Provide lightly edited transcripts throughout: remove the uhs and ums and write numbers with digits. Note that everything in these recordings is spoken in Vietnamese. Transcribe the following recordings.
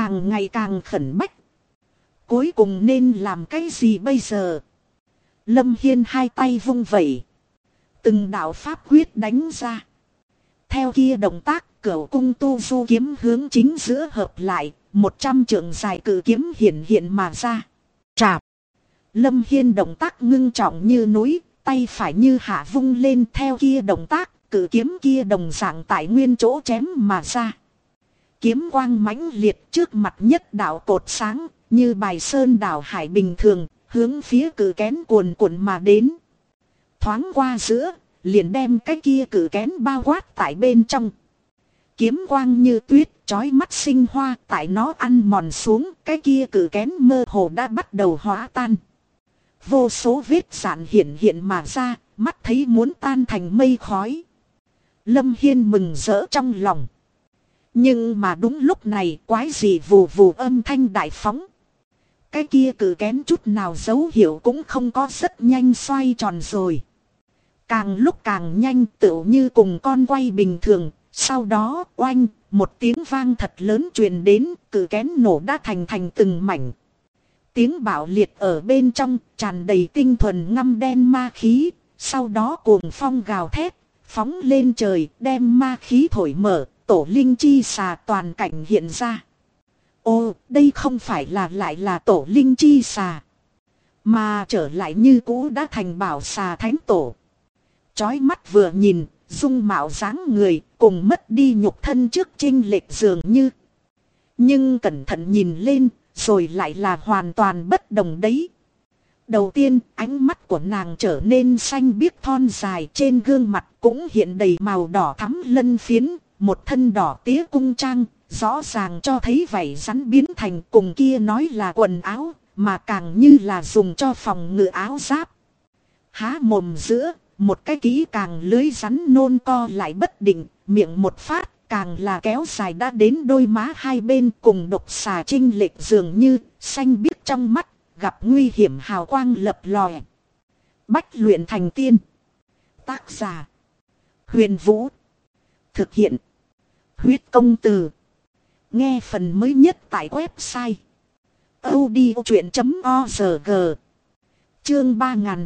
càng ngày càng khẩn bách. Cuối cùng nên làm cái gì bây giờ? Lâm Hiên hai tay vung vẩy. Từng đạo pháp quyết đánh ra. Theo kia động tác, cửu cung tu du kiếm hướng chính giữa hợp lại, 100 trượng dài cự kiếm hiện mà ra. Trạp. Lâm Hiên động tác ngưng trọng như núi, tay phải như hạ vung lên theo kia động tác, cự kiếm kia đồng dạng tại nguyên chỗ chém mà ra. Kiếm quang mãnh liệt trước mặt nhất đạo cột sáng, như bài sơn đảo hải bình thường, hướng phía cự kén cuồn cuộn mà đến. Thoáng qua giữa, liền đem cái kia cự kén bao quát tại bên trong. Kiếm quang như tuyết, chói mắt sinh hoa, tại nó ăn mòn xuống, cái kia cự kén mơ hồ đã bắt đầu hóa tan. Vô số vết rạn hiện mà ra, mắt thấy muốn tan thành mây khói. Lâm Hiên mừng rỡ trong lòng. Nhưng mà đúng lúc này quái gì vù vù âm thanh đại phóng. Cái kia cự kén chút nào dấu hiệu cũng không có, rất nhanh xoay tròn rồi. Càng lúc càng nhanh, tựu như cùng con quay bình thường. Sau đó oanh, một tiếng vang thật lớn truyền đến, cự kén nổ đã thành từng mảnh. Tiếng bạo liệt ở bên trong, tràn đầy tinh thuần ngăm đen ma khí. Sau đó cuồng phong gào thét, phóng lên trời, đem ma khí thổi mở, tổ linh chi xà toàn cảnh hiện ra. Ô, đây không phải là lại là tổ linh chi xà, mà trở lại như cũ đã thành bảo xà thánh tổ. Chói mắt vừa nhìn, dung mạo dáng người, cùng mất đi nhục thân trước chênh lệch dường như. Nhưng cẩn thận nhìn lên, rồi lại là hoàn toàn bất đồng đấy. Đầu tiên, ánh mắt của nàng trở nên xanh biếc thon dài, trên gương mặt cũng hiện đầy màu đỏ thắm lân phiến, một thân đỏ tía cung trang, rõ ràng cho thấy vảy rắn biến thành, cùng kia nói là quần áo, mà càng như là dùng cho phòng ngự áo giáp. Há mồm giữa, một cái kỹ càng lưới rắn nôn co lại bất định, miệng một phát, càng là kéo dài đã đến đôi má hai bên, cùng độc xà chênh lệch dường như, xanh biếc trong mắt, gặp nguy hiểm hào quang lập lòe. Bách luyện thành tiên. Tác giả: Huyền Vũ. Thực hiện: Huyết Công Từ. Nghe phần mới nhất tại website audiochuyện.org. Chương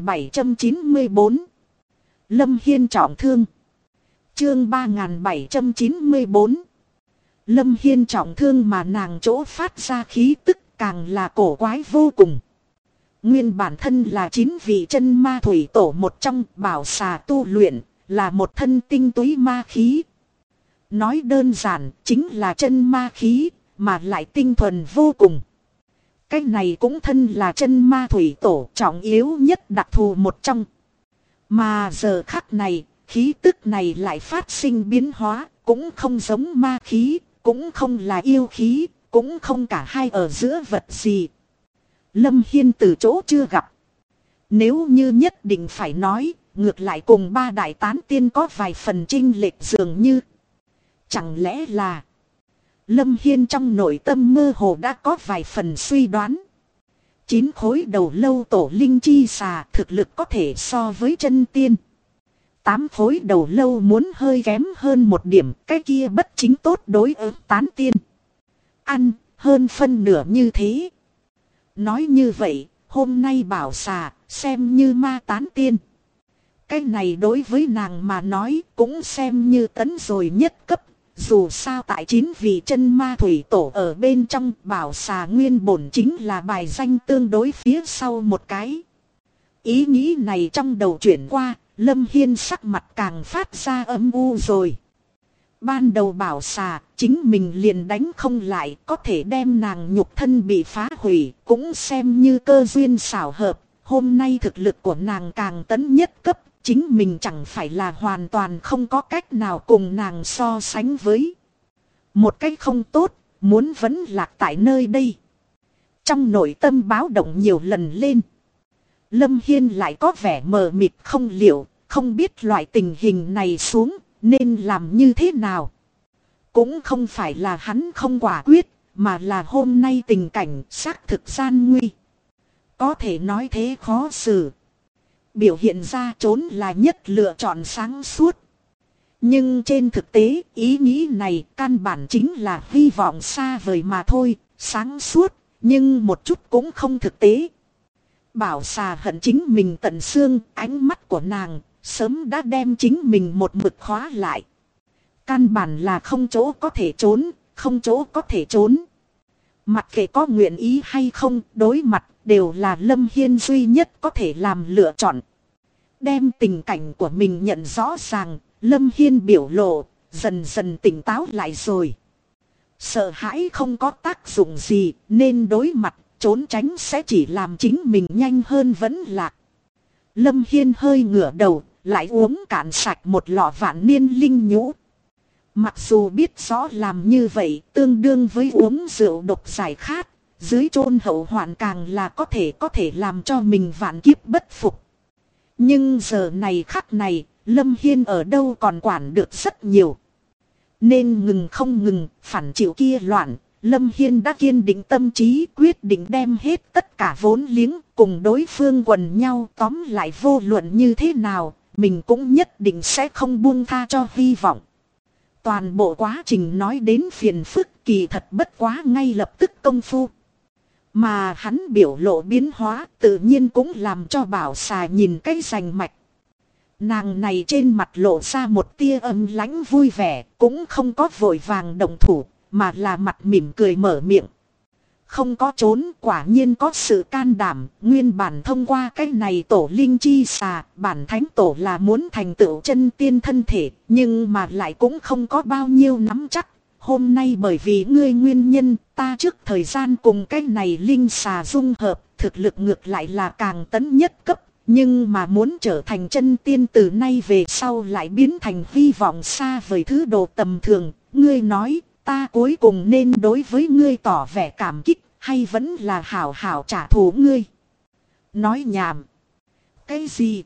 3794. Lâm Hiên trọng thương. Chương 3794. Lâm Hiên trọng thương mà nàng chỗ phát ra khí tức càng là cổ quái vô cùng. Nguyên bản thân là 9 vị chân ma thủy tổ một trong, bảo xà tu luyện, là một thân tinh túy ma khí. Nói đơn giản, chính là chân ma khí, mà lại tinh thuần vô cùng. Cái này cũng thân là chân ma thủy tổ trọng yếu nhất đặc thù một trong. Mà giờ khắc này, khí tức này lại phát sinh biến hóa, cũng không giống ma khí, cũng không là yêu khí, cũng không cả hai ở giữa vật gì. Lâm Hiên từ chỗ chưa gặp. Nếu như nhất định phải nói, ngược lại cùng ba đại tán tiên có vài phần chênh lệch dường như. Chẳng lẽ là Lâm Hiên trong nội tâm mơ hồ đã có vài phần suy đoán. 9 khối đầu lâu tổ linh chi xà thực lực có thể so với chân tiên. 8 khối đầu lâu muốn hơi kém hơn một điểm, cái kia bất chính tốt đối ứng tán tiên. Ăn, hơn phân nửa như thế. Nói như vậy, hôm nay bảo xà, xem như ma tán tiên. Cái này đối với nàng mà nói cũng xem như tấn rồi nhất cấp. Dù sao tại 9 vị chân ma thủy tổ ở bên trong, bảo xà nguyên bổn chính là bài danh tương đối phía sau một cái. Ý nghĩ này trong đầu chuyển qua, Lâm Hiên sắc mặt càng phát ra âm u rồi. Ban đầu bảo xà, chính mình liền đánh không lại, có thể đem nàng nhục thân bị phá hủy, cũng xem như cơ duyên xảo hợp. Hôm nay thực lực của nàng càng tấn nhất cấp, chính mình chẳng phải là hoàn toàn không có cách nào cùng nàng so sánh với. Một cách không tốt, muốn vẫn lạc tại nơi đây. Trong nội tâm báo động nhiều lần lên. Lâm Hiên lại có vẻ mờ mịt không liệu, không biết loại tình hình này xuống, nên làm như thế nào. Cũng không phải là hắn không quả quyết, mà là hôm nay tình cảnh xác thực gian nguy. Có thể nói thế khó xử. Biểu hiện ra trốn là nhất lựa chọn sáng suốt. Nhưng trên thực tế, ý nghĩ này căn bản chính là hy vọng xa vời mà thôi, sáng suốt, nhưng một chút cũng không thực tế. Bảo xà hận chính mình tận xương, ánh mắt của nàng sớm đã đem chính mình một mực khóa lại. Căn bản là không chỗ có thể trốn, không chỗ có thể trốn. Mặc kệ có nguyện ý hay không, đối mặt đều là Lâm Hiên duy nhất có thể làm lựa chọn. Đem tình cảnh của mình nhận rõ ràng, Lâm Hiên biểu lộ, dần dần tỉnh táo lại rồi. Sợ hãi không có tác dụng gì, nên đối mặt, trốn tránh sẽ chỉ làm chính mình nhanh hơn vẫn lạc. Lâm Hiên hơi ngửa đầu, lại uống cạn sạch một lọ vạn niên linh nhũ. Mặc dù biết rõ làm như vậy tương đương với uống rượu độc giải khát, dưới chôn hậu hoạn càng là có thể làm cho mình vạn kiếp bất phục. Nhưng giờ này khắc này, Lâm Hiên ở đâu còn quản được rất nhiều. Nên ngừng không ngừng, phản chịu kia loạn, Lâm Hiên đã kiên định tâm trí quyết định đem hết tất cả vốn liếng cùng đối phương quần nhau, tóm lại vô luận như thế nào, mình cũng nhất định sẽ không buông tha cho hy vọng. Toàn bộ quá trình nói đến phiền phức kỳ thật bất quá ngay lập tức công phu. Mà hắn biểu lộ biến hóa tự nhiên cũng làm cho Bảo xà nhìn cái rành mạch. Nàng này trên mặt lộ ra một tia âm lãnh vui vẻ, cũng không có vội vàng động thủ, mà là mặt mỉm cười mở miệng. Không có trốn, quả nhiên có sự can đảm, nguyên bản thông qua cái này tổ linh chi xà, bản thánh tổ là muốn thành tựu chân tiên thân thể, nhưng mà lại cũng không có bao nhiêu nắm chắc. Hôm nay bởi vì ngươi nguyên nhân, ta trước thời gian cùng cái này linh xà dung hợp, thực lực ngược lại là càng tấn nhất cấp. Nhưng mà muốn trở thành chân tiên từ nay về sau lại biến thành hy vọng xa vời thứ đồ tầm thường. Ngươi nói, ta cuối cùng nên đối với ngươi tỏ vẻ cảm kích, hay vẫn là hảo hảo trả thù ngươi? Nói nhảm. Cái gì?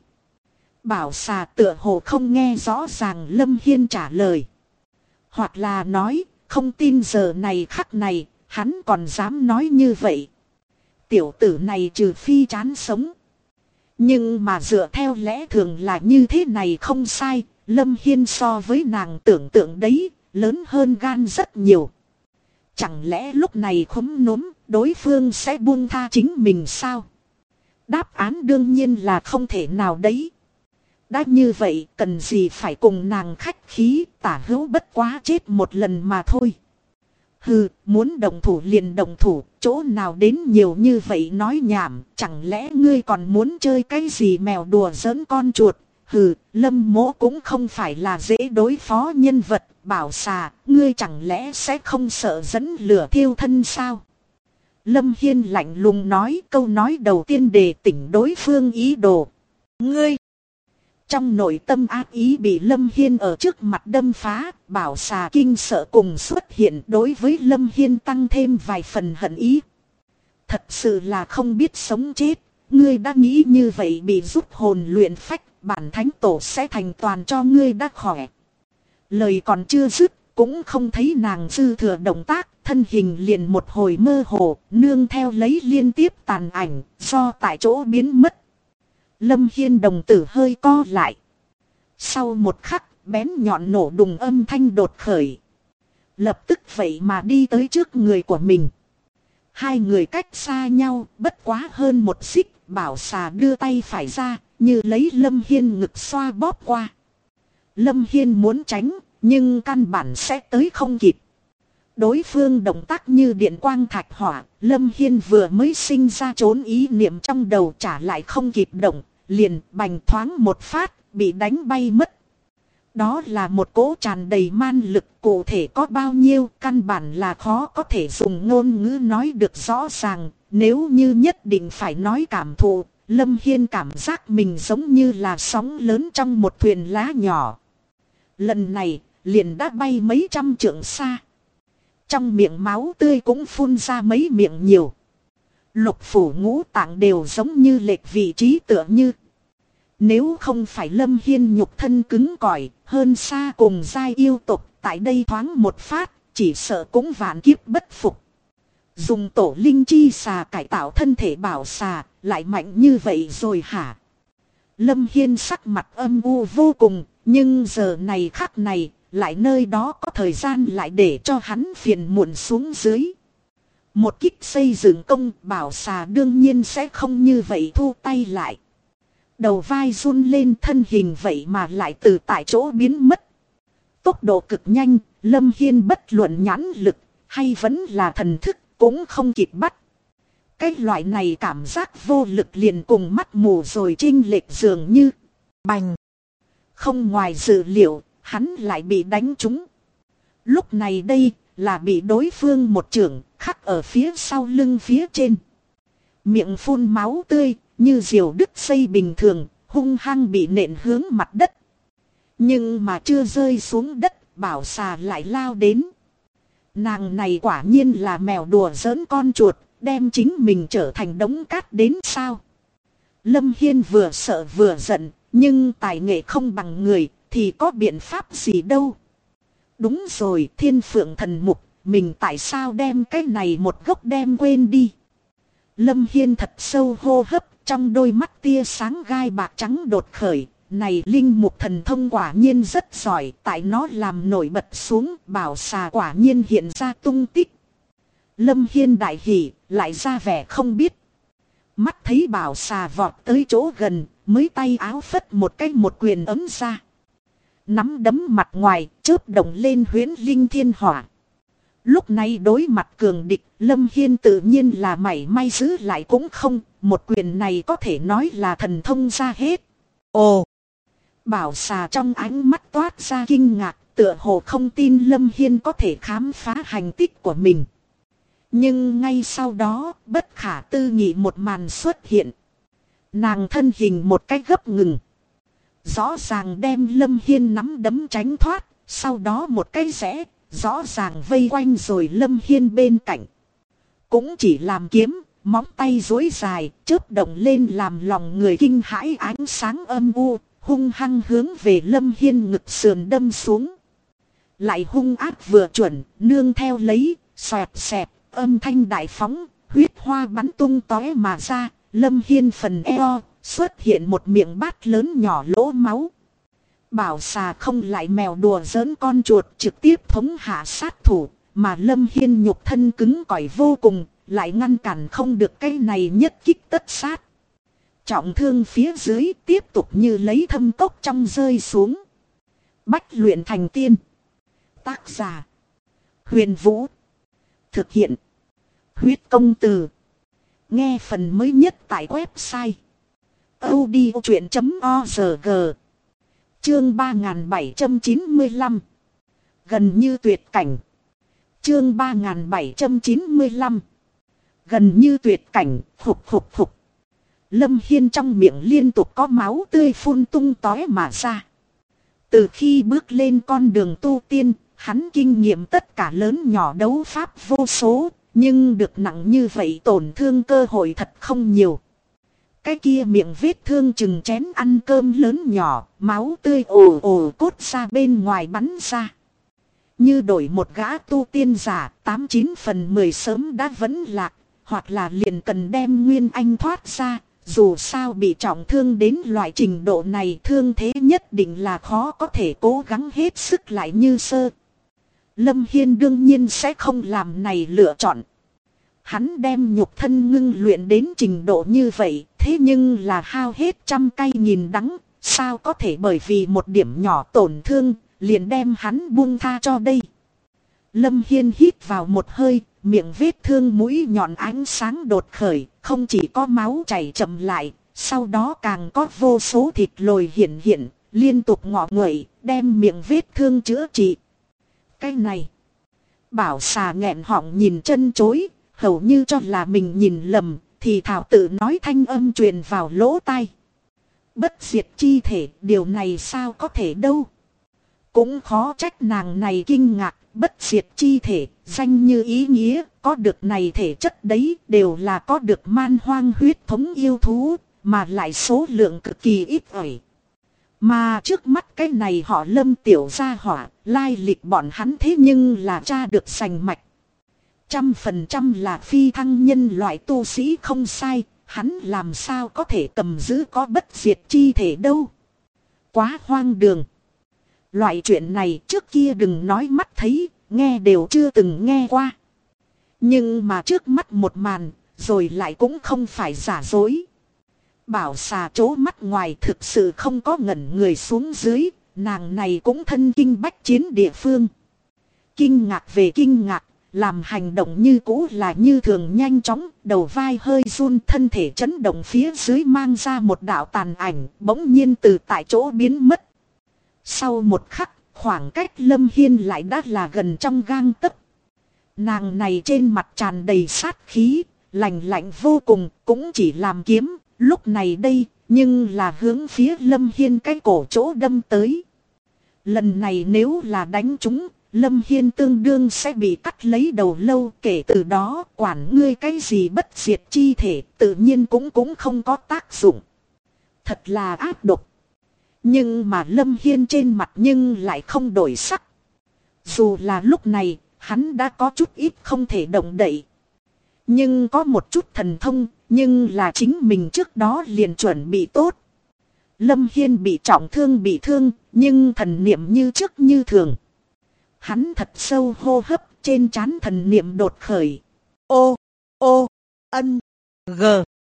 Bảo xà tựa hồ không nghe rõ ràng Lâm Hiên trả lời. Hoặc là nói, không tin giờ này khắc này, hắn còn dám nói như vậy. Tiểu tử này trừ phi chán sống. Nhưng mà dựa theo lẽ thường là như thế này không sai, Lâm Hiên so với nàng tưởng tượng đấy, lớn hơn gan rất nhiều. Chẳng lẽ lúc này khúm núm, đối phương sẽ buông tha chính mình sao? Đáp án đương nhiên là không thể nào đấy. Đã như vậy, cần gì phải cùng nàng khách khí, tả hữu bất quá chết một lần mà thôi. Hừ, muốn đồng thủ liền đồng thủ, chỗ nào đến nhiều như vậy nói nhảm, chẳng lẽ ngươi còn muốn chơi cái gì mèo đùa giỡn con chuột? Hừ, Lâm Mỗ cũng không phải là dễ đối phó nhân vật, Bảo xà, ngươi chẳng lẽ sẽ không sợ dẫn lửa thiêu thân sao? Lâm Hiên lạnh lùng nói, câu nói đầu tiên để tỉnh đối phương ý đồ. Ngươi! Trong nội tâm ác ý bị Lâm Hiên ở trước mặt đâm phá, Bảo xà kinh sợ cùng xuất hiện, đối với Lâm Hiên tăng thêm vài phần hận ý. Thật sự là không biết sống chết, ngươi đã nghĩ như vậy bị rút hồn luyện phách, bản thánh tổ sẽ thành toàn cho ngươi đã khỏe. Lời còn chưa dứt, cũng không thấy nàng dư thừa động tác, thân hình liền một hồi mơ hồ, nương theo lấy liên tiếp tàn ảnh, do tại chỗ biến mất. Lâm Hiên đồng tử hơi co lại. Sau một khắc, bén nhọn nổ đùng âm thanh đột khởi. Lập tức vậy mà đi tới trước người của mình. Hai người cách xa nhau, bất quá hơn một xích, Bảo xà đưa tay phải ra, như lấy Lâm Hiên ngực xoa bóp qua. Lâm Hiên muốn tránh, nhưng căn bản sẽ tới không kịp. Đối phương động tác như điện quang thạch hỏa, Lâm Hiên vừa mới sinh ra trốn ý niệm trong đầu trả lại không kịp động, liền bành thoáng một phát, bị đánh bay mất. Đó là một cỗ tràn đầy man lực, cụ thể có bao nhiêu, căn bản là khó có thể dùng ngôn ngữ nói được rõ ràng. Nếu như nhất định phải nói cảm thụ, Lâm Hiên cảm giác mình giống như là sóng lớn trong một thuyền lá nhỏ. Lần này, liền đã bay mấy trăm trượng xa. Trong miệng máu tươi cũng phun ra mấy miệng nhiều. Lục phủ ngũ tạng đều giống như lệch vị trí tựa như. Nếu không phải Lâm Hiên nhục thân cứng cỏi, hơn xa cùng giai yêu tục, tại đây thoáng một phát, chỉ sợ cũng vạn kiếp bất phục. Dùng tổ linh chi xà cải tạo thân thể Bảo xà, lại mạnh như vậy rồi hả? Lâm Hiên sắc mặt âm u vô cùng, Nhưng giờ này khắc này, lại nơi đó có thời gian lại để cho hắn phiền muộn xuống dưới. Một kích xây dựng công, Bảo Xà đương nhiên sẽ không như vậy thu tay lại. Đầu vai run lên, thân hình vậy mà lại từ tại chỗ biến mất. Tốc độ cực nhanh, Lâm Hiên bất luận nhãn lực hay vẫn là thần thức cũng không kịp bắt. Cái loại này cảm giác vô lực liền cùng mắt mù rồi chênh lệch dường như bành. Không ngoài dự liệu, hắn lại bị đánh trúng. Lúc này đây là bị đối phương một chưởng khắc ở phía sau lưng phía trên. Miệng phun máu tươi, như diều đứt dây bình thường, hung hăng bị nện hướng mặt đất. Nhưng mà chưa rơi xuống đất, Bảo Xà lại lao đến. Nàng này quả nhiên là mèo đùa giỡn con chuột, đem chính mình trở thành đống cát đến sao. Lâm Hiên vừa sợ vừa giận, nhưng tài nghệ không bằng người, thì có biện pháp gì đâu. Đúng rồi, Thiên Phượng Thần Mục, mình tại sao đem cái này một gốc đem quên đi. Lâm Hiên thật sâu hô hấp, trong đôi mắt tia sáng gai bạc trắng đột khởi. Này linh mục thần thông quả nhiên rất giỏi, tại nó làm nổi bật xuống, Bảo Xà quả nhiên hiện ra tung tích. Lâm Hiên đại hỉ, lại ra vẻ không biết. Mắt thấy Bảo Xà vọt tới chỗ gần, mới tay áo phất một cái một quyền ấm ra. Nắm đấm mặt ngoài, chớp động lên huyễn linh thiên hỏa. Lúc này đối mặt cường địch, Lâm Hiên tự nhiên là mảy may giữ lại cũng không, một quyền này có thể nói là thần thông ra hết. Ồ! Bảo Xà trong ánh mắt toát ra kinh ngạc, tựa hồ không tin Lâm Hiên có thể khám phá hành tích của mình. Nhưng ngay sau đó, bất khả tư nghị một màn xuất hiện. Nàng thân hình một cách gấp ngừng. Rõ ràng đem Lâm Hiên nắm đấm tránh thoát, sau đó một cái rẽ, rõ ràng vây quanh rồi Lâm Hiên bên cạnh. Cũng chỉ làm kiếm, móng tay duỗi dài, chớp động lên làm lòng người kinh hãi ánh sáng âm u, hung hăng hướng về Lâm Hiên ngực sườn đâm xuống. Lại hung ác vừa chuẩn, nương theo lấy, xoẹt xẹt, âm thanh đại phóng, huyết hoa bắn tung tóe mà ra, Lâm Hiên phần eo, xuất hiện một miệng bát lớn nhỏ lỗ máu. Bảo Xà không lại mèo đùa giỡn con chuột trực tiếp thống hạ sát thủ, mà Lâm Hiên nhục thân cứng cỏi vô cùng, lại ngăn cản không được cái này nhất kích tất sát. Trọng thương phía dưới tiếp tục như lấy thâm cốc trong rơi xuống. Bách luyện thành tiên. Tác giả: Huyền Vũ. Thực hiện: Huyết Công Từ. Nghe phần mới nhất tại website audiochuyện.org. Chương 3795. Gần như tuyệt cảnh. Chương 3795. Gần như tuyệt cảnh, khục khục khục. Lâm Hiên trong miệng liên tục có máu tươi phun tung tóe mà ra. Từ khi bước lên con đường tu tiên, hắn kinh nghiệm tất cả lớn nhỏ đấu pháp vô số, nhưng được nặng như vậy tổn thương cơ hội thật không nhiều. Cái kia miệng vết thương chừng chén ăn cơm lớn nhỏ, máu tươi ồ ồ cốt ra bên ngoài bắn ra. Như đổi một gã tu tiên giả, 89 phần 10 sớm đã vẫn lạc, hoặc là liền cần đem nguyên anh thoát ra. Dù sao bị trọng thương đến loại trình độ này, thương thế nhất định là khó có thể cố gắng hết sức lại như sơ. Lâm Hiên đương nhiên sẽ không làm này lựa chọn. Hắn đem nhục thân ngưng luyện đến trình độ như vậy, thế nhưng là hao hết trăm cay nghìn đắng, sao có thể bởi vì một điểm nhỏ tổn thương, liền đem hắn buông tha cho đây. Lâm Hiên hít vào một hơi, miệng vết thương mũi nhọn ánh sáng đột khởi, không chỉ có máu chảy chậm lại, sau đó càng có vô số thịt lồi hiện hiện, liên tục ngọ nguậy, đem miệng vết thương chữa trị. Cái này, Bảo Xà nghẹn họng nhìn chân chối, hầu như cho là mình nhìn lầm, thì thảo tự nói thanh âm truyền vào lỗ tai. Bất diệt chi thể, điều này sao có thể đâu. Cũng khó trách nàng này kinh ngạc, bất diệt chi thể, danh như ý nghĩa, có được này thể chất đấy, đều là có được man hoang huyết thống yêu thú, mà lại số lượng cực kỳ ít ỏi. Mà trước mắt cái này họ Lâm tiểu gia hỏa, lai lịch bọn hắn thế nhưng là tra được sành mạch. 100% là phi thăng nhân loại tu sĩ không sai, hắn làm sao có thể cầm giữ có bất diệt chi thể đâu. Quá hoang đường. Loại chuyện này trước kia đừng nói mắt thấy, nghe đều chưa từng nghe qua. Nhưng mà trước mắt một màn, rồi lại cũng không phải giả dối. Bảo xà trố mắt ngoài thực sự không có ngẩn người xuống dưới, nàng này cũng thân kinh bách chiến địa phương. Kinh ngạc về kinh ngạc, làm hành động như cũ là như thường nhanh chóng, đầu vai hơi run, thân thể chấn động phía dưới mang ra một đạo tàn ảnh, bỗng nhiên từ tại chỗ biến mất. Sau một khắc, khoảng cách Lâm Hiên lại đã là gần trong gang tấc. Nàng này trên mặt tràn đầy sát khí, lạnh lạnh vô cùng, cũng chỉ làm kiếm, lúc này đây, nhưng là hướng phía Lâm Hiên cái cổ chỗ đâm tới. Lần này nếu là đánh chúng, Lâm Hiên tương đương sẽ bị cắt lấy đầu lâu, kể từ đó quản ngươi cái gì bất diệt chi thể tự nhiên cũng không có tác dụng. Thật là ác độc. Nhưng mà Lâm Hiên trên mặt nhưng lại không đổi sắc. Dù là lúc này, hắn đã có chút ít không thể động đậy. Nhưng có một chút thần thông, nhưng là chính mình trước đó liền chuẩn bị tốt. Lâm Hiên bị trọng thương bị thương, nhưng thần niệm như trước như thường. Hắn thật sâu hô hấp, trên trán thần niệm đột khởi. Ô, ô, ân, g.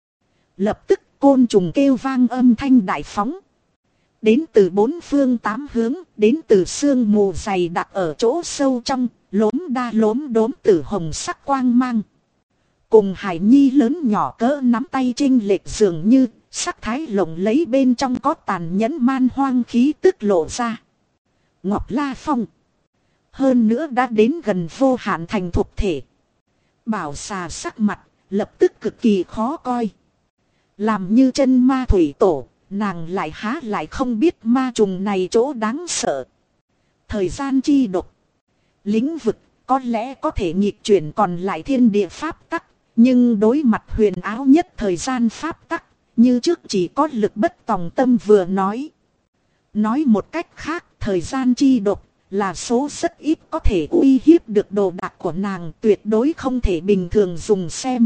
Lập tức côn trùng kêu vang âm thanh đại phóng. Đến từ bốn phương tám hướng, đến từ sương mù dày đặc ở chỗ sâu trong, lốm đa lốm đốm tử hồng sắc quang mang. Cùng hải nhi lớn nhỏ cỡ nắm tay chênh lệch dường như, sắc thái lộng lấy bên trong có tàn nhẫn man hoang khí tức lộ ra. Ngọc La Phong. Hơn nữa đã đến gần vô hạn thành thục thể. Bảo xà sắc mặt, lập tức cực kỳ khó coi. Làm như chân ma thủy tổ, nàng lại há lại không biết ma trùng này chỗ đáng sợ. Thời gian chi độc. Lĩnh vực có lẽ có thể nghịch chuyển còn lại thiên địa pháp tắc. Nhưng đối mặt huyền áo nhất thời gian pháp tắc, như trước chỉ có lực bất tòng tâm vừa nói. Nói một cách khác, thời gian chi độc là số rất ít có thể uy hiếp được đồ đạc của nàng, tuyệt đối không thể bình thường dùng xem.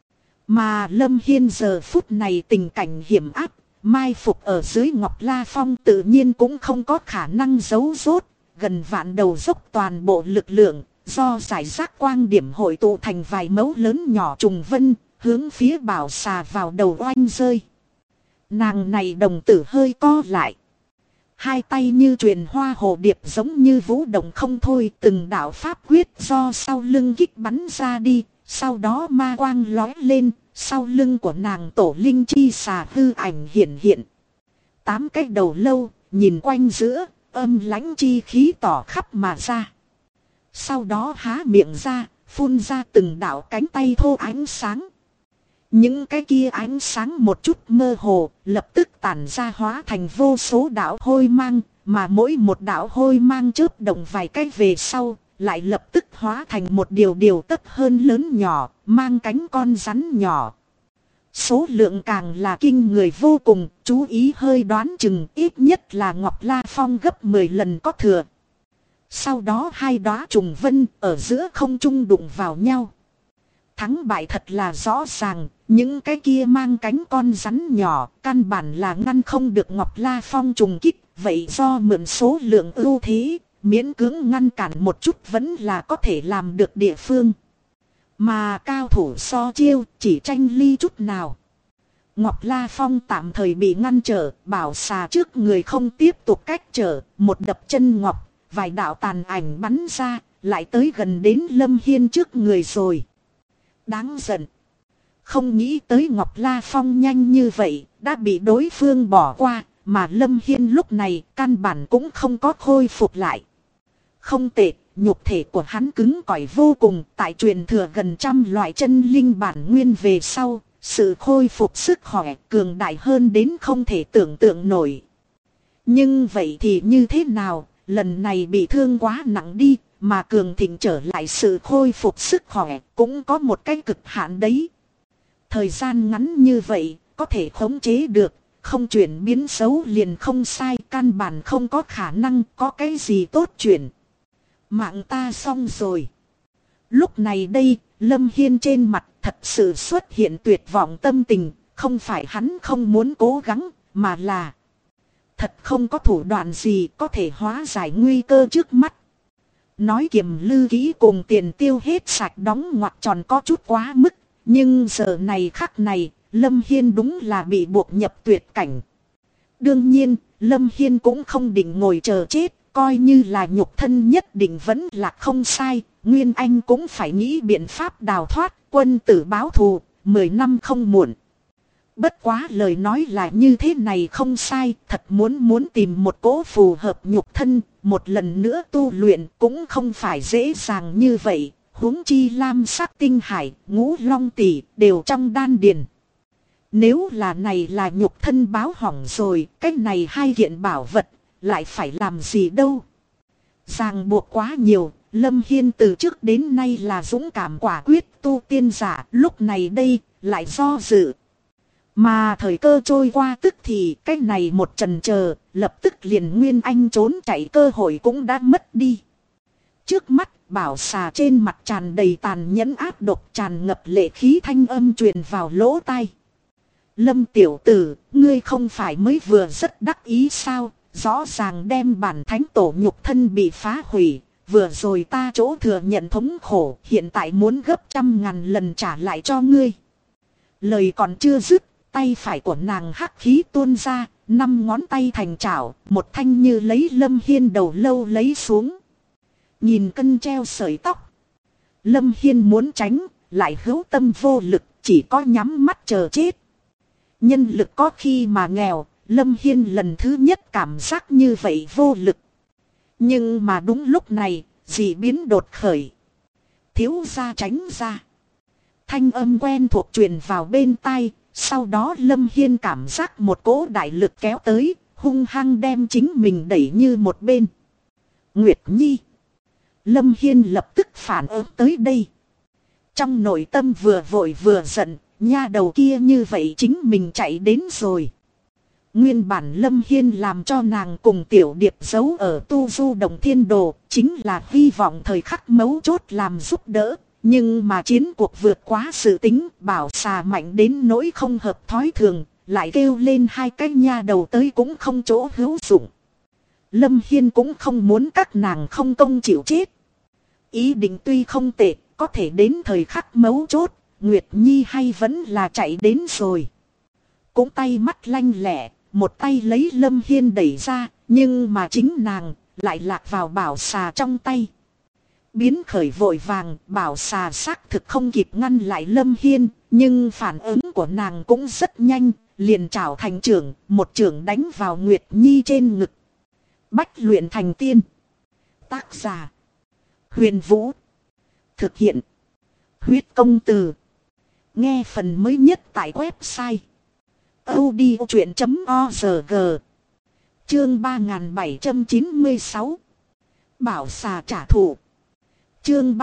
Mà Lâm Hiên giờ phút này tình cảnh hiểm áp, mai phục ở dưới Ngọc La Phong tự nhiên cũng không có khả năng giấu rốt, gần vạn đầu dốc toàn bộ lực lượng. Do giải rác quang điểm hội tụ thành vài mấu lớn nhỏ trùng vân, hướng phía bảo xà vào đầu oanh rơi. Nàng này đồng tử hơi co lại. Hai tay như truyền hoa hồ điệp giống như vũ động không thôi, từng đạo pháp quyết do sau lưng kích bắn ra đi, sau đó ma quang lói lên, sau lưng của nàng tổ linh chi xà hư ảnh hiện hiện. 8 cái đầu lâu, nhìn quanh giữa, âm lãnh chi khí tỏ khắp mà ra. Sau đó há miệng ra, phun ra từng đạo cánh tay thô ánh sáng. Những cái kia ánh sáng một chút mơ hồ, lập tức tản ra hóa thành vô số đạo hôi mang, mà mỗi một đạo hôi mang chớp động vài cái về sau, lại lập tức hóa thành một điều tấp hơn lớn nhỏ, mang cánh con rắn nhỏ. Số lượng càng là kinh người vô cùng, chú ý hơi đoán chừng ít nhất là Ngọc La Phong gấp 10 lần có thừa. Sau đó hai đóa trùng vân ở giữa không trung đụng vào nhau. Thắng bại thật là rõ ràng, những cái kia mang cánh con rắn nhỏ, căn bản là ngăn không được Ngọc La Phong trùng kích, vậy do mượn số lượng ưu thế, miễn cưỡng ngăn cản một chút vẫn là có thể làm được địa phương. Mà cao thủ so chiêu chỉ tranh ly chút nào. Ngọc La Phong tạm thời bị ngăn trở, bảo xà trước người không tiếp tục cách trở, một đập chân ngọc, vài đạo tàn ảnh bắn ra, lại tới gần đến Lâm Hiên trước người rồi. Đáng giận. Không nghĩ tới Ngọc La Phong nhanh như vậy, đã bị đối phương bỏ qua, mà Lâm Hiên lúc này căn bản cũng không có khôi phục lại. Không tệ, nhục thể của hắn cứng cỏi vô cùng, tại truyền thừa gần 100 loại chân linh bản nguyên về sau, sự khôi phục sức khỏe cường đại hơn đến không thể tưởng tượng nổi. Nhưng vậy thì như thế nào, lần này bị thương quá nặng đi, mà cường thịnh trở lại sự khôi phục sức khỏe cũng có một cái cực hạn đấy. Thời gian ngắn như vậy, có thể khống chế được, không chuyển biến xấu liền không sai, căn bản không có khả năng có cái gì tốt chuyển. Mạng ta xong rồi. Lúc này đây, Lâm Hiên trên mặt thật sự xuất hiện tuyệt vọng tâm tình, không phải hắn không muốn cố gắng, mà là thật không có thủ đoạn gì có thể hóa giải nguy cơ trước mắt. Nói Kiềm Lư kỹ cùng tiền tiêu hết sạch đóng ngoặc tròn có chút quá mức. Nhưng giờ này khắc này, Lâm Hiên đúng là bị buộc nhập tuyệt cảnh. Đương nhiên, Lâm Hiên cũng không định ngồi chờ chết, coi như là nhục thân nhất định vẫn là không sai. Nguyên Anh cũng phải nghĩ biện pháp đào thoát, quân tử báo thù, 10 năm không muộn. Bất quá lời nói là như thế này không sai, thật muốn tìm một cỗ phù hợp nhục thân, một lần nữa tu luyện cũng không phải dễ dàng như vậy. Huống chi lam sắc tinh hải, ngũ long tỷ đều trong đan điền. Nếu là này là nhục thân báo hỏng rồi, cái này hai kiện bảo vật, lại phải làm gì đâu. Ràng buộc quá nhiều, Lâm Hiên từ trước đến nay là dũng cảm quả quyết tu tiên giả, lúc này đây, lại do dự. Mà thời cơ trôi qua tức thì cái này một chần chờ, lập tức liền Nguyên Anh trốn chạy cơ hội cũng đã mất đi. Trước mắt bảo xà trên mặt tràn đầy tàn nhẫn áp độc, tràn ngập lệ khí thanh âm truyền vào lỗ tai. Lâm tiểu tử, ngươi không phải mới vừa rất đắc ý sao, rõ ràng đem bản thánh tổ nhục thân bị phá hủy. Vừa rồi ta chỗ thừa nhận thống khổ, hiện tại muốn gấp 100.000 lần trả lại cho ngươi. Lời còn chưa dứt, tay phải của nàng hắc khí tuôn ra, 5 ngón tay thành chảo, một thanh như lấy Lâm Hiên đầu lâu lấy xuống. Nhìn cân treo sợi tóc. Lâm Hiên muốn tránh, lại hữu tâm vô lực, chỉ có nhắm mắt chờ chết. Nhân lực có khi mà nghèo, Lâm Hiên lần thứ nhất cảm giác như vậy vô lực. Nhưng mà đúng lúc này, dị biến đột khởi. Thiếu gia tránh ra. Thanh âm quen thuộc truyền vào bên tai, sau đó Lâm Hiên cảm giác một cỗ đại lực kéo tới, hung hăng đem chính mình đẩy như một bên. Nguyệt Nhi. Lâm Hiên lập tức phản ứng tới đây. Trong nội tâm vừa vội vừa giận, nha đầu kia như vậy chính mình chạy đến rồi. Nguyên bản Lâm Hiên làm cho nàng cùng Tiểu Điệp giấu ở Tu Du Đồng Thiên Đồ, chính là hy vọng thời khắc mấu chốt làm giúp đỡ. Nhưng mà chiến cuộc vượt quá sự tính, bảo xà mạnh đến nỗi không hợp thói thường, lại kêu lên hai cái nha đầu tới cũng không chỗ hữu dụng. Lâm Hiên cũng không muốn các nàng không công chịu chết. Ý định tuy không tệ, có thể đến thời khắc mấu chốt, Nguyệt Nhi hay vẫn là chạy đến rồi. Cũng tay mắt lanh lẹ, một tay lấy Lâm Hiên đẩy ra, nhưng mà chính nàng lại lạc vào bảo xà trong tay. Biến khởi vội vàng, bảo xà xác thực không kịp ngăn lại Lâm Hiên, nhưng phản ứng của nàng cũng rất nhanh, liền trảo thành trưởng, một trưởng đánh vào Nguyệt Nhi trên ngực. Bách luyện thành tiên. Tác giả: Huyền Vũ. Thực hiện: Huyết Công Từ. Nghe phần mới nhất tại website audiochuyện.org. Chương 3796. Bảo xà trả thù. Chương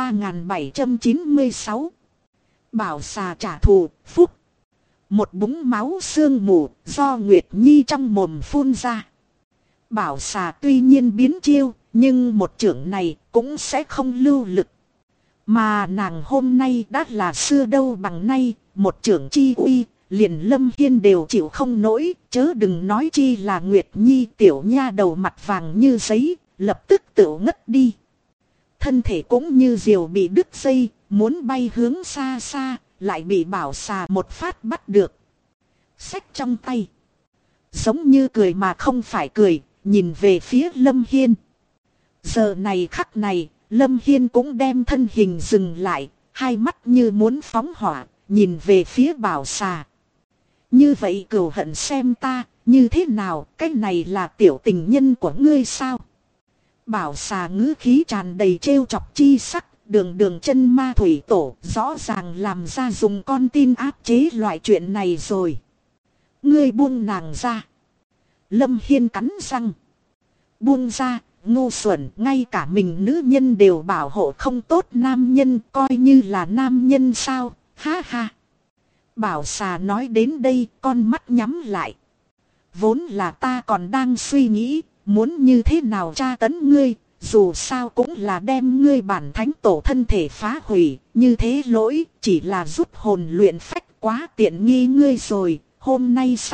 3796. Bảo xà trả thù, phúc. Một búng máu sương mù do Nguyệt Nhi trong mồm phun ra. Bảo xà tuy nhiên biến chiêu, nhưng một trưởng này cũng sẽ không lưu lực. Mà nàng hôm nay đã là xưa đâu bằng nay, một trưởng chi uy, liền Lâm Hiên đều chịu không nổi, chớ đừng nói chi là Nguyệt Nhi. Tiểu nha đầu mặt vàng như giấy, lập tức tự ngất đi. Thân thể cũng như diều bị đứt dây, muốn bay hướng xa xa, lại bị bảo xà một phát bắt được. Xách trong tay, giống như cười mà không phải cười, nhìn về phía Lâm Hiên. Giờ này khắc này, Lâm Hiên cũng đem thân hình dừng lại, hai mắt như muốn phóng hỏa, nhìn về phía bảo xà. Như vậy cừu hận xem ta, như thế nào, cái này là tiểu tình nhân của ngươi sao? Bảo xà ngữ khí tràn đầy trêu chọc chi sắc, đường chân ma thủy tổ rõ ràng làm ra dùng con tin áp chế loại chuyện này rồi. Ngươi buông nàng ra. Lâm Hiên cắn răng. Buông ra, ngu xuẩn, ngay cả mình nữ nhân đều bảo hộ không tốt nam nhân, coi như là nam nhân sao, ha ha. Bảo xà nói đến đây, con mắt nhắm lại. Vốn là ta còn đang suy nghĩ, muốn như thế nào tra tấn ngươi, dù sao cũng là đem ngươi bản thánh tổ thân thể phá hủy, như thế lỗi, chỉ là giúp hồn luyện phách quá tiện nghi ngươi rồi, hôm nay sao,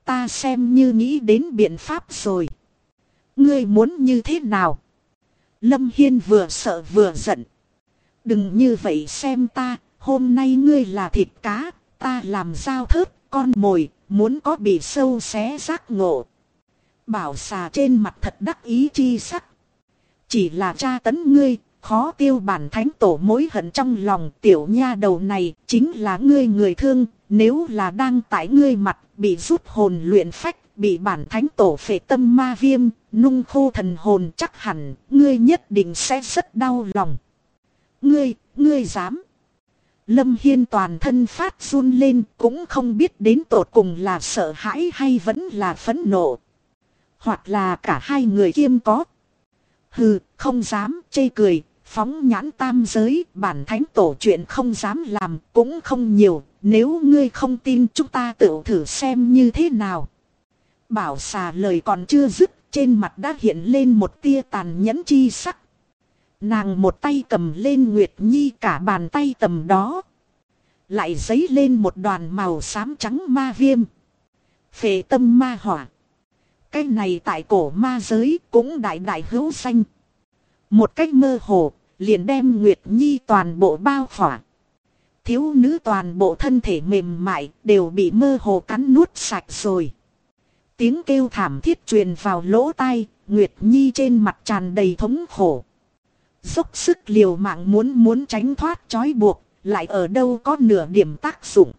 ta xem như nghĩ đến biện pháp rồi. Ngươi muốn như thế nào? Lâm Hiên vừa sợ vừa giận. Đừng như vậy xem ta, hôm nay ngươi là thịt cá, ta làm dao thớt, con mồi, muốn có bị sâu xé giác ngộ. Bảo xà trên mặt thật đắc ý chi sắc. Chỉ là tra tấn ngươi, khó tiêu bản thánh tổ mối hận trong lòng. Tiểu nha đầu này chính là ngươi người thương, nếu là đang tại ngươi mặt bị rút hồn luyện phách, bị bản thánh tổ phệ tâm ma viêm, nung khô thần hồn, chắc hẳn ngươi nhất định sẽ rất đau lòng. Ngươi dám? Lâm Hiên toàn thân phát run lên, cũng không biết đến tột cùng là sợ hãi hay vẫn là phẫn nộ. Hoặc là cả hai người kiêm có. Hừ, không dám, chê cười, phóng nhãn tam giới, bản thánh tổ chuyện không dám làm, cũng không nhiều, nếu ngươi không tin chúng ta tự thử xem như thế nào. Bảo xà lời còn chưa dứt, trên mặt đã hiện lên một tia tàn nhẫn chi sắc. Nàng một tay cầm lên Nguyệt Nhi, cả bàn tay tầm đó lại dấy lên một đoàn màu xám trắng ma viêm. Phệ tâm ma hỏa. Cái này tại cổ ma giới cũng đại đại hữu danh. Một cách mơ hồ liền đem Nguyệt Nhi toàn bộ bao khỏa. Thiếu nữ toàn bộ thân thể mềm mại đều bị mơ hồ cắn nuốt sạch rồi. Tiếng kêu thảm thiết truyền vào lỗ tai, Nguyệt Nhi trên mặt tràn đầy thống khổ. Dốc sức liều mạng muốn tránh thoát trói buộc, lại ở đâu có nửa điểm tác dụng.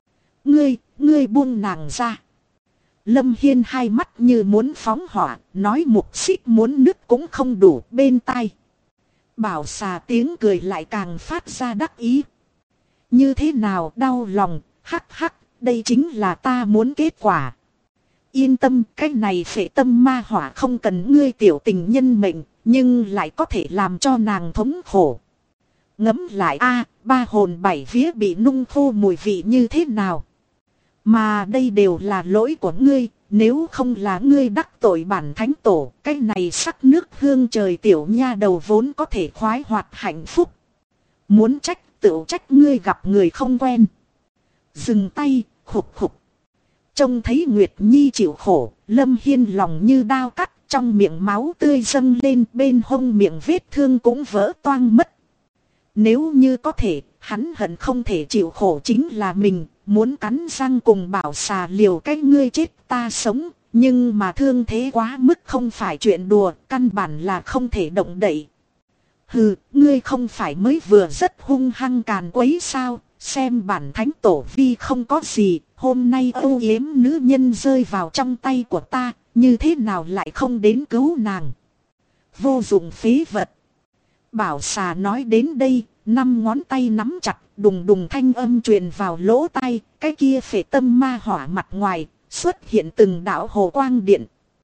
Ngươi buông nàng ra. Lâm Hiên hai mắt như muốn phóng hỏa, nói mục xích muốn nứt cũng không đủ bên tai. Bảo xà tiếng cười lại càng phát ra đắc ý. Như thế nào đau lòng, hắc hắc, đây chính là ta muốn kết quả. Yên tâm, cái này phệ tâm ma hỏa không cần ngươi tiểu tình nhân mệnh, nhưng lại có thể làm cho nàng thống khổ. Ngẫm lại ba hồn bảy vía bị nung khô mùi vị như thế nào. Mà đây đều là lỗi của ngươi, nếu không là ngươi đắc tội bản thánh tổ, cái này sắc nước hương trời tiểu nha đầu vốn có thể khoái hoạt hạnh phúc. Muốn trách tự trách ngươi gặp người không quen. Dừng tay, khục khục. Trông thấy Nguyệt Nhi chịu khổ, Lâm Hiên lòng như đao cắt, trong miệng máu tươi dâng lên, bên hông miệng vết thương cũng vỡ toang mất. Nếu như có thể, hắn hận không thể chịu khổ chính là mình, muốn cắn răng cùng bảo xà liều cái ngươi chết ta sống, nhưng mà thương thế quá mức không phải chuyện đùa, căn bản là không thể động đậy. Hừ, ngươi không phải mới vừa rất hung hăng càn quấy sao, xem bản thánh tổ vi không có gì, hôm nay âu yếm nữ nhân rơi vào trong tay của ta, như thế nào lại không đến cứu nàng. Vô dụng phế vật. Bảo xà nói đến đây, 5 ngón tay nắm chặt, đùng đùng thanh âm truyền vào lỗ tai, cái kia phệ tâm ma hỏa mặt ngoài, xuất hiện từng đạo hồ quang điện.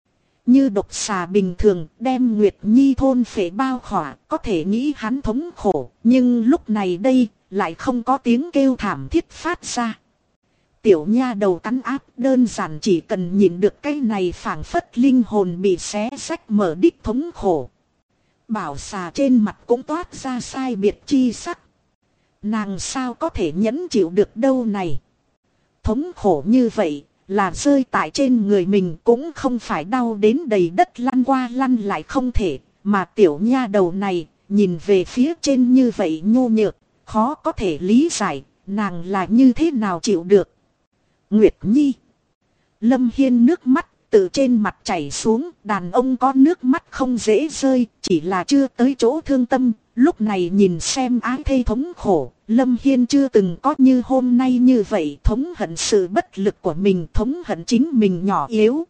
Như độc xà bình thường, đem Nguyệt Nhi thôn phệ bao khỏa, có thể nghĩ hắn thống khổ, nhưng lúc này đây, lại không có tiếng kêu thảm thiết phát ra. Tiểu nha đầu cắn áp đơn giản chỉ cần nhìn được cái này phảng phất linh hồn bị xé rách mở đích thống khổ. Bảo xà trên mặt cũng toát ra sai biệt chi sắc. Nàng sao có thể nhẫn chịu được đâu này. Thống khổ như vậy là rơi tại trên người mình cũng không phải đau đến đầy đất lăn qua lăn lại không thể. Mà tiểu nha đầu này nhìn về phía trên như vậy nhô nhược, khó có thể lý giải nàng là như thế nào chịu được. Nguyệt Nhi. Lâm Hiên nước mắt từ trên mặt chảy xuống, đàn ông có nước mắt không dễ rơi, chỉ là chưa tới chỗ thương tâm, lúc này nhìn xem ái thê thống khổ, Lâm Hiên chưa từng có như hôm nay như vậy, thống hận sự bất lực của mình, thống hận chính mình nhỏ yếu.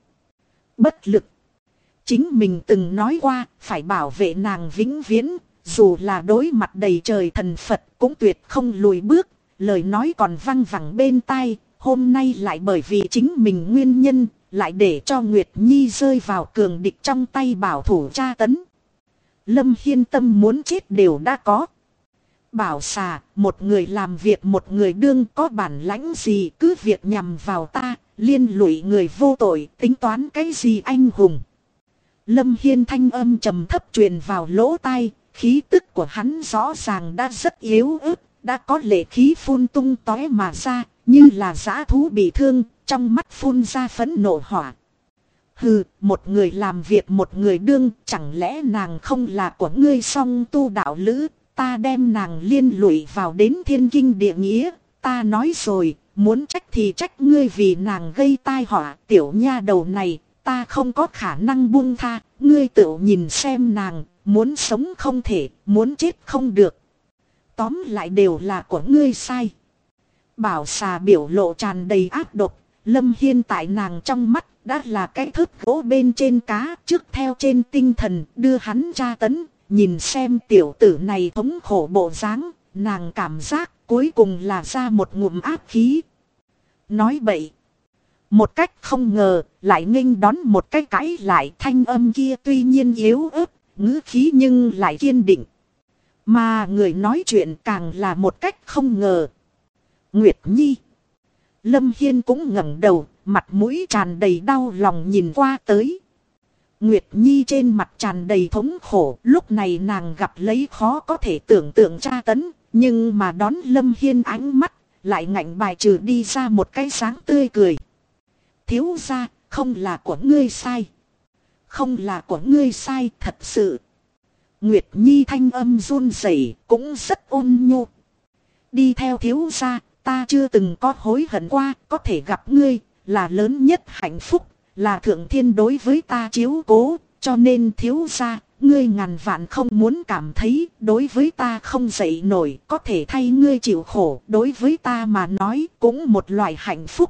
Bất lực. Chính mình từng nói qua, phải bảo vệ nàng vĩnh viễn, dù là đối mặt đầy trời thần Phật cũng tuyệt không lùi bước, lời nói còn văng vẳng bên tai, hôm nay lại bởi vì chính mình nguyên nhân, lại để cho Nguyệt Nhi rơi vào cường địch trong tay bảo thủ tra tấn. Lâm Hiên tâm muốn chết đều đã có. Bảo xà, một người làm việc một người đương, có bản lãnh gì cứ việc nhằm vào ta, liên lụy người vô tội, tính toán cái gì anh hùng. Lâm Hiên thanh âm trầm thấp truyền vào lỗ tai, khí tức của hắn rõ ràng đã rất yếu ớt, đã có lệ khí phun tung tóe mà ra, như là dã thú bị thương, trong mắt phun ra phẫn nộ hỏa. Hừ, một người làm việc một người đương, chẳng lẽ nàng không là của ngươi song tu đạo lữ, ta đem nàng liên lụy vào đến thiên kinh địa nghĩa, ta nói rồi, muốn trách thì trách ngươi vì nàng gây tai họa, tiểu nha đầu này, ta không có khả năng buông tha, ngươi tự nhìn xem nàng, muốn sống không thể, muốn chết không được. Tóm lại đều là của ngươi sai. Bảo xà biểu lộ tràn đầy ác độc, Lâm Hiên tại nàng trong mắt đã là cái thớt gỗ bên trên cá, trước theo trên tinh thần đưa hắn tra tấn, nhìn xem tiểu tử này thống khổ bộ dáng, nàng cảm giác cuối cùng là ra một ngụm ác khí. Nói bậy. Một cách không ngờ, lại nghênh đón một cái cãi lại, thanh âm kia tuy nhiên yếu ớt, ngữ khí nhưng lại kiên định. Mà người nói chuyện càng là một cách không ngờ. Nguyệt Nhi. Lâm Hiên cũng ngẩng đầu, mặt mũi tràn đầy đau lòng nhìn qua tới. Nguyệt Nhi trên mặt tràn đầy thống khổ, lúc này nàng gặp lấy khó có thể tưởng tượng tra tấn, nhưng mà đón Lâm Hiên ánh mắt, lại ngạnh bài trừ đi ra một cái sáng tươi cười. Thiếu gia, không là của ngươi sai. Không là của ngươi sai thật sự. Nguyệt Nhi thanh âm run rẩy cũng rất ôn nhu. Đi theo thiếu gia, ta chưa từng có hối hận qua, có thể gặp ngươi, là lớn nhất hạnh phúc, là thượng thiên đối với ta chiếu cố, cho nên thiếu gia, ngươi ngàn vạn không muốn cảm thấy, đối với ta không dậy nổi, có thể thay ngươi chịu khổ, đối với ta mà nói, cũng một loại hạnh phúc.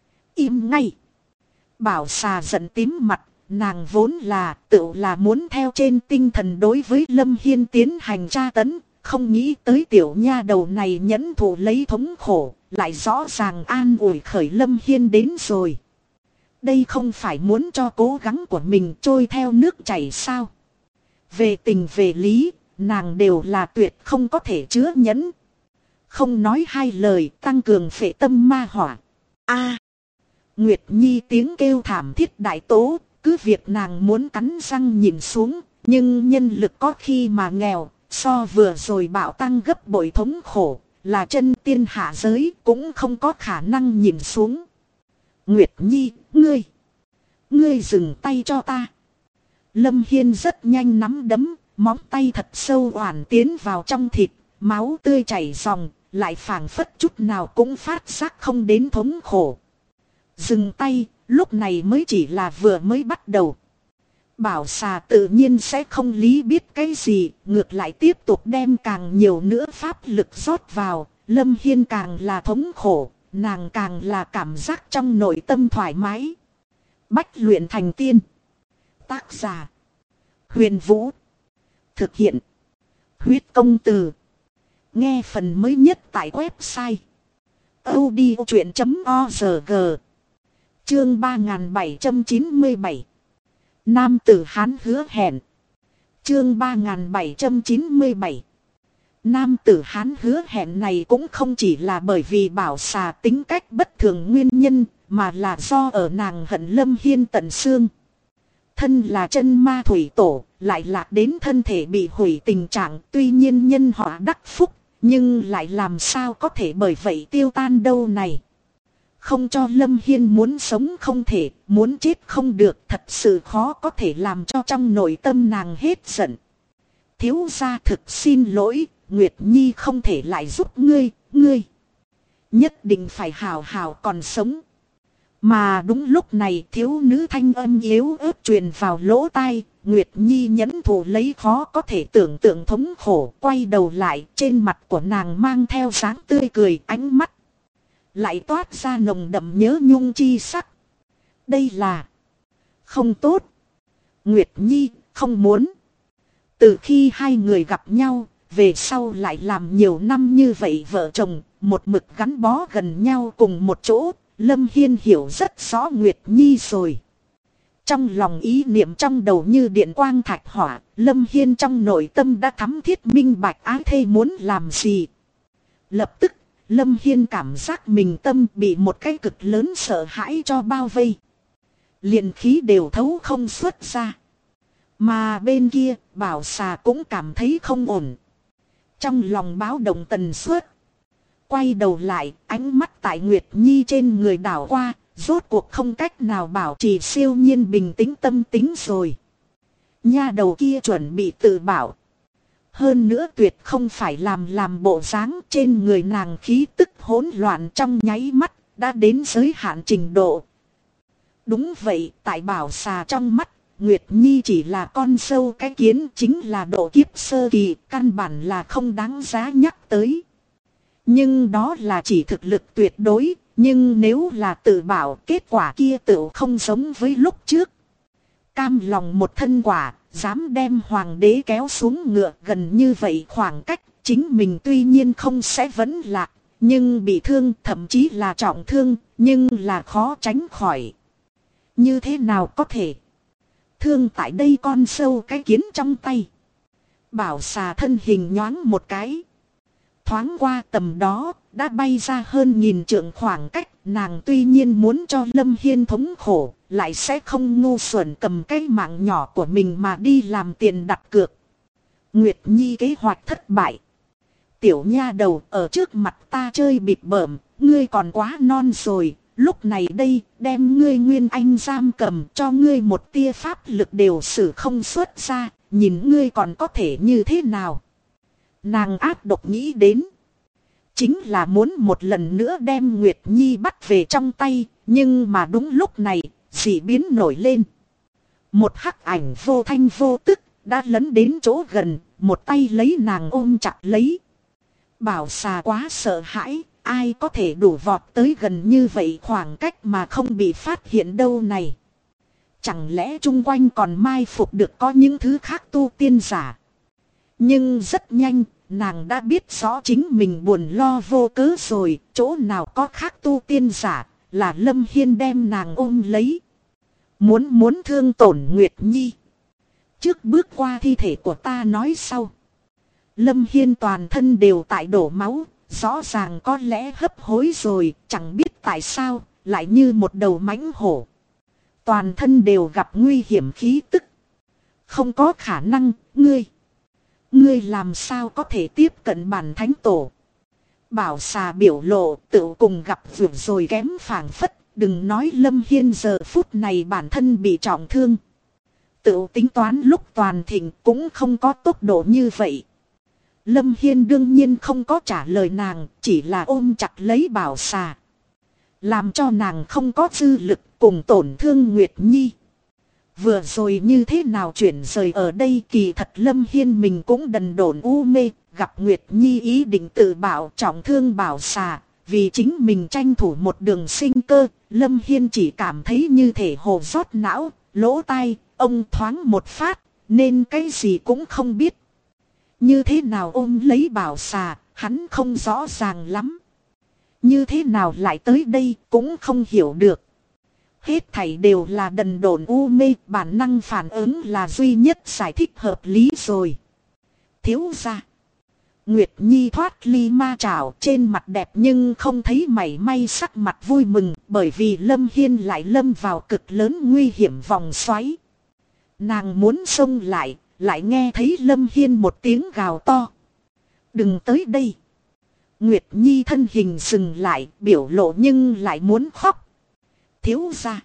Im ngay. Bảo xà giận tím mặt, nàng vốn là, tự là muốn theo trên tinh thần đối với Lâm Hiên tiến hành tra tấn, không nghĩ tới tiểu nha đầu này nhẫn thụ lấy thống khổ, lại rõ ràng an ủi khởi Lâm Hiên đến rồi. Đây không phải muốn cho cố gắng của mình trôi theo nước chảy sao? Về tình về lý, nàng đều là tuyệt không có thể chứa nhẫn. Không nói hai lời, tăng cường phệ tâm ma hỏa. A, Nguyệt Nhi tiếng kêu thảm thiết đại tố, cứ việc nàng muốn cắn răng nhìn xuống, nhưng nhân lực có khi mà nghèo, so vừa rồi bạo tăng gấp bội thống khổ, là chân tiên hạ giới cũng không có khả năng nhìn xuống. Nguyệt Nhi, ngươi dừng tay cho ta. Lâm Hiên rất nhanh nắm đấm, móng tay thật sâu oản tiến vào trong thịt, máu tươi chảy ròng, lại phảng phất chút nào cũng phát giác không đến thống khổ. Dừng tay, lúc này mới chỉ là vừa mới bắt đầu. Bảo xà tự nhiên sẽ không lý biết cái gì, ngược lại tiếp tục đem càng nhiều nữa pháp lực rót vào, Lâm Hiên càng là thống khổ, nàng càng là cảm giác trong nội tâm thoải mái. Bách luyện thành tiên. Tác giả Huyền Vũ. Thực hiện Huyết Công Từ. Nghe phần mới nhất tại website audiochuyện.org. Chương 3797. Nam tử Hán hứa hẹn. Chương 3797. Nam tử Hán hứa hẹn này cũng không chỉ là bởi vì bảo xà tính cách bất thường nguyên nhân, mà là do ở nàng hận Lâm Hiên tận xương. Thân là chân ma thủy tổ, lại lạc đến thân thể bị hủy tình trạng, tuy nhiên nhân họa đắc phúc, nhưng lại làm sao có thể bởi vậy tiêu tan đâu này. Không cho Lâm Hiên muốn sống không thể, muốn chết không được, thật sự khó có thể làm cho trong nội tâm nàng hết giận. Thiếu gia thực xin lỗi, Nguyệt Nhi không thể lại giúp ngươi nhất định phải hào hào còn sống. Mà đúng lúc này thiếu nữ thanh âm yếu ớt truyền vào lỗ tai, Nguyệt Nhi nhẫn thụ lấy khó có thể tưởng tượng thống khổ, quay đầu lại, trên mặt của nàng mang theo dáng tươi cười, ánh mắt lại toát ra nồng đậm nhớ nhung chi sắc. Đây là không tốt. Nguyệt Nhi không muốn. Từ khi hai người gặp nhau, về sau lại làm nhiều năm như vậy vợ chồng, một mực gắn bó gần nhau cùng một chỗ, Lâm Hiên hiểu rất rõ Nguyệt Nhi rồi. Trong lòng ý niệm trong đầu như điện quang thạch hỏa, Lâm Hiên trong nội tâm đã thắm thiết minh bạch ái thê muốn làm gì. Lập tức, Lâm Hiên cảm giác mình tâm bị một cái cực lớn sợ hãi cho bao vây. Liền khí đều thấu không xuất ra. Mà bên kia, bảo xà cũng cảm thấy không ổn. Trong lòng báo động tần suất. Quay đầu lại, ánh mắt tại Nguyệt Nhi trên người đảo qua, rốt cuộc không cách nào bảo trì siêu nhiên bình tĩnh tâm tính rồi. Nha đầu kia chuẩn bị tự bảo. Hơn nữa tuyệt không phải làm bộ dáng, trên người nàng khí tức hỗn loạn trong nháy mắt, đã đến giới hạn trình độ. Đúng vậy, tại Bảo Xà trong mắt, Nguyệt Nhi chỉ là con sâu cái kiến, chính là độ kiếp sơ kỳ, căn bản là không đáng giá nhắc tới. Nhưng đó là chỉ thực lực tuyệt đối, nhưng nếu là tự bảo, kết quả kia tự không giống với lúc trước. Cam lòng một thân quả, dám đem hoàng đế kéo xuống ngựa gần như vậy khoảng cách, chính mình tuy nhiên không sẽ vẫn lạc, nhưng bị thương, thậm chí là trọng thương, nhưng là khó tránh khỏi. Như thế nào có thể? Thương tại đây con sâu cái kiến trong tay. Bảo Xà thân hình nhoáng một cái. Thoáng qua tầm đó, đã bay ra hơn 1000 trượng khoảng cách, nàng tuy nhiên muốn cho Lâm Hiên thống khổ, lại sẽ không ngu xuẩn cầm cái mạng nhỏ của mình mà đi làm tiền đặt cược. Nguyệt Nhi kế hoạch thất bại. Tiểu nha đầu, ở trước mặt ta chơi bịp bợm, ngươi còn quá non rồi, lúc này đây, đem ngươi nguyên anh giam cầm, cho ngươi một tia pháp lực đều sử không xuất ra, nhìn ngươi còn có thể như thế nào. Nàng ác độc nghĩ đến, chính là muốn một lần nữa đem Nguyệt Nhi bắt về trong tay, nhưng mà đúng lúc này, dị biến nổi lên. Một hắc ảnh vô thanh vô tức, đã lấn đến chỗ gần, một tay lấy nàng ôm chặt lấy. Bảo Xà quá sợ hãi, ai có thể đủ vọt tới gần như vậy khoảng cách mà không bị phát hiện đâu này. Chẳng lẽ chung quanh còn mai phục được có những thứ khác tu tiên giả. Nhưng rất nhanh, nàng đã biết rõ chính mình buồn lo vô cớ rồi, chỗ nào có khác tu tiên giả, là Lâm Hiên đem nàng ôm lấy. Muốn thương tổn Nguyệt Nhi. Trước bước qua thi thể của ta nói sau. Lâm Hiên toàn thân đều tại đổ máu, rõ ràng có lẽ hấp hối rồi, chẳng biết tại sao, lại như một đầu mãnh hổ. Toàn thân đều gặp nguy hiểm khí tức. Không có khả năng, ngươi làm sao có thể tiếp cận bản thánh tổ. Bảo Xà biểu lộ tự cùng gặp vừa rồi kém phảng phất, đừng nói Lâm Hiên giờ phút này bản thân bị trọng thương. Tự tính toán lúc toàn thịnh cũng không có tốc độ như vậy. Lâm Hiên đương nhiên không có trả lời nàng, chỉ là ôm chặt lấy Bảo Xà. Làm cho nàng không có dư lực cùng tổn thương Nguyệt Nhi. Vừa rồi như thế nào chuyển rời ở đây, kỳ thật Lâm Hiên mình cũng đần độn u mê, gặp Nguyệt Nhi ý định tự bảo trọng thương Bảo Xà, vì chính mình tranh thủ một đường sinh cơ, Lâm Hiên chỉ cảm thấy như thể hồ rót não, lỗ tai, ông thoáng một phát, nên cái gì cũng không biết. Như thế nào ôm lấy Bảo Xà, hắn không rõ ràng lắm. Như thế nào lại tới đây cũng không hiểu được. Hết thảy đều là đần độn u mê, bản năng phản ứng là duy nhất giải thích hợp lý rồi. Thiếu gia. Nguyệt Nhi thoát ly ma trảo, trên mặt đẹp nhưng không thấy mảy may sắc mặt vui mừng, bởi vì Lâm Hiên lại lâm vào cực lớn nguy hiểm vòng xoáy. Nàng muốn xông lại nghe thấy Lâm Hiên một tiếng gào to. Đừng tới đây. Nguyệt Nhi thân hình dừng lại, biểu lộ nhưng lại muốn khóc. Thiếu gia.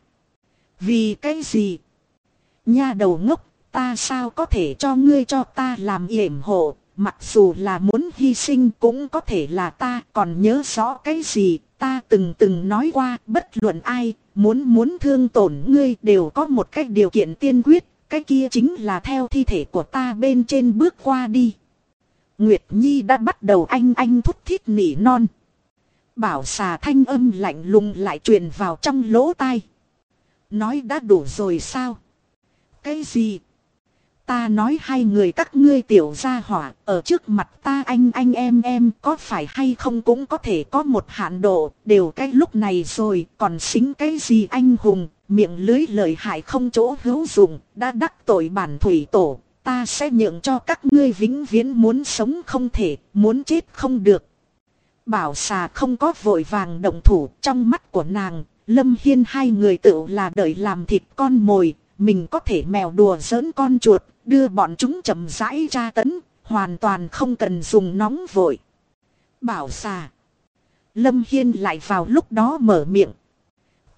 Vì cái gì? Nha đầu ngốc, ta sao có thể cho ngươi cho ta làm yểm hộ, mặc dù là muốn hy sinh cũng có thể là ta, còn nhớ rõ cái gì, ta từng nói qua, bất luận ai, muốn thương tổn ngươi đều có một cái điều kiện tiên quyết, cái kia chính là theo thi thể của ta bên trên bước qua đi. Nguyệt Nhi đã bắt đầu anh thút thít nỉ non. Bảo Xà thanh âm lạnh lùng lại truyền vào trong lỗ tai. Nói đã đủ rồi sao? Cái gì? Ta nói hai người các ngươi tiểu gia hỏa ở trước mặt ta anh em có phải hay không cũng có thể có một hạn độ, đều cái lúc này rồi còn xính cái gì anh hùng, miệng lưới lợi hại không chỗ hữu dụng, đã đắc tội bản thủy tổ, ta sẽ nhượng cho các ngươi vĩnh viễn muốn sống không thể, muốn chết không được. Bảo Xà không có vội vàng động thủ, trong mắt của nàng, Lâm Hiên hai người tự là đợi làm thịt con mồi, mình có thể mèo đùa giỡn con chuột, đưa bọn chúng chậm rãi tra tấn, hoàn toàn không cần dùng nóng vội. Bảo Xà. Lâm Hiên lại vào lúc đó mở miệng.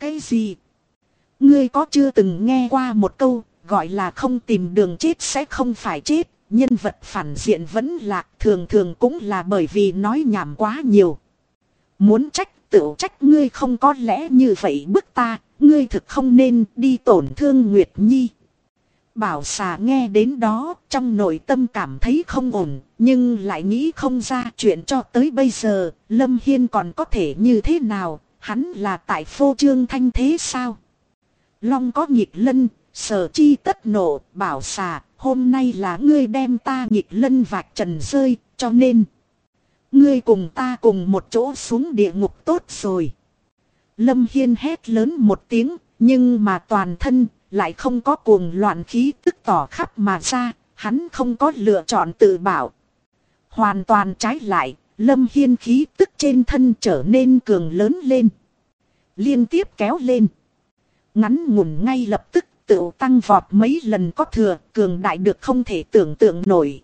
Cái gì? Ngươi có chưa từng nghe qua một câu, gọi là không tìm đường chết sẽ không phải chết, nhân vật phản diện vẫn lạc, thường thường cũng là bởi vì nói nhảm quá nhiều. Muốn trách tự trách ngươi, không có lẽ như vậy bức ta, ngươi thực không nên đi tổn thương Nguyệt Nhi. Bảo xà nghe đến đó, trong nội tâm cảm thấy không ổn, nhưng lại nghĩ không ra chuyện cho tới bây giờ, Lâm Hiên còn có thể như thế nào, hắn là tại phô trương thanh thế sao? Long có nghịch lân, sở chi tất nộ, bảo xà, hôm nay là ngươi đem ta nghịch lân vạch trần rơi, cho nên ngươi cùng ta cùng một chỗ xuống địa ngục tốt rồi. Lâm Hiên hét lớn một tiếng, nhưng mà toàn thân lại không có cuồng loạn khí tức tỏ khắp mà ra, hắn không có lựa chọn tự bảo. Hoàn toàn trái lại, Lâm Hiên khí tức trên thân trở nên cường lớn lên. Liên tiếp kéo lên. Ngắn ngủn ngay lập tức tự tăng vọt mấy lần có thừa, cường đại được không thể tưởng tượng nổi.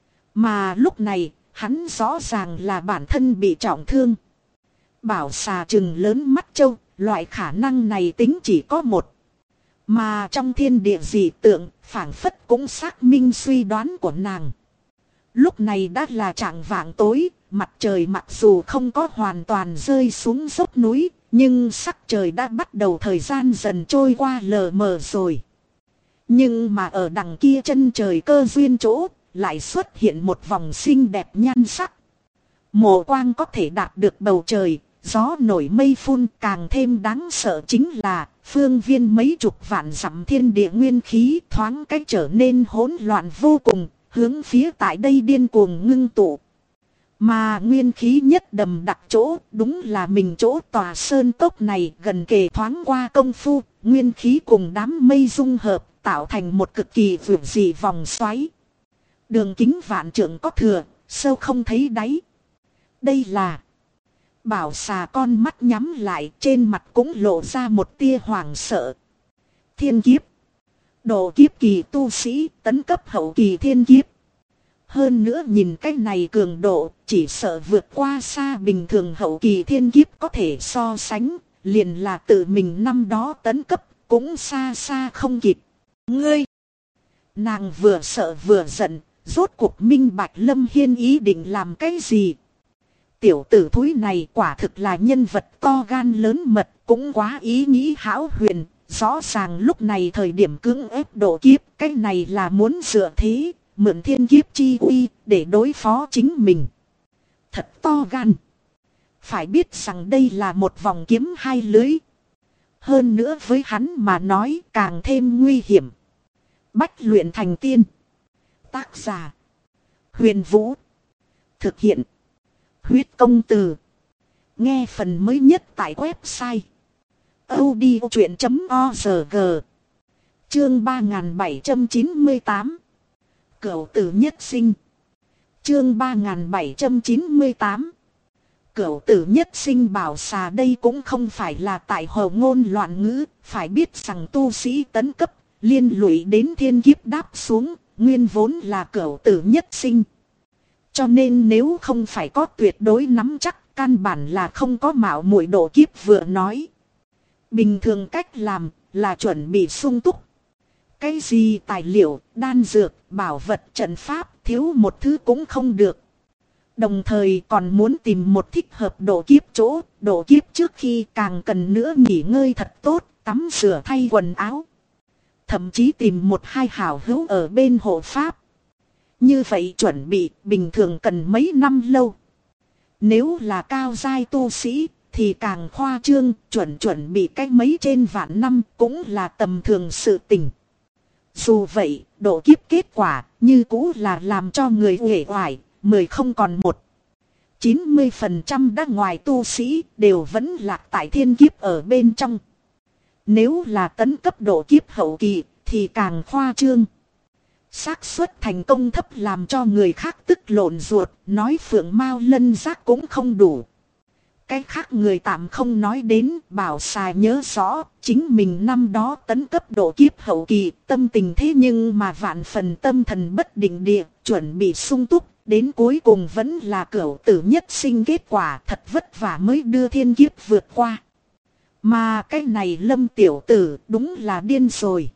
Mà lúc này, hắn rõ ràng là bản thân bị trọng thương. Bảo xà trừng lớn mắt trâu, loại khả năng này tính chỉ có một. Mà trong thiên địa dị tượng, phảng phất cũng xác minh suy đoán của nàng. Lúc này đã là trạng vạng tối, mặt trời mặc dù không có hoàn toàn rơi xuống dốc núi, nhưng sắc trời đã bắt đầu thời gian dần trôi qua lờ mờ rồi. Nhưng mà ở đằng kia chân trời cơ duyên chỗ, lại xuất hiện một vòng xinh đẹp nhan sắc. Mộ quang có thể đạt được bầu trời, gió nổi mây phun, càng thêm đáng sợ chính là phương viên mấy chục vạn dặm thiên địa nguyên khí thoáng cách trở nên hỗn loạn vô cùng, hướng phía tại đây điên cuồng ngưng tụ. Mà nguyên khí nhất đầm đặc chỗ, đúng là mình chỗ tòa sơn cốc này, gần kề thoáng qua công phu, nguyên khí cùng đám mây dung hợp, tạo thành một cực kỳ vượt dị vòng xoáy. Đường kính vạn trượng có thừa, sâu không thấy đáy. Đây là... Bảo xà con mắt nhắm lại, trên mặt cũng lộ ra một tia hoảng sợ. Thiên kiếp. Độ kiếp kỳ tu sĩ, tấn cấp hậu kỳ thiên kiếp. Hơn nữa nhìn cái này cường độ, chỉ sợ vượt qua xa bình thường hậu kỳ thiên kiếp có thể so sánh, liền là tự mình năm đó tấn cấp, cũng xa xa không kịp. Ngươi! Nàng vừa sợ vừa giận, rốt cuộc minh bạch Lâm Hiên ý định làm cái gì. Tiểu tử thúi này quả thực là nhân vật to gan lớn mật, cũng quá ý nghĩ hão huyền. Rõ ràng lúc này thời điểm cưỡng ép độ kiếp, cái này là muốn dựa thế, mượn thiên kiếp chi uy để đối phó chính mình. Thật to gan. Phải biết rằng đây là một vòng kiếm hai lưới. Hơn nữa với hắn mà nói càng thêm nguy hiểm. Bách luyện thành tiên. Tác giả: Huyền Vũ. Thực hiện: Huyết Công Từ. Nghe phần mới nhất tại website audiochuyện.org. Chương 3798. Cửu tử nhất sinh. Chương 3798. Cửu tử nhất sinh. Bảo xà đây cũng không phải là tại hồ ngôn loạn ngữ, phải biết rằng tu sĩ tấn cấp, liên lụy đến thiên kiếp đáp xuống, nguyên vốn là cửu tử nhất sinh. Cho nên nếu không phải có tuyệt đối nắm chắc, căn bản là không có mạo muội độ kiếp vừa nói. Bình thường cách làm là chuẩn bị sung túc. Cái gì tài liệu, đan dược, bảo vật, trận pháp, thiếu một thứ cũng không được. Đồng thời còn muốn tìm một thích hợp độ kiếp chỗ, độ kiếp trước khi càng cần nữa nghỉ ngơi thật tốt, tắm rửa thay quần áo. Thậm chí tìm một hai hảo hữu ở bên hộ pháp. Như vậy chuẩn bị bình thường cần mấy năm lâu. Nếu là cao giai tu sĩ thì càng khoa trương, chuẩn bị cách mấy trên vạn năm cũng là tầm thường sự tình. Dù vậy, độ kiếp kết quả như cũ là làm cho người uể oải, 10 không còn một. 90% đã ngoài tu sĩ đều vẫn lạc tại thiên kiếp ở bên trong. Nếu là tấn cấp độ kiếp hậu kỳ thì càng khoa trương. Xác suất thành công thấp làm cho người khác tức lộn ruột, nói phượng mao lân giác cũng không đủ. Cái khác người tạm không nói đến, bảo xà nhớ rõ, chính mình năm đó tấn cấp độ kiếp hậu kỳ, tâm tình thế nhưng mà vạn phần tâm thần bất định địa, chuẩn bị sung túc, đến cuối cùng vẫn là cửu tử nhất sinh, kết quả thật vất vả mới đưa thiên kiếp vượt qua. Mà cái này Lâm tiểu tử đúng là điên rồi.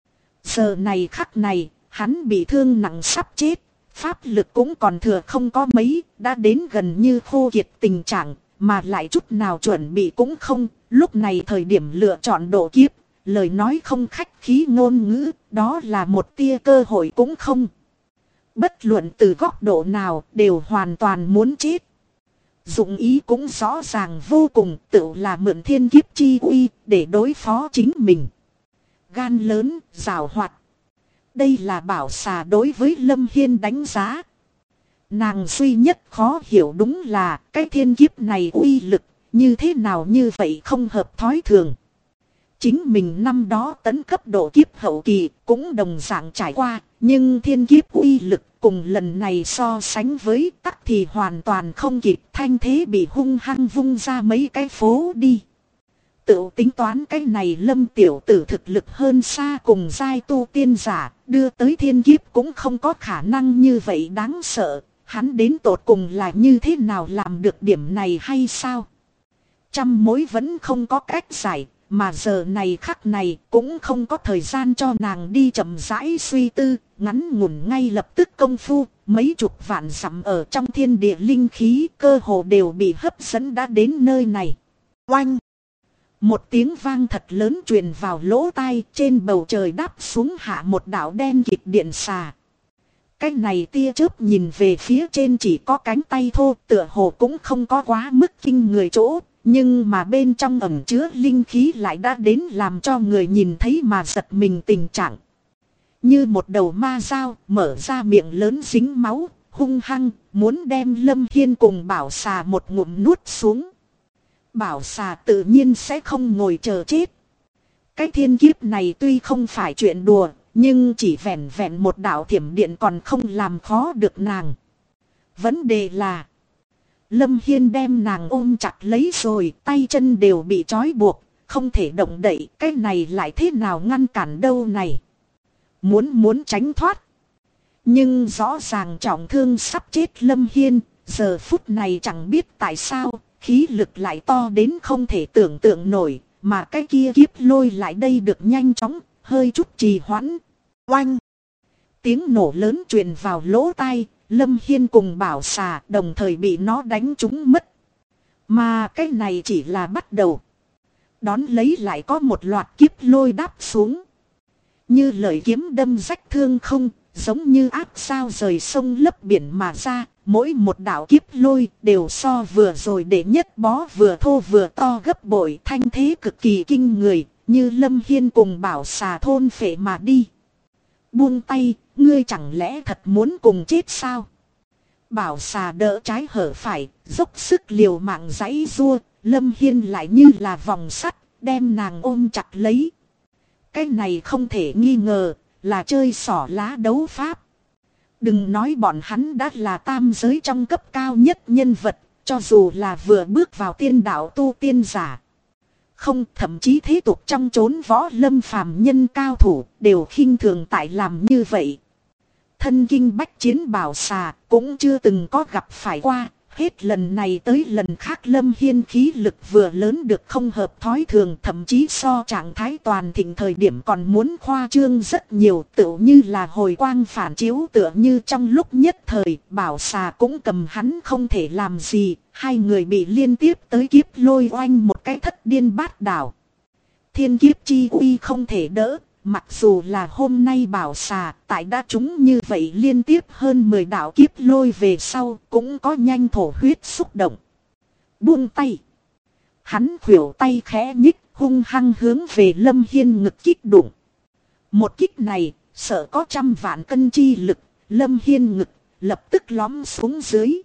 Giờ này khắc này, hắn bị thương nặng sắp chết. Pháp lực cũng còn thừa không có mấy, đã đến gần như khô kiệt tình trạng, mà lại chút nào chuẩn bị cũng không. Lúc này thời điểm lựa chọn độ kiếp, lời nói không khách khí ngôn ngữ, đó là một tia cơ hội cũng không. Bất luận từ góc độ nào đều hoàn toàn muốn chết. Dụng ý cũng rõ ràng vô cùng, tự là mượn thiên kiếp chi uy để đối phó chính mình. Gan lớn, giàu hoạt. Đây là Bảo Xà đối với Lâm Hiên đánh giá. Nàng duy nhất khó hiểu đúng là cái thiên kiếp này uy lực như thế nào như vậy không hợp thói thường. Chính mình năm đó tấn cấp độ kiếp hậu kỳ cũng đồng dạng trải qua, nhưng thiên kiếp uy lực cùng lần này so sánh với tắc thì hoàn toàn không kịp, thanh thế bị hung hăng vung ra mấy cái phố đi. Tự tính toán cái này Lâm tiểu tử thực lực hơn xa cùng giai tu tiên giả, đưa tới thiên kiếp cũng không có khả năng như vậy đáng sợ, hắn đến tột cùng là như thế nào làm được điểm này hay sao? Trăm mối vẫn không có cách giải. Mà giờ này khắc này cũng không có thời gian cho nàng đi chậm rãi suy tư, ngắn ngủn ngay lập tức công phu, mấy chục vạn dặm ở trong thiên địa linh khí cơ hồ đều bị hấp dẫn đã đến nơi này. Oanh! Một tiếng vang thật lớn truyền vào lỗ tai, trên bầu trời đáp xuống hạ một đạo đen kịt điện xà. Cái này tia chớp nhìn về phía trên chỉ có cánh tay thô, tựa hồ cũng không có quá mức kinh người chỗ. Nhưng mà bên trong ẩn chứa linh khí lại đã đến làm cho người nhìn thấy mà giật mình tình trạng. Như một đầu ma dao mở ra miệng lớn dính máu, hung hăng, muốn đem Lâm Hiên cùng Bảo Xà một ngụm nuốt xuống. Bảo Xà tự nhiên sẽ không ngồi chờ chết. Cái thiên kiếp này tuy không phải chuyện đùa, nhưng chỉ vẹn vẹn một đạo thiểm điện còn không làm khó được nàng. Vấn đề là Lâm Hiên đem nàng ôm chặt lấy rồi, tay chân đều bị trói buộc, không thể động đậy, cái này lại thế nào ngăn cản đâu này. Muốn tránh thoát. Nhưng rõ ràng trọng thương sắp chết Lâm Hiên, giờ phút này chẳng biết tại sao, khí lực lại to đến không thể tưởng tượng nổi, mà cái kia kiếp lôi lại đây được nhanh chóng, hơi chút trì hoãn. Oanh! Tiếng nổ lớn truyền vào lỗ tai. Lâm Hiên cùng Bảo Xà đồng thời bị nó đánh trúng mất. Mà cái này chỉ là bắt đầu. Đón lấy lại có một loạt kiếp lôi đáp xuống. Như lời kiếm đâm rách thương không, giống như áp sao rời sông lấp biển mà ra. Mỗi một đạo kiếp lôi đều so vừa rồi để nhất bó vừa thô vừa to gấp bội, thanh thế cực kỳ kinh người, như Lâm Hiên cùng Bảo Xà thôn phệ mà đi. Buông tay, ngươi chẳng lẽ thật muốn cùng chết sao? Bảo Xà đỡ trái hở phải, dốc sức liều mạng giãy giụa, Lâm Hiên lại như là vòng sắt, đem nàng ôm chặt lấy. Cái này không thể nghi ngờ, là chơi xỏ lá đấu pháp. Đừng nói bọn hắn đã là tam giới trong cấp cao nhất nhân vật, cho dù là vừa bước vào tiên đạo tu tiên giả. Không, thậm chí thế tục trong chốn võ lâm phàm nhân cao thủ đều khinh thường tại làm như vậy. Thân kinh bách chiến Bảo Xà cũng chưa từng có gặp phải qua, hết lần này tới lần khác Lâm Hiên khí lực vừa lớn được không hợp thói thường, thậm chí so trạng thái toàn thịnh thời điểm còn muốn khoa trương rất nhiều, tựu như là hồi quang phản chiếu, tựa như trong lúc nhất thời Bảo Xà cũng cầm hắn không thể làm gì, hai người bị liên tiếp tới kiếp lôi oanh một cái thất điên bát đảo. Thiên kiếp chi uy không thể đỡ. Mặc dù là hôm nay Bảo Xà tại đã trúng như vậy liên tiếp hơn 10 đạo kiếp lôi về sau cũng có nhanh thổ huyết xúc động. Buông tay. Hắn khuỷu tay khẽ nhích hung hăng hướng về Lâm Hiên ngực kích đụng. Một kích này sợ có trăm vạn cân chi lực, Lâm Hiên ngực lập tức lõm xuống dưới.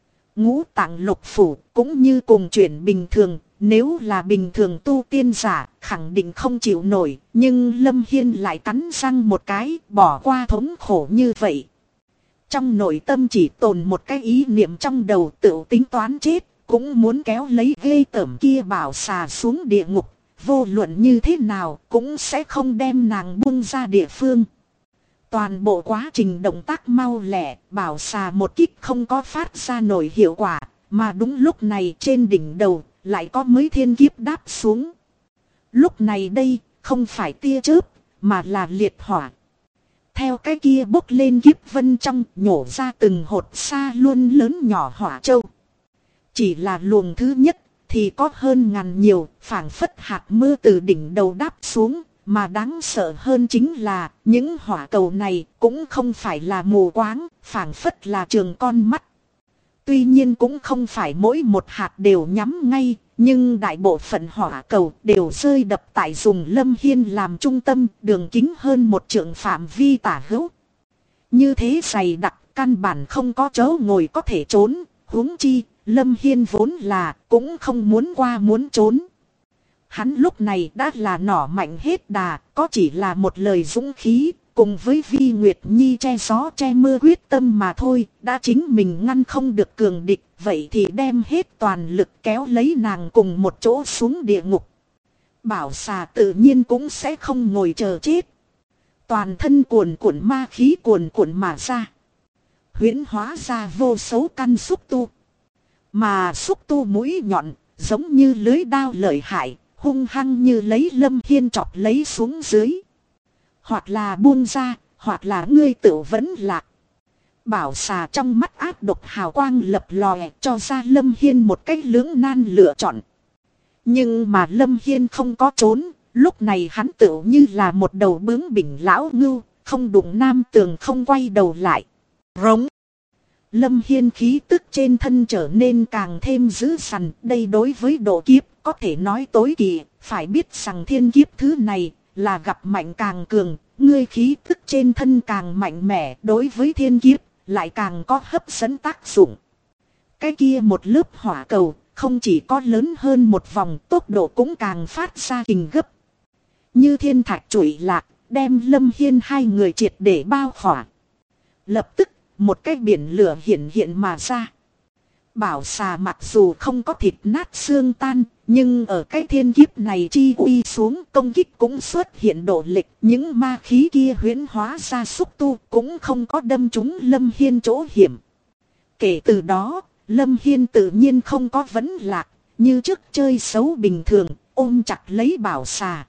Ngũ tạng lục phủ cũng như cùng chuyện bình thường. Nếu là bình thường tu tiên giả, khẳng định không chịu nổi, nhưng Lâm Hiên lại cắn răng một cái, bỏ qua thống khổ như vậy. Trong nội tâm chỉ tồn một cái ý niệm trong đầu tự tính toán chết, cũng muốn kéo lấy ghê tởm kia Bảo Xà xuống địa ngục, vô luận như thế nào cũng sẽ không đem nàng buông ra địa phương. Toàn bộ quá trình động tác mau lẹ, Bảo Xà một kích không có phát ra nổi hiệu quả, mà đúng lúc này trên đỉnh đầu lại có mấy thiên kiếp đáp xuống. Lúc này đây, không phải tia chớp, mà là liệt hỏa. Theo cái kia bốc lên kiếp vân trong, nhổ ra từng hột xa luôn lớn nhỏ hỏa châu. Chỉ là luồng thứ nhất, thì có hơn ngàn nhiều, phảng phất hạt mưa từ đỉnh đầu đáp xuống. Mà đáng sợ hơn chính là, những hỏa cầu này cũng không phải là mù quáng, phảng phất là trường con mắt. Tuy nhiên cũng không phải mỗi một hạt đều nhắm ngay, nhưng đại bộ phận hỏa cầu đều rơi đập tại dùng Lâm Hiên làm trung tâm, đường kính hơn một trượng phạm vi tả hữu. Như thế dày đặc, căn bản không có chỗ ngồi có thể trốn, huống chi, Lâm Hiên vốn là cũng không muốn qua muốn trốn. Hắn lúc này đã là nỏ mạnh hết đà, có chỉ là một lời dũng khí, cùng với Vi Nguyệt Nhi che gió che mưa quyết tâm mà thôi, đã chính mình ngăn không được cường địch, vậy thì đem hết toàn lực kéo lấy nàng cùng một chỗ xuống địa ngục. Bảo xà tự nhiên cũng sẽ không ngồi chờ chết. Toàn thân cuồn cuộn ma khí cuồn cuộn mà ra. Huyễn hóa ra vô số căn xúc tu. Mà xúc tu mũi nhọn, giống như lưới đao lợi hại, hung hăng như lấy Lâm Hiên chọc lấy xuống dưới. Hoặc là buông ra, hoặc là ngươi tự vẫn lạc. Bảo xà trong mắt ác độc hào quang lập lòe cho ra Lâm Hiên một cách lưỡng nan lựa chọn. Nhưng mà Lâm Hiên không có trốn, lúc này hắn tự như là một đầu bướng bỉnh lão ngưu, không đụng nam tường không quay đầu lại. Rống. Lâm Hiên khí tức trên thân trở nên càng thêm dữ dằn, đây đối với độ kiếp có thể nói tối kỵ, phải biết rằng thiên kiếp thứ này là gặp mạnh càng cường, ngươi khí tức trên thân càng mạnh mẽ, đối với thiên kiếp lại càng có hấp dẫn tác dụng. Cái kia một lớp hỏa cầu không chỉ có lớn hơn một vòng, tốc độ cũng càng phát ra kình gấp. Như thiên thạch trụi lạc, đem Lâm Hiên hai người triệt để bao khỏa. Lập tức, một cái biển lửa hiện mà ra. Bảo xà mặc dù không có thịt nát xương tan, nhưng ở cái thiên kiếp này chi uy xuống, công kích cũng xuất hiện độ lệch. Những ma khí kia huyễn hóa ra xúc tu cũng không có đâm trúng Lâm Hiên chỗ hiểm. Kể từ đó, Lâm Hiên tự nhiên không có vấn lạc, như trước chơi xấu bình thường, ôm chặt lấy bảo xà.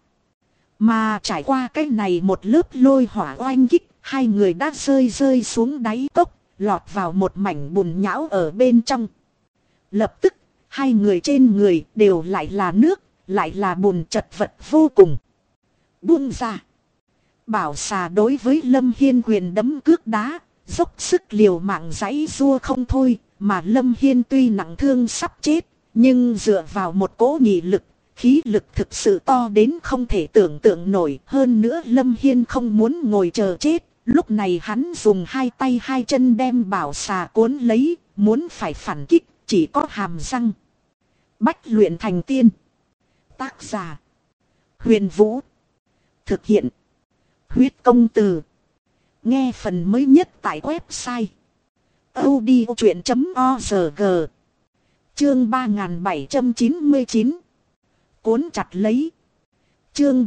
Mà trải qua cái này một lớp lôi hỏa oanh kích, hai người đã rơi xuống đáy cốc, lọt vào một mảnh bùn nhão ở bên trong. Lập tức, hai người trên người đều lại là nước, lại là bùn chật vật vô cùng. Buông ra. Bảo xà đối với Lâm Hiên quyền đấm cước đá, dốc sức liều mạng giãy giụa không thôi, mà Lâm Hiên tuy nặng thương sắp chết, nhưng dựa vào một cỗ nghị lực, khí lực thực sự to đến không thể tưởng tượng nổi. Hơn nữa Lâm Hiên không muốn ngồi chờ chết, lúc này hắn dùng hai tay hai chân đem bảo xà cuốn lấy, muốn phải phản kích, chỉ có hàm răng. Bách luyện thành tiên. Tác giả: Huyền Vũ. Thực hiện: Huyết Công Từ. Nghe phần mới nhất tại website audiochuyện.org. Chương 3799. Cuốn chặt lấy. Chương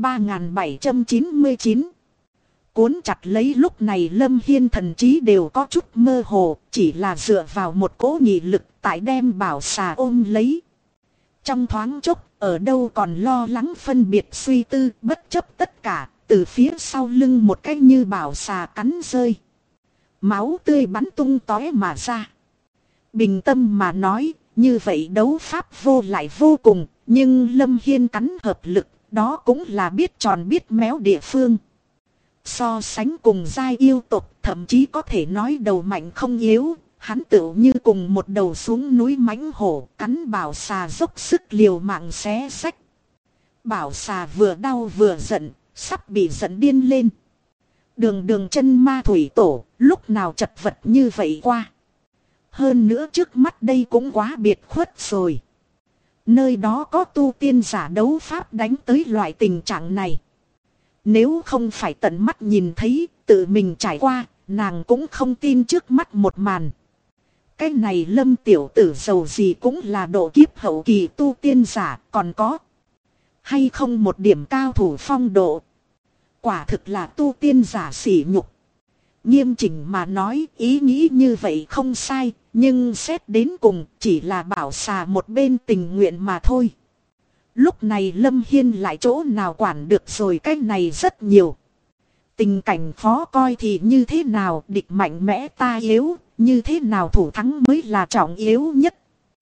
3799. Cuốn chặt lấy. Lúc này Lâm Hiên thần trí đều có chút mơ hồ, chỉ là dựa vào một cỗ nghị lực tại đem bảo xà ôm lấy. Trong thoáng chốc, ở đâu còn lo lắng phân biệt suy tư, bất chấp tất cả, từ phía sau lưng một cái như bảo xà cắn rơi. Máu tươi bắn tung tóe mà ra. Bình tâm mà nói, như vậy đấu pháp vô lại vô cùng, nhưng Lâm Hiên cắn hợp lực, đó cũng là biết tròn biết méo địa phương. So sánh cùng giai yêu tộc, thậm chí có thể nói đầu mạnh không yếu, hắn tựu như cùng một đầu xuống núi mãnh hổ, cắn bảo xà dốc sức liều mạng xé xách. Bảo xà vừa đau vừa giận, sắp bị giận điên lên. Đường chân ma thủy tổ, lúc nào chật vật như vậy qua. Hơn nữa trước mắt đây cũng quá biệt khuất rồi. Nơi đó có tu tiên giả đấu pháp đánh tới loại tình trạng này. Nếu không phải tận mắt nhìn thấy, tự mình trải qua, nàng cũng không tin trước mắt một màn. Cái này Lâm tiểu tử giàu gì cũng là độ kiếp hậu kỳ tu tiên giả, còn có hay không một điểm cao thủ phong độ. Quả thực là tu tiên giả sỉ nhục. Nghiêm chỉnh mà nói, ý nghĩ như vậy không sai, nhưng xét đến cùng chỉ là bảo xà một bên tình nguyện mà thôi. Lúc này Lâm Hiên lại chỗ nào quản được rồi, cái này rất nhiều. Tình cảnh khó coi thì như thế nào, địch mạnh mẽ ta yếu, như thế nào thủ thắng mới là trọng yếu nhất.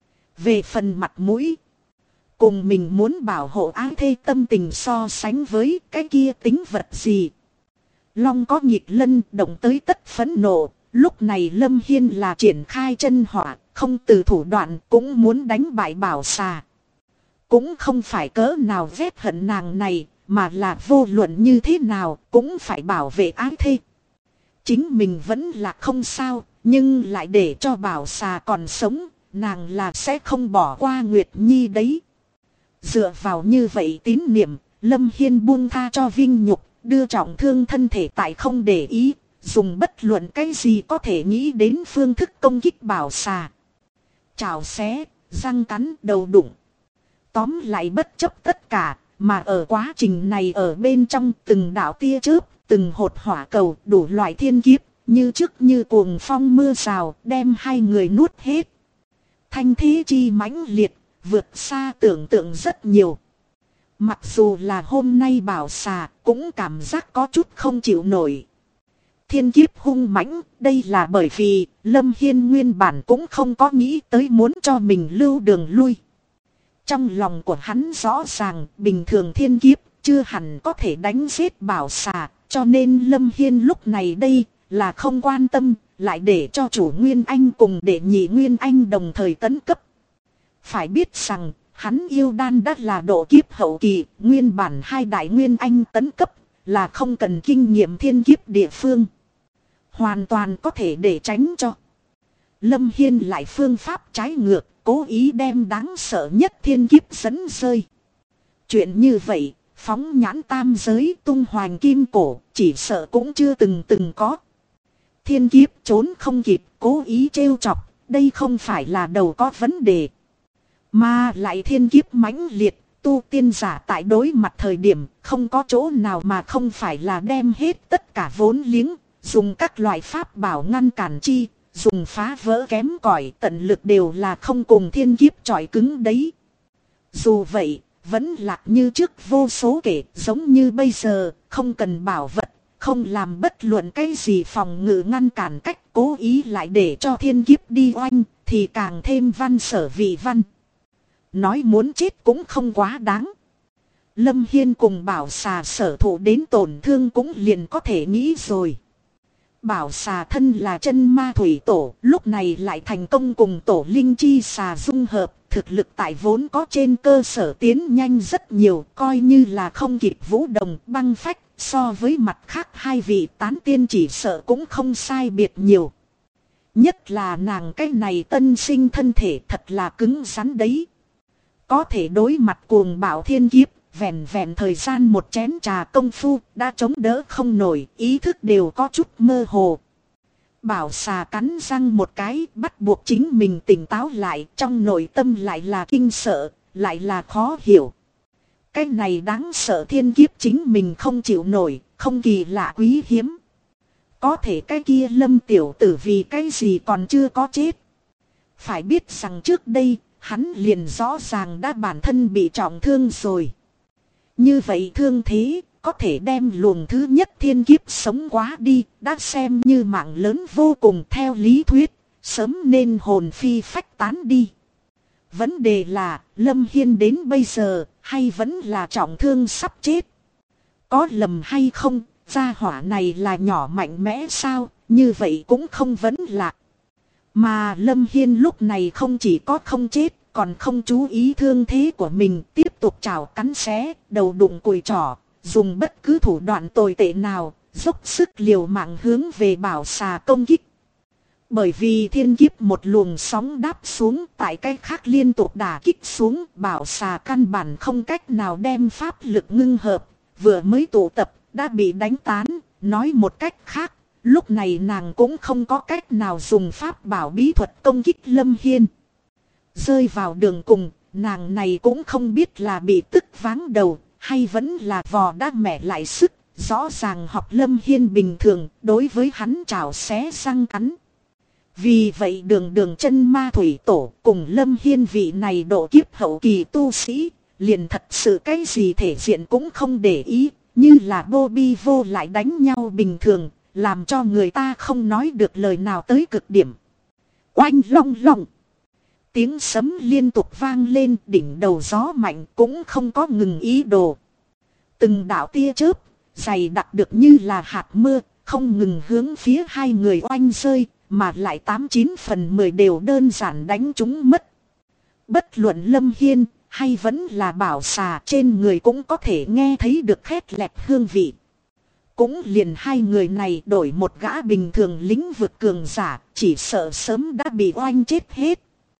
Về phần mặt mũi, cùng mình muốn bảo hộ ái thê tâm tình so sánh với cái kia tính vật gì. Long có nghịch lân, động tới tất phẫn nộ. Lúc này Lâm Hiên là triển khai chân hỏa, không từ thủ đoạn cũng muốn đánh bại Bảo Xà. Cũng không phải cỡ nào ghét hận nàng này, mà là vô luận như thế nào cũng phải bảo vệ ái thê. Chính mình vẫn là không sao, nhưng lại để cho Bảo Xà còn sống, nàng là sẽ không bỏ qua Nguyệt Nhi đấy. Dựa vào như vậy tín niệm, Lâm Hiên buông tha cho Vinh Nhục, đưa trọng thương thân thể tại không để ý, dùng bất luận cái gì có thể nghĩ đến phương thức công kích Bảo Xà. Chảo xé, răng cắn, đầu đụng. Tóm lại bất chấp tất cả, mà ở quá trình này ở bên trong từng đạo tia chớp, từng hột hỏa cầu, đủ loại thiên kiếp, như trước như cuồng phong mưa rào, đem hai người nuốt hết. Thanh thế chi mãnh liệt, vượt xa tưởng tượng rất nhiều. Mặc dù là hôm nay Bảo Xà cũng cảm giác có chút không chịu nổi. Thiên kiếp hung mãnh, đây là bởi vì Lâm Hiên nguyên bản cũng không có nghĩ tới muốn cho mình lưu đường lui. Trong lòng của hắn rõ ràng bình thường thiên kiếp chưa hẳn có thể đánh giết Bảo Xà, cho nên Lâm Hiên lúc này đây là không quan tâm, lại để cho chủ Nguyên Anh cùng đệ nhị Nguyên Anh đồng thời tấn cấp. Phải biết rằng hắn yêu đan đã là độ kiếp hậu kỳ, nguyên bản hai đại Nguyên Anh tấn cấp là không cần kinh nghiệm thiên kiếp địa phương. Hoàn toàn có thể để tránh cho. Lâm Hiên lại phương pháp trái ngược, cố ý đem đáng sợ nhất thiên kiếp dẫn rơi. Chuyện như vậy, phóng nhãn tam giới tung hoành kim cổ, chỉ sợ cũng chưa từng có. Thiên kiếp trốn không kịp, cố ý trêu chọc, đây không phải là đầu có vấn đề. Mà lại thiên kiếp mãnh liệt, tu tiên giả tại đối mặt thời điểm, không có chỗ nào mà không phải là đem hết tất cả vốn liếng, dùng các loại pháp bảo ngăn cản chi, dùng phá vỡ kém cỏi, tận lực đều là không cùng thiên kiếp chọi cứng đấy. Dù vậy, vẫn lạc như trước vô số kể, giống như bây giờ, không cần bảo vật, không làm bất luận cái gì phòng ngự ngăn cản cách, cố ý lại để cho thiên kiếp đi oanh, thì càng thêm văn sở vị văn. Nói muốn chết cũng không quá đáng. Lâm Hiên cùng Bảo Xà sở thụ đến tổn thương cũng liền có thể nghĩ rồi. Bảo Xà thân là chân ma thủy tổ, lúc này lại thành công cùng tổ linh chi xà dung hợp, thực lực tại vốn có trên cơ sở tiến nhanh rất nhiều, coi như là không kịp Vũ Đồng, Băng Phách, so với mặt khác hai vị tán tiên chỉ sợ cũng không sai biệt nhiều. Nhất là nàng cái này tân sinh thân thể thật là cứng rắn đấy. Có thể đối mặt cuồng bạo thiên kiếp, vẹn vẹn thời gian một chén trà công phu đã chống đỡ không nổi, ý thức đều có chút mơ hồ. Bảo Xà cắn răng một cái, bắt buộc chính mình tỉnh táo lại, trong nội tâm lại là kinh sợ, lại là khó hiểu. Cái này đáng sợ thiên kiếp chính mình không chịu nổi, không kỳ lạ quý hiếm. Có thể cái kia Lâm tiểu tử vì cái gì còn chưa có chết. Phải biết rằng trước đây, hắn liền rõ ràng đã bản thân bị trọng thương rồi. Như vậy thương thế, có thể đem luồng thứ nhất thiên kiếp sống quá đi, đã xem như mạng lớn vô cùng theo lý thuyết, sớm nên hồn phi phách tán đi. Vấn đề là, Lâm Hiên đến bây giờ, hay vẫn là trọng thương sắp chết? Có lầm hay không, gia hỏa này là nhỏ mạnh mẽ sao, như vậy cũng không vấn lạc. Mà Lâm Hiên lúc này không chỉ có không chết, còn không chú ý thương thế của mình, tiếp tục chảo cắn xé, đầu đụng cùi trỏ, dùng bất cứ thủ đoạn tồi tệ nào, dốc sức liều mạng hướng về Bảo Xà công kích. Bởi vì thiên kiếp một luồng sóng đáp xuống, tại cái khác liên tục đả kích xuống, Bảo Xà căn bản không cách nào đem pháp lực ngưng hợp, vừa mới tụ tập, đã bị đánh tán, nói một cách khác, lúc này nàng cũng không có cách nào dùng pháp bảo bí thuật công kích Lâm Hiên. Rơi vào đường cùng, nàng này cũng không biết là bị tức váng đầu, hay vẫn là vò đã mẻ lại sức, rõ ràng học Lâm Hiên bình thường, đối với hắn chảo xé răng cắn. Vì vậy đường chân ma thủy tổ cùng Lâm Hiên vị này độ kiếp hậu kỳ tu sĩ, liền thật sự cái gì thể diện cũng không để ý, như là Bobby vô lại đánh nhau bình thường, làm cho người ta không nói được lời nào tới cực điểm. Oanh long long. Tiếng sấm liên tục vang lên, đỉnh đầu gió mạnh cũng không có ngừng ý đồ. Từng đạo tia chớp, dày đặc được như là hạt mưa, không ngừng hướng phía hai người oanh rơi, mà lại 89/10 đều đơn giản đánh chúng mất. Bất luận Lâm Hiên, hay vẫn là Bảo Xà, trên người cũng có thể nghe thấy được khét lẹt hương vị. Cũng liền hai người này đổi một gã bình thường lĩnh vực cường giả, chỉ sợ sớm đã bị oanh chết hết.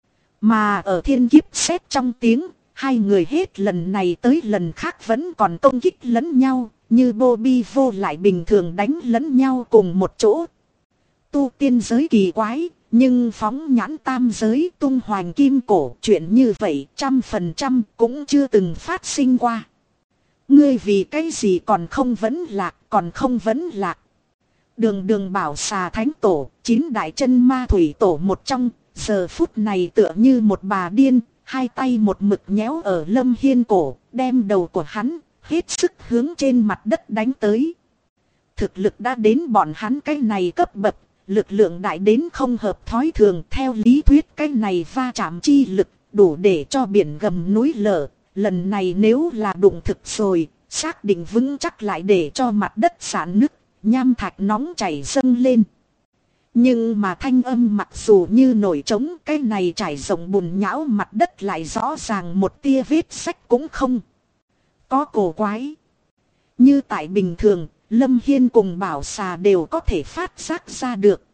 Mà ở thiên kiếp sét trong tiếng, hai người hết lần này tới lần khác vẫn còn công kích lẫn nhau, như Bobby vô lại bình thường đánh lẫn nhau cùng một chỗ. Tu tiên giới kỳ quái, nhưng phóng nhãn tam giới tung hoành kim cổ, chuyện như vậy 100% cũng chưa từng phát sinh qua. Ngươi vì cái gì còn không vấn lạc, còn không vấn lạc. Đường đường Bảo Xà thánh tổ, 9 đại chân ma thủy tổ một trong, giờ phút này tựa như một bà điên, hai tay một mực nhéo ở Lâm Hiên cổ, đem đầu của hắn hết sức hướng trên mặt đất đánh tới. Thực lực đã đến bọn hắn cái này cấp bậc, lực lượng đại đến không hợp thói thường, theo lý thuyết cái này va chạm chi lực đủ để cho biển gầm núi lở. Lần này nếu là đụng thực rồi, xác định vững chắc lại để cho mặt đất sạn nứt, nham thạch nóng chảy dâng lên. Nhưng mà thanh âm mặc dù như nổi trống, cái này trải rộng bùn nhão mặt đất lại rõ ràng một tia vết sách cũng không. Có cổ quái. Như tại bình thường, Lâm Hiên cùng Bảo Xà đều có thể phát giác ra được.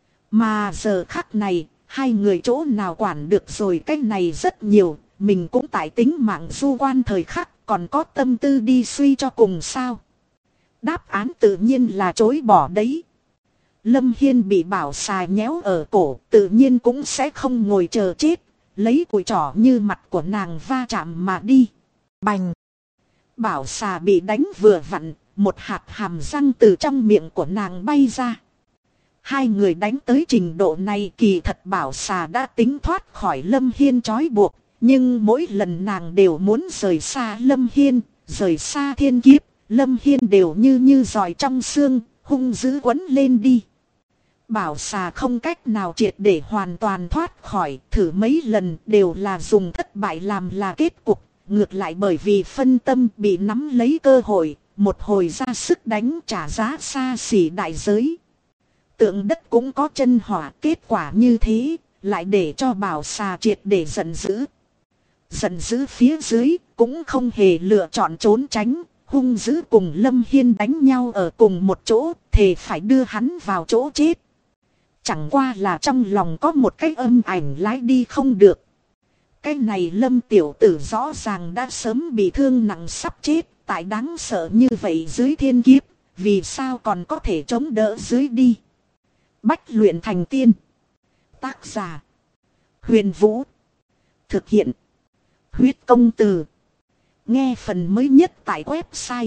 Mà giờ khắc này, hai người chỗ nào quản được rồi, cái này rất nhiều. Mình cũng tại tính mạng du quan thời khắc, còn có tâm tư đi suy cho cùng sao. Đáp án tự nhiên là chối bỏ đấy. Lâm Hiên bị Bảo Xà nhéo ở cổ, tự nhiên cũng sẽ không ngồi chờ chết, lấy cùi trỏ như mặt của nàng va chạm mà đi. Bành! Bảo Xà bị đánh vừa vặn, một hạt hàm răng từ trong miệng của nàng bay ra. Hai người đánh tới trình độ này, kỳ thật Bảo Xà đã tính thoát khỏi Lâm Hiên trói buộc, nhưng mỗi lần nàng đều muốn rời xa Lâm Hiên, rời xa thiên kiếp, Lâm Hiên đều như giòi trong xương, hung dữ quấn lên đi. Bảo Xà không cách nào triệt để hoàn toàn thoát khỏi, thử mấy lần đều là dùng thất bại làm là kết cục, ngược lại bởi vì phân tâm bị nắm lấy cơ hội, một hồi ra sức đánh trả giá xa xỉ đại giới. Tượng đất cũng có chân hỏa, kết quả như thế, lại để cho Bảo Xà triệt để giận dữ. Giận dữ phía dưới, cũng không hề lựa chọn trốn tránh, hung dữ cùng Lâm Hiên đánh nhau ở cùng một chỗ, thề phải đưa hắn vào chỗ chết. Chẳng qua là trong lòng có một cái âm ảnh lái đi không được. Cái này Lâm tiểu tử rõ ràng đã sớm bị thương nặng sắp chết, tại đáng sợ như vậy dưới thiên kiếp, vì sao còn có thể chống đỡ dưới đi. Bách luyện thành tiên. Tác giả: Huyền Vũ. Thực hiện: Huyết Công Từ. Nghe phần mới nhất tại website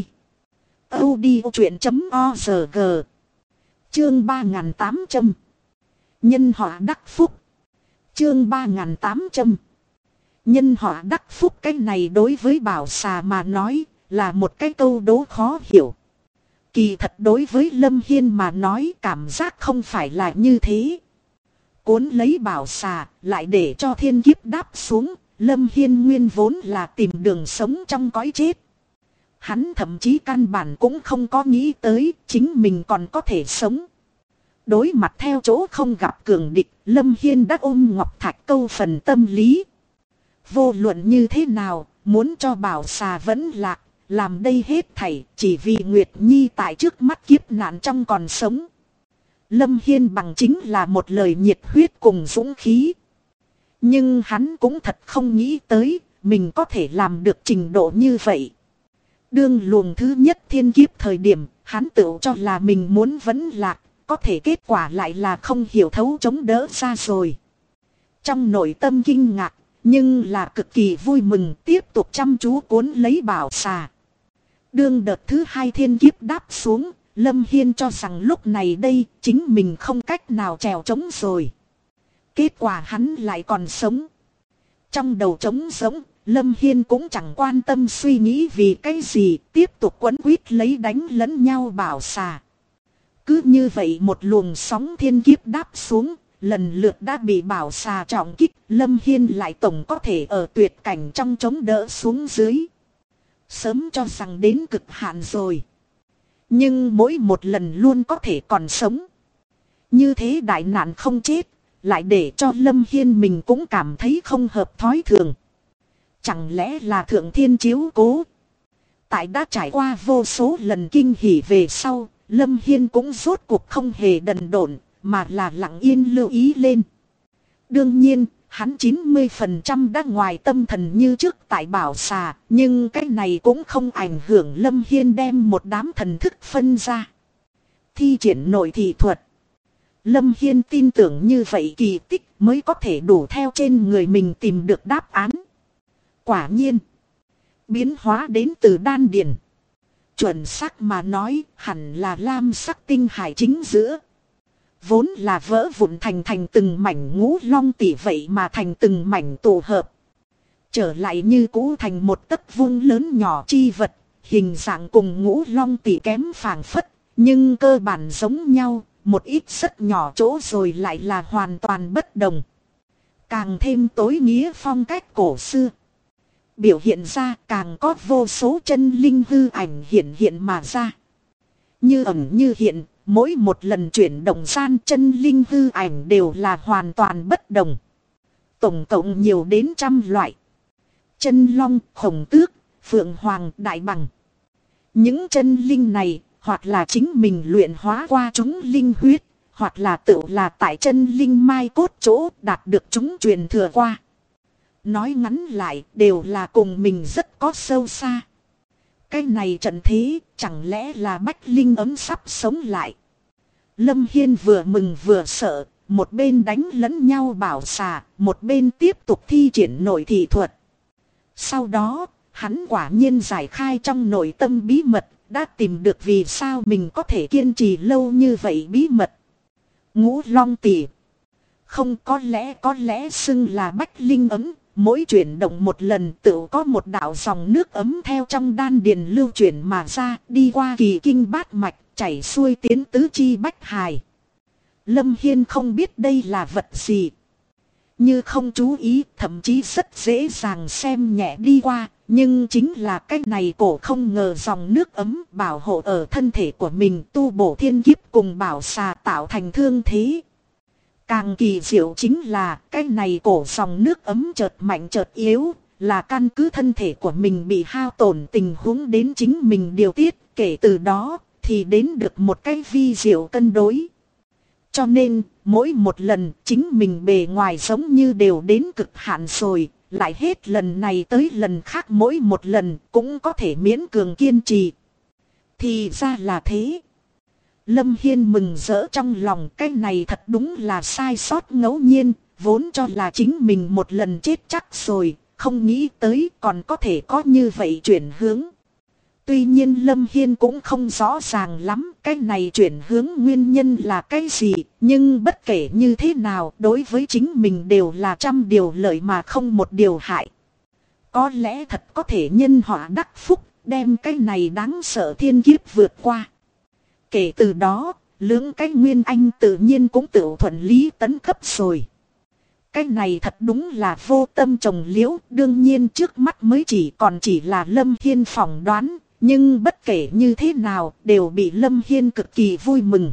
audiochuyện.org. Chương 3800. Nhân họa đắc phúc. Chương 3800. Nhân họa đắc phúc, cái này đối với Bảo Xà mà nói là một cái câu đố khó hiểu. Kỳ thật đối với Lâm Hiên mà nói cảm giác không phải là như thế. Cuốn lấy Bảo Xà lại để cho thiên kiếp đáp xuống, Lâm Hiên nguyên vốn là tìm đường sống trong cõi chết. Hắn thậm chí căn bản cũng không có nghĩ tới chính mình còn có thể sống. Đối mặt theo chỗ không gặp cường địch, Lâm Hiên đã ôm ngọc thạch câu phần tâm lý. Vô luận như thế nào, muốn cho Bảo Xà vẫn lạc, làm đây hết thảy chỉ vì Nguyệt Nhi tại trước mắt kiếp nạn trong còn sống. Lâm Hiên bằng chính là một lời nhiệt huyết cùng dũng khí. Nhưng hắn cũng thật không nghĩ tới, mình có thể làm được trình độ như vậy. Đương luồng thứ nhất thiên kiếp thời điểm, hắn tự cho là mình muốn vẫn lạc, có thể kết quả lại là không hiểu thấu chống đỡ ra rồi. Trong nội tâm kinh ngạc, nhưng là cực kỳ vui mừng, tiếp tục chăm chú cuốn lấy Bảo Xà. Đương đợt thứ hai thiên kiếp đáp xuống, Lâm Hiên cho rằng lúc này đây chính mình không cách nào trèo trống rồi. Kết quả hắn lại còn sống. Trong đầu trống sống, Lâm Hiên cũng chẳng quan tâm suy nghĩ vì cái gì, tiếp tục quấn quýt lấy đánh lẫn nhau bảo xà. Cứ như vậy một luồng sóng thiên kiếp đáp xuống, lần lượt đã bị bảo xà trọng kích, Lâm Hiên lại tổng có thể ở tuyệt cảnh trong chống đỡ xuống dưới. Sớm cho rằng đến cực hạn rồi. Nhưng mỗi một lần luôn có thể còn sống. Như thế đại nạn không chết, lại để cho Lâm Hiên mình cũng cảm thấy không hợp thói thường. Chẳng lẽ là thượng thiên chiếu cố? Tại đã trải qua vô số lần kinh hỉ về sau, Lâm Hiên cũng rốt cuộc không hề đần độn, mà là lặng yên lưu ý lên. Đương nhiên, hắn 90% đã ngoài tâm thần như trước tại bảo xà, nhưng cái này cũng không ảnh hưởng Lâm Hiên đem một đám thần thức phân ra. Thi triển nội thị thuật. Lâm Hiên tin tưởng như vậy kỳ tích mới có thể đủ theo trên người mình tìm được đáp án. Quả nhiên, biến hóa đến từ đan điền. Chuẩn xác mà nói, hẳn là lam sắc tinh hải chính giữa. Vốn là vỡ vụn thành từng mảnh ngũ long tỷ vậy mà thành từng mảnh tổ hợp. Trở lại như cũ thành một tấc vuông lớn nhỏ chi vật, hình dạng cùng ngũ long tỷ kém phảng phất, nhưng cơ bản giống nhau, một ít rất nhỏ chỗ rồi lại là hoàn toàn bất đồng. Càng thêm tối nghĩa phong cách cổ xưa. Biểu hiện ra càng có vô số chân linh hư ảnh hiện mà ra. Như ẩn như hiện, mỗi một lần chuyển động gian chân linh hư ảnh đều là hoàn toàn bất đồng. Tổng cộng nhiều đến 100 loại. Chân long, khổng tước, phượng hoàng, đại bằng. Những chân linh này, hoặc là chính mình luyện hóa qua chúng linh huyết, hoặc là tự là tại chân linh mai cốt chỗ đạt được chúng truyền thừa qua. Nói ngắn lại đều là cùng mình rất có sâu xa. Cái này trận thế chẳng lẽ là Bách Linh ấm sắp sống lại. Lâm Hiên vừa mừng vừa sợ, một bên đánh lẫn nhau bảo xà, một bên tiếp tục thi triển nội thị thuật. Sau đó, hắn quả nhiên giải khai trong nội tâm bí mật, đã tìm được vì sao mình có thể kiên trì lâu như vậy bí mật. Ngũ long tỷ. Không, có lẽ xưng là Bách Linh ấm. Mỗi chuyển động một lần tự có một đạo dòng nước ấm theo trong đan điền lưu chuyển mà ra, đi qua kỳ kinh bát mạch, chảy xuôi tiến tứ chi bách hài. Lâm Hiên không biết đây là vật gì. Như không chú ý, thậm chí rất dễ dàng xem nhẹ đi qua, nhưng chính là cái này cổ không ngờ dòng nước ấm bảo hộ ở thân thể của mình, tu bổ thiên kiếp cùng bảo xà tạo thành thương thế. Càng kỳ diệu chính là cái này cổ dòng nước ấm chợt mạnh chợt yếu, là căn cứ thân thể của mình bị hao tổn tình huống đến chính mình điều tiết, kể từ đó thì đến được một cái vi diệu cân đối. Cho nên, mỗi một lần chính mình bề ngoài giống như đều đến cực hạn rồi, lại hết lần này tới lần khác mỗi một lần cũng có thể miễn cường kiên trì. Thì ra là thế. Lâm Hiên mừng rỡ trong lòng, cái này thật đúng là sai sót ngẫu nhiên, vốn cho là chính mình một lần chết chắc rồi, không nghĩ tới còn có thể có như vậy chuyển hướng. Tuy nhiên Lâm Hiên cũng không rõ ràng lắm cái này chuyển hướng nguyên nhân là cái gì, nhưng bất kể như thế nào đối với chính mình đều là trăm điều lợi mà không một điều hại. Có lẽ thật có thể nhân họa đắc phúc, đem cái này đáng sợ thiên kiếp vượt qua. Kể từ đó, lưỡng cái nguyên anh tự nhiên cũng tự thuận lý tấn cấp rồi. Cái này thật đúng là vô tâm trồng liễu, đương nhiên trước mắt mới chỉ là Lâm Hiên phỏng đoán, nhưng bất kể như thế nào đều bị Lâm Hiên cực kỳ vui mừng.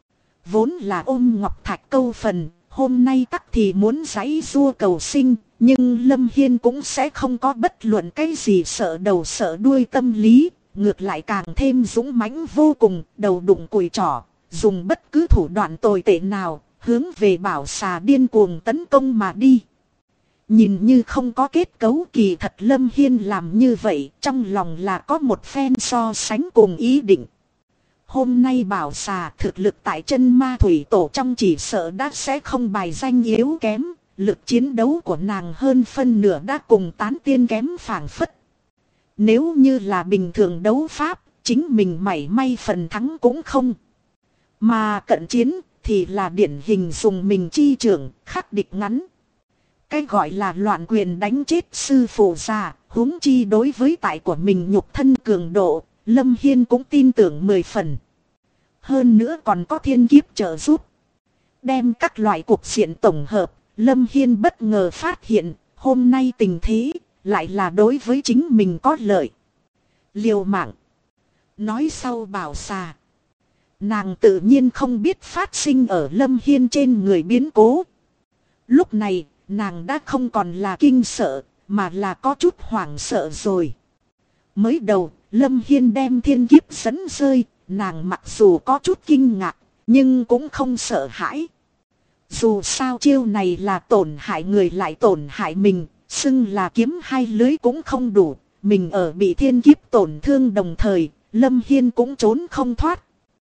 Vốn là ôm ngọc thạch câu phần, hôm nay tắc thì muốn giãy giụa cầu sinh, nhưng Lâm Hiên cũng sẽ không có bất luận cái gì sợ đầu sợ đuôi tâm lý. Ngược lại càng thêm dũng mãnh vô cùng, đầu đụng cùi trỏ, dùng bất cứ thủ đoạn tồi tệ nào, hướng về bảo xà điên cuồng tấn công mà đi. Nhìn như không có kết cấu, kỳ thật Lâm Hiên làm như vậy, trong lòng là có một phen so sánh cùng ý định. Hôm nay bảo xà thực lực tại chân ma thủy tổ trong chỉ sợ đã sẽ không bài danh yếu kém, lực chiến đấu của nàng hơn phân nửa đã cùng tán tiên kém phảng phất. Nếu như là bình thường đấu pháp, chính mình mảy may phần thắng cũng không. Mà cận chiến thì là điển hình dùng mình chi trưởng, khắc địch ngắn. cái gọi là loạn quyền đánh chết sư phụ già, huống chi đối với tại của mình nhục thân cường độ, Lâm Hiên cũng tin tưởng 10 phần. Hơn nữa còn có thiên kiếp trợ giúp. Đem các loại cuộc diện tổng hợp, Lâm Hiên bất ngờ phát hiện, hôm nay tình thế, lại là đối với chính mình có lợi. Liều mạng. Nói sau bảo xà. Nàng tự nhiên không biết phát sinh ở Lâm Hiên trên người biến cố. Lúc này, nàng đã không còn là kinh sợ, mà là có chút hoảng sợ rồi. Mới đầu, Lâm Hiên đem thiên kiếp dẫn rơi, nàng mặc dù có chút kinh ngạc, nhưng cũng không sợ hãi. Dù sao chiêu này là tổn hại người lại tổn hại mình, xưng là kiếm hai lưới cũng không đủ. Mình ở bị thiên kiếp tổn thương đồng thời, Lâm Hiên cũng trốn không thoát.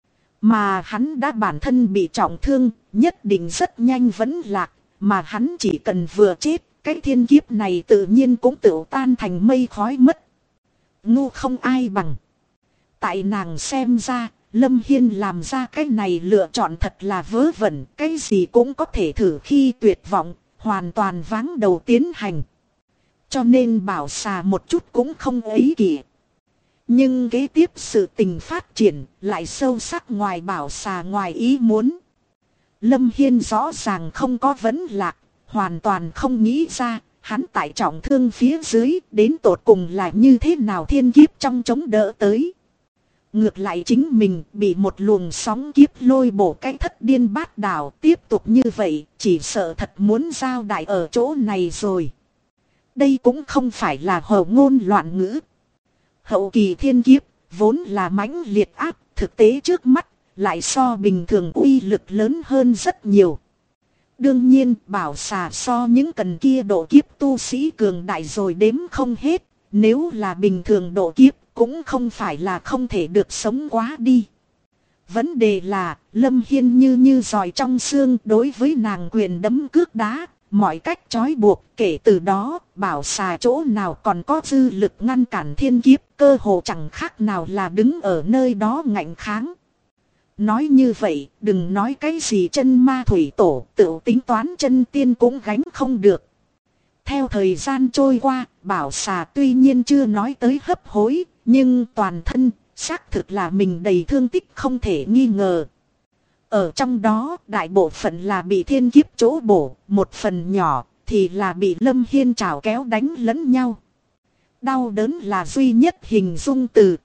Mà hắn đã bản thân bị trọng thương, nhất định rất nhanh vẫn lạc. Mà hắn chỉ cần vừa chết, cái thiên kiếp này tự nhiên cũng tự tan thành mây khói mất. Ngu không ai bằng. Tại nàng xem ra, Lâm Hiên làm ra cái này lựa chọn thật là vớ vẩn. Cái gì cũng có thể thử khi tuyệt vọng, hoàn toàn váng đầu tiến hành. Cho nên bảo xà một chút cũng không ấy kỷ. Nhưng kế tiếp sự tình phát triển lại sâu sắc ngoài bảo xà ngoài ý muốn. Lâm Hiên rõ ràng không có vấn lạc, hoàn toàn không nghĩ ra, hắn tại trọng thương phía dưới đến tột cùng là như thế nào thiên kiếp trong chống đỡ tới. Ngược lại chính mình bị một luồng sóng kiếp lôi bổ cái thất điên bát đảo, tiếp tục như vậy chỉ sợ thật muốn giao đại ở chỗ này rồi. Đây cũng không phải là hầu ngôn loạn ngữ. Hậu kỳ thiên kiếp vốn là mãnh liệt áp, thực tế trước mắt lại so bình thường uy lực lớn hơn rất nhiều. Đương nhiên bảo xà so những cần kia độ kiếp tu sĩ cường đại rồi đếm không hết. Nếu là bình thường độ kiếp cũng không phải là không thể được sống quá đi. Vấn đề là Lâm Hiên như giỏi trong xương đối với nàng quyền đấm cước đá. Mọi cách trói buộc, kể từ đó bảo xà chỗ nào còn có dư lực ngăn cản thiên kiếp, cơ hồ chẳng khác nào là đứng ở nơi đó ngạnh kháng. Nói như vậy, đừng nói cái gì chân ma thủy tổ, tự tính toán chân tiên cũng gánh không được. Theo thời gian trôi qua, bảo xà tuy nhiên chưa nói tới hấp hối, nhưng toàn thân, xác thực là mình đầy thương tích không thể nghi ngờ. Ở trong đó, đại bộ phận là bị thiên kiếp chỗ bổ, một phần nhỏ thì là bị Lâm Hiên trảo kéo đánh lẫn nhau. Đau đớn là duy nhất hình dung từ.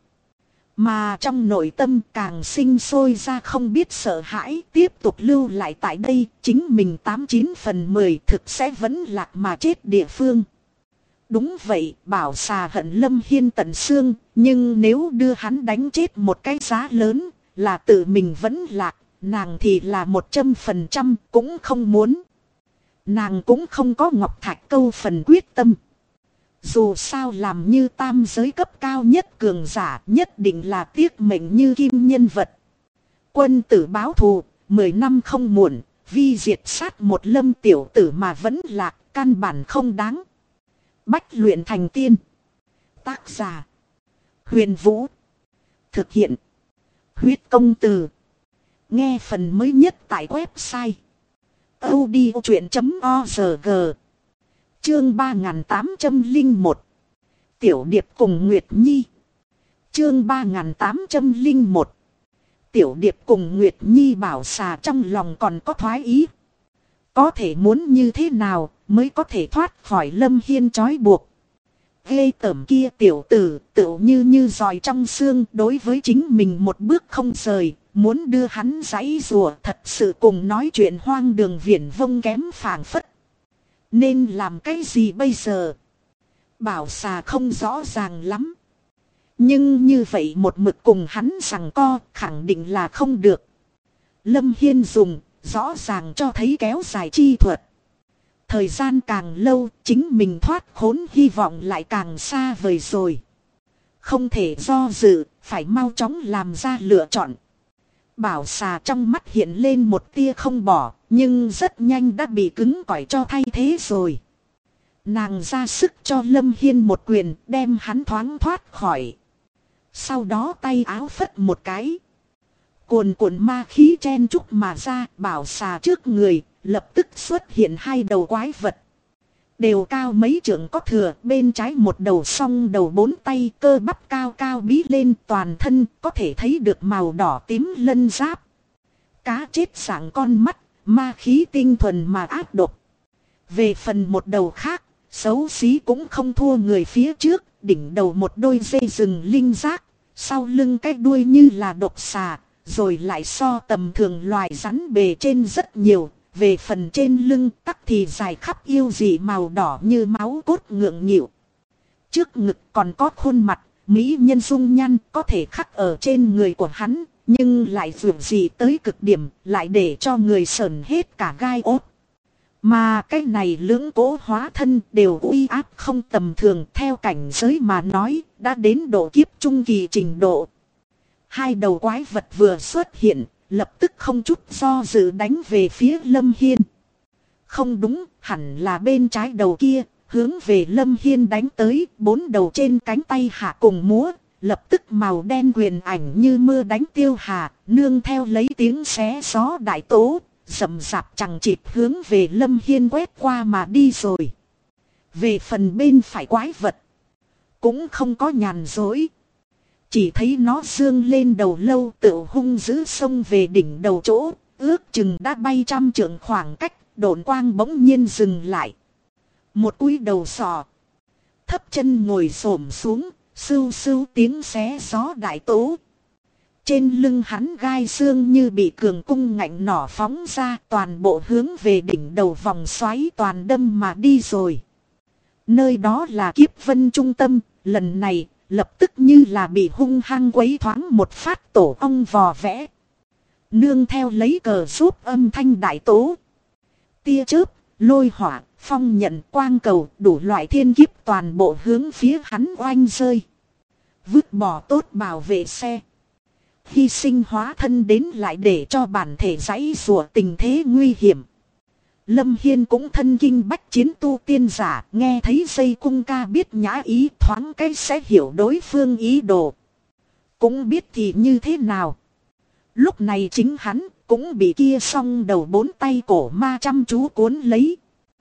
Mà trong nội tâm càng sinh sôi ra không biết sợ hãi, tiếp tục lưu lại tại đây, chính mình 89/10 thực sẽ vẫn lạc mà chết địa phương. Đúng vậy, bảo xà hận Lâm Hiên tận xương, nhưng nếu đưa hắn đánh chết một cái giá lớn, là tự mình vẫn lạc. Nàng thì là 100% cũng không muốn. Nàng cũng không có ngọc thạch câu phần quyết tâm. Dù sao làm như tam giới cấp cao nhất cường giả nhất định là tiếc mệnh như kim nhân vật. Quân tử báo thù, 10 năm không muộn, vi diệt sát một Lâm tiểu tử mà vẫn lạc, căn bản không đáng. Bách luyện thành tiên. Tác giả: Huyền Vũ. Thực hiện: Huyết Công Từ. Nghe phần mới nhất tại website audiochuyện.org. Chương 3801. Tiểu Điệp cùng Nguyệt Nhi. Chương 3801. Tiểu Điệp cùng Nguyệt Nhi bảo xà trong lòng còn có thoái ý. Có thể muốn như thế nào mới có thể thoát khỏi Lâm Hiên trói buộc. Ghê tởm kia tiểu tử tựu như giòi trong xương đối với chính mình một bước không rời. Muốn đưa hắn giãy rùa thật sự cùng nói chuyện hoang đường viển vông kém phảng phất. Nên làm cái gì bây giờ? Bảo xà không rõ ràng lắm. Nhưng như vậy một mực cùng hắn rằng co khẳng định là không được. Lâm Hiên dùng rõ ràng cho thấy kéo dài chi thuật. Thời gian càng lâu chính mình thoát khốn hy vọng lại càng xa vời rồi. Không thể do dự, phải mau chóng làm ra lựa chọn. Bảo xà trong mắt hiện lên một tia không bỏ, nhưng rất nhanh đã bị cứng cỏi cho thay thế rồi. Nàng ra sức cho Lâm Hiên một quyền đem hắn thoáng thoát khỏi. Sau đó tay áo phất một cái. Cuồn cuộn ma khí chen chúc mà ra, bảo xà trước người, lập tức xuất hiện hai đầu quái vật. Đều cao mấy trượng có thừa, bên trái một đầu song đầu 4 tay, cơ bắp cao cao bí lên, toàn thân có thể thấy được màu đỏ tím lân giáp. Cá chết dạng con mắt, ma khí tinh thuần mà ác độc. Về phần một đầu khác, xấu xí cũng không thua người phía trước, đỉnh đầu một đôi dây rừng linh giác, sau lưng cái đuôi như là độc xà, rồi lại so tầm thường loài rắn bề trên rất nhiều. Về phần trên lưng tắc thì dài khắp yêu dị màu đỏ như máu cốt ngượng nghịu. Trước ngực còn có khuôn mặt, mỹ nhân dung nhan có thể khắc ở trên người của hắn, nhưng lại vượt dị tới cực điểm, lại để cho người sởn hết cả gai ốt. Mà cái này lưỡng cố hóa thân đều uy áp không tầm thường, theo cảnh giới mà nói, đã đến độ kiếp trung kỳ trình độ. Hai đầu quái vật vừa xuất hiện, lập tức không chút do dự đánh về phía Lâm Hiên. Không đúng, hẳn là bên trái đầu kia, hướng về Lâm Hiên đánh tới, 4 đầu trên cánh tay hạ cùng múa, lập tức màu đen quyền ảnh như mưa đánh tiêu hà, nương theo lấy tiếng xé gió đại tố, rậm rạp chẳng chịt hướng về Lâm Hiên quét qua mà đi rồi. Về phần bên phải quái vật, cũng không có nhàn dối. Chỉ thấy nó dương lên đầu lâu tự hung dữ xông về đỉnh đầu chỗ, ước chừng đã bay 100 trượng khoảng cách, độn quang bỗng nhiên dừng lại. Một cúi đầu sò, thấp chân ngồi xổm xuống, sưu sưu tiếng xé gió đại tố. Trên lưng hắn gai xương như bị cường cung ngạnh nỏ phóng ra, toàn bộ hướng về đỉnh đầu vòng xoáy toàn đâm mà đi rồi. Nơi đó là kiếp vân trung tâm, lần này lập tức như là bị hung hăng quấy thoáng một phát tổ ong vò vẽ. Nương theo lấy cờ giúp âm thanh đại tố. Tia chớp, lôi hỏa, phong nhận quang cầu, đủ loại thiên kiếp toàn bộ hướng phía hắn oanh rơi. Vứt bỏ tốt bảo vệ xe. Hy sinh hóa thân đến lại để cho bản thể giãy rủa tình thế nguy hiểm. Lâm Hiên cũng thân kinh bách chiến tu tiên giả, nghe thấy dây cung ca biết nhã ý thoáng cái sẽ hiểu đối phương ý đồ. Cũng biết thì như thế nào. Lúc này chính hắn cũng bị kia song đầu 4 tay cổ ma chăm chú cuốn lấy.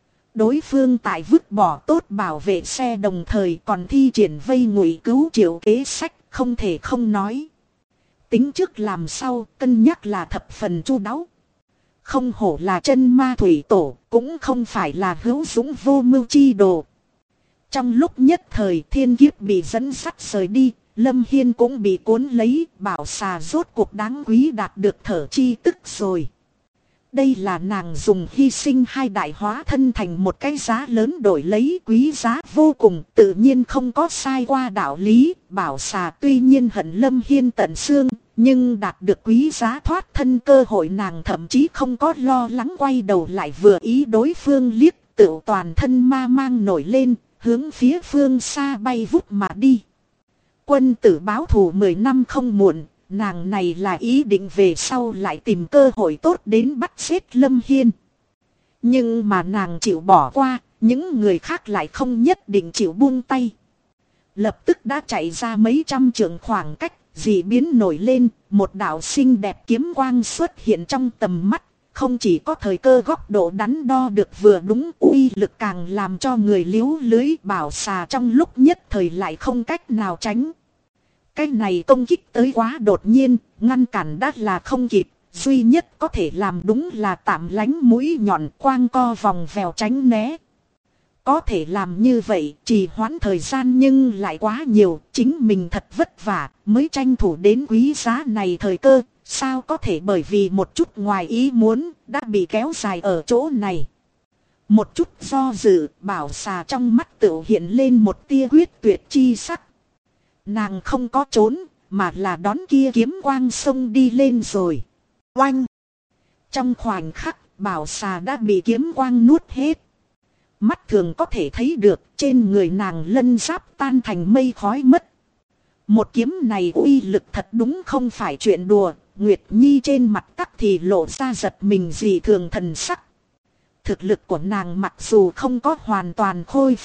Đối phương tại vứt bỏ tốt bảo vệ xe đồng thời còn thi triển vây ngụy cứu triệu kế sách, không thể không nói. Tính trước làm sau, cân nhắc là thập phần chu đáo. Không hổ là chân ma thủy tổ, cũng không phải là hữu dũng vô mưu chi đồ. Trong lúc nhất thời thiên kiếp bị dẫn sắt rời đi, Lâm Hiên cũng bị cuốn lấy, bảo xà rốt cuộc đáng quý đạt được thở chi tức rồi. Đây là nàng dùng hy sinh hai đại hóa thân thành một cái giá lớn đổi lấy quý giá vô cùng, tự nhiên không có sai qua đạo lý. Bảo xà tuy nhiên hận Lâm Hiên tận xương, nhưng đạt được quý giá thoát thân cơ hội nàng thậm chí không có lo lắng, quay đầu lại vừa ý đối phương liếc, tự toàn thân ma mang nổi lên, hướng phía phương xa bay vút mà đi. Quân tử báo thù 10 năm không muộn. Nàng này là ý định về sau lại tìm cơ hội tốt đến bắt giết Lâm Hiên. Nhưng mà nàng chịu bỏ qua, những người khác lại không nhất định chịu buông tay. Lập tức đã chạy ra mấy trăm trượng khoảng cách, dị biến nổi lên, một đạo xinh đẹp kiếm quang xuất hiện trong tầm mắt. Không chỉ có thời cơ góc độ đắn đo được vừa đúng, uy lực càng làm cho người liếu lưới. Bảo xà trong lúc nhất thời lại không cách nào tránh. Cái này công kích tới quá đột nhiên, ngăn cản đã là không kịp, duy nhất có thể làm đúng là tạm lánh mũi nhọn quang co vòng vèo tránh né. Có thể làm như vậy, trì hoãn thời gian nhưng lại quá nhiều, chính mình thật vất vả mới tranh thủ đến quý giá này thời cơ, sao có thể bởi vì một chút ngoài ý muốn, đã bị kéo dài ở chỗ này. Một chút do dự, bảo xà trong mắt tự hiện lên một tia quyết tuyệt chi sắc. Nàng không có trốn, mà là đón kia kiếm quang xông đi lên rồi. Oanh! Trong khoảnh khắc, bảo xà đã bị kiếm quang nuốt hết. Mắt thường có thể thấy được, trên người nàng lân giáp tan thành mây khói mất. Một kiếm này uy lực thật đúng không phải chuyện đùa, Nguyệt Nhi trên mặt tắc thì lộ ra giật mình dị thường thần sắc. Thực lực của nàng mặc dù không có hoàn toàn khôi phục,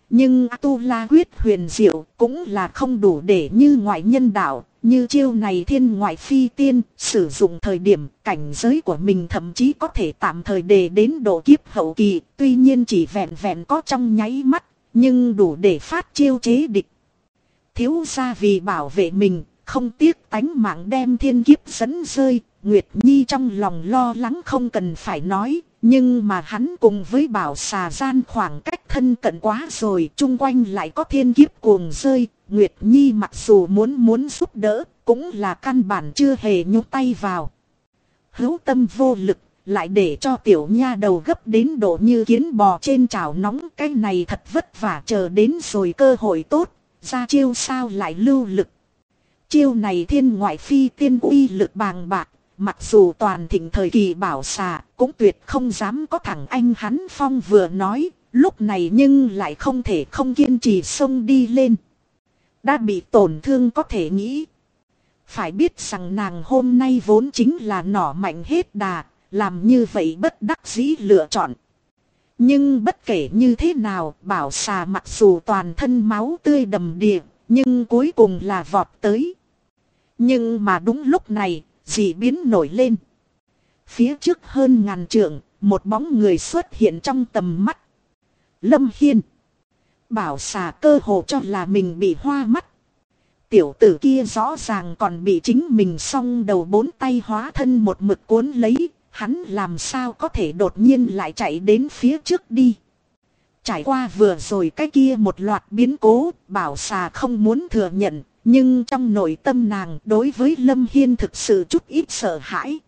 Nhưng A-tu-la quyết huyền diệu cũng là không đủ để như ngoại nhân đạo. Như chiêu này thiên ngoại phi tiên, sử dụng thời điểm cảnh giới của mình thậm chí có thể tạm thời để đến độ kiếp hậu kỳ. Tuy nhiên chỉ vẹn vẹn có trong nháy mắt, nhưng đủ để phát chiêu chế địch. Thiếu gia vì bảo vệ mình, không tiếc tánh mạng đem thiên kiếp dẫn rơi. Nguyệt Nhi trong lòng lo lắng không cần phải nói. Nhưng mà hắn cùng với Bảo Xà gian khoảng cách thân cận quá rồi, chung quanh lại có thiên kiếp cuồng rơi. Nguyệt Nhi mặc dù muốn giúp đỡ, cũng là căn bản chưa hề nhúc tay vào. Hữu tâm vô lực, lại để cho tiểu nha đầu gấp đến độ như kiến bò trên chảo nóng. Cái này thật vất vả chờ đến rồi cơ hội tốt, ra chiêu sao lại lưu lực. Chiêu này thiên ngoại phi tiên uy lực bàng bạc. Mặc dù toàn thịnh thời kỳ Bảo Xà cũng tuyệt không dám có thằng anh hắn Phong vừa nói, lúc này nhưng lại không thể không kiên trì xông đi lên. Đã bị tổn thương có thể nghĩ. Phải biết rằng nàng hôm nay vốn chính là nỏ mạnh hết đà, làm như vậy bất đắc dĩ lựa chọn. Nhưng bất kể như thế nào, Bảo Xà mặc dù toàn thân máu tươi đầm đìa, nhưng cuối cùng là vọt tới. Nhưng mà đúng lúc này, dị biến nổi lên. Phía trước hơn ngàn trượng, một bóng người xuất hiện trong tầm mắt. Lâm Hiên. Bảo Xà cơ hồ cho là mình bị hoa mắt. Tiểu tử kia rõ ràng còn bị chính mình song đầu bốn tay hóa thân một mực cuốn lấy. Hắn làm sao có thể đột nhiên lại chạy đến phía trước đi. Trải qua vừa rồi cái kia một loạt biến cố, Bảo Xà không muốn thừa nhận. Nhưng trong nội tâm nàng đối với Lâm Hiên thực sự chút ít sợ hãi.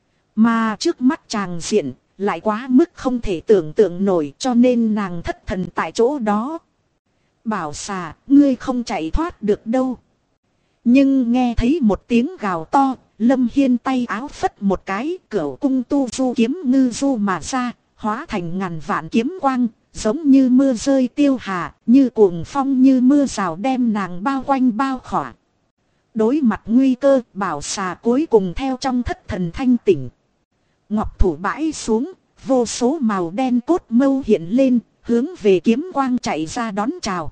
Mà trước mắt chàng diện lại quá mức không thể tưởng tượng nổi, cho nên nàng thất thần tại chỗ đó. Bảo Xà, ngươi không chạy thoát được đâu. Nhưng nghe thấy một tiếng gào to, Lâm Hiên tay áo phất một cái, cửu cung tu du kiếm ngư du mà ra, hóa thành ngàn vạn kiếm quang. Giống như mưa rơi tiêu hà, như cuồng phong như mưa rào đem nàng bao quanh bao khỏa. Đối mặt nguy cơ, Bảo Xà cuối cùng theo trong thất thần thanh tỉnh. Ngọc thủ bãi xuống, vô số màu đen cốt mâu hiện lên, hướng về kiếm quang chạy ra đón chào.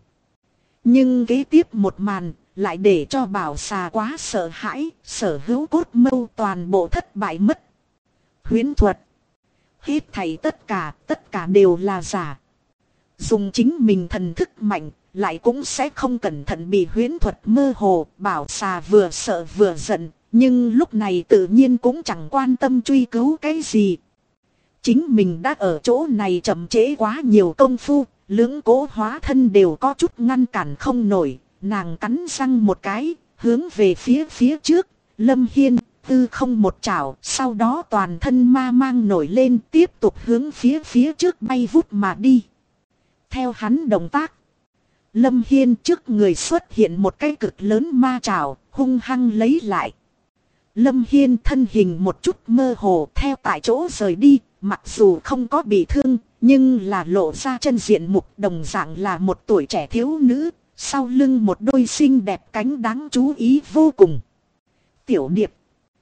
Nhưng kế tiếp một màn, lại để cho Bảo Xà quá sợ hãi, sở hữu cốt mâu toàn bộ thất bại mất. Huyễn thuật. Hết thảy tất cả đều là giả. Dùng chính mình thần thức mạnh, lại cũng sẽ không cẩn thận bị huyễn thuật mơ hồ. Bảo Xà vừa sợ vừa giận, nhưng lúc này tự nhiên cũng chẳng quan tâm truy cứu cái gì. Chính mình đã ở chỗ này chậm trễ quá nhiều công phu, lưỡng cố hóa thân đều có chút ngăn cản không nổi. Nàng cắn răng một cái, hướng về phía trước, Lâm Hiên, tư không một chảo, sau đó toàn thân ma mang nổi lên tiếp tục hướng phía trước bay vút mà đi. Theo hắn động tác, Lâm Hiên trước người xuất hiện một cái cực lớn ma trảo, hung hăng lấy lại. Lâm Hiên thân hình một chút mơ hồ theo tại chỗ rời đi, mặc dù không có bị thương, nhưng là lộ ra chân diện mục đồng dạng là một tuổi trẻ thiếu nữ, sau lưng một đôi xinh đẹp cánh đáng chú ý vô cùng. Tiểu Điệp.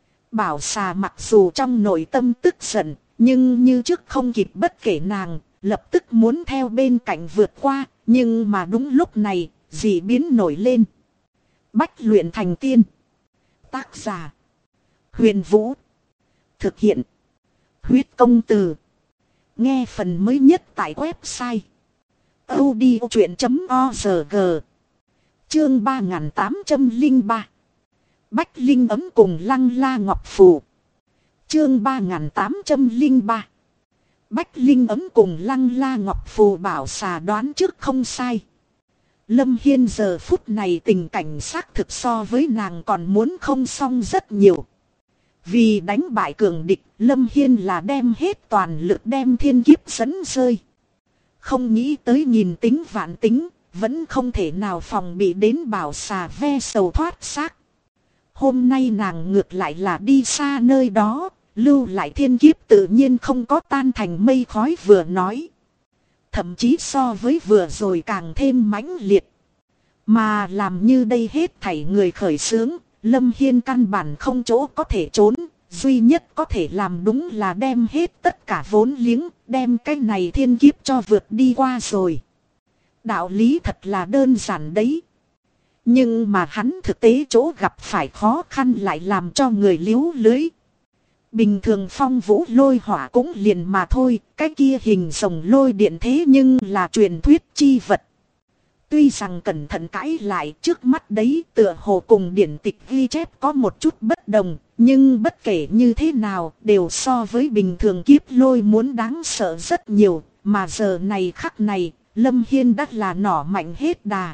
Bảo Xà mặc dù trong nội tâm tức giận, nhưng như trước không kịp bất kể nàng. Lập tức muốn theo bên cạnh vượt qua, nhưng mà đúng lúc này, dị biến nổi lên. Bách luyện thành tiên. Tác giả. Huyền Vũ. Thực hiện. Huyết công từ. Nghe phần mới nhất tại website. audiochuyện.org. Chương 3803. Bách Linh ấm cùng Lăng La Ngọc Phù. Chương 3803. Bách Linh ấm cùng Lăng La Ngọc Phù. Bảo Xà đoán trước không sai. Lâm Hiên giờ phút này tình cảnh xác thực so với nàng còn muốn không xong rất nhiều. Vì đánh bại cường địch, Lâm Hiên là đem hết toàn lực đem thiên kiếp dẫn rơi. Không nghĩ tới nghìn tính vạn tính, vẫn không thể nào phòng bị đến Bảo Xà ve sầu thoát xác. Hôm nay nàng ngược lại là đi xa nơi đó. Lưu lại thiên kiếp tự nhiên không có tan thành mây khói vừa nói. Thậm chí so với vừa rồi càng thêm mãnh liệt. Mà làm như đây hết thảy người khởi xướng, Lâm Hiên căn bản không chỗ có thể trốn. Duy nhất có thể làm đúng là đem hết tất cả vốn liếng, đem cái này thiên kiếp cho vượt đi qua rồi. Đạo lý thật là đơn giản đấy. Nhưng mà hắn thực tế chỗ gặp phải khó khăn lại làm cho người liếu lưới. Bình thường phong vũ lôi hỏa cũng liền mà thôi, cái kia hình rồng lôi điện thế nhưng là truyền thuyết chi vật. Tuy rằng cẩn thận cãi lại trước mắt đấy tựa hồ cùng điển tịch ghi chép có một chút bất đồng, nhưng bất kể như thế nào đều so với bình thường kiếp lôi muốn đáng sợ rất nhiều, mà giờ này khắc này, Lâm Hiên đã là nỏ mạnh hết đà.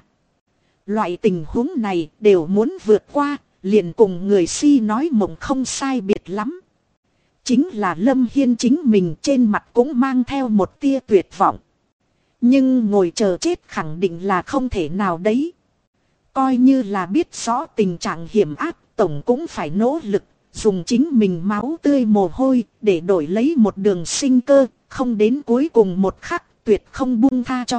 Loại tình huống này đều muốn vượt qua, liền cùng người si nói mộng không sai biệt lắm. Chính là Lâm Hiên chính mình trên mặt cũng mang theo một tia tuyệt vọng. Nhưng ngồi chờ chết khẳng định là không thể nào đấy. Coi như là biết rõ tình trạng hiểm ác, tổng cũng phải nỗ lực, dùng chính mình máu tươi mồ hôi để đổi lấy một đường sinh cơ, không đến cuối cùng một khắc tuyệt không buông tha cho.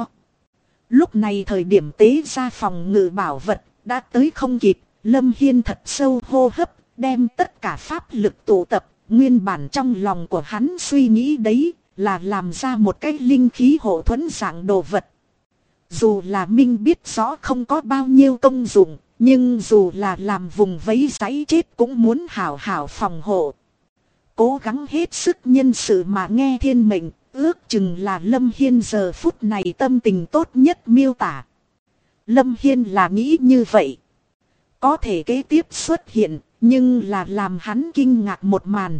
Lúc này thời điểm tế ra phòng ngự bảo vật đã tới không kịp, Lâm Hiên thật sâu hô hấp, đem tất cả pháp lực tụ tập, nguyên bản trong lòng của hắn suy nghĩ đấy là làm ra một cái linh khí hộ thuẫn dạng đồ vật. Dù là Minh biết rõ không có bao nhiêu công dụng, nhưng dù là làm vùng vẫy giấy chết cũng muốn hảo hảo phòng hộ. Cố gắng hết sức nhân sự mà nghe thiên mệnh, ước chừng là Lâm Hiên giờ phút này tâm tình tốt nhất miêu tả. Lâm Hiên là nghĩ như vậy. Có thể kế tiếp xuất hiện, nhưng là làm hắn kinh ngạc một màn.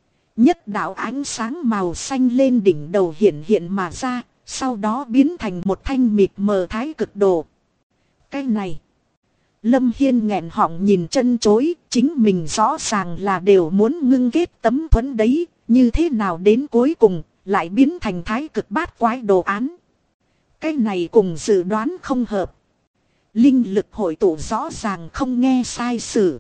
Nhất đạo ánh sáng màu xanh lên đỉnh đầu hiện mà ra, sau đó biến thành một thanh mịt mờ thái cực đồ. Cái này, Lâm Hiên nghẹn họng nhìn chân chối, chính mình rõ ràng là đều muốn ngưng kết tấm thuẫn đấy, như thế nào đến cuối cùng, lại biến thành thái cực bát quái đồ án. Cái này cùng dự đoán không hợp. Linh lực hội tụ rõ ràng không nghe sai sử.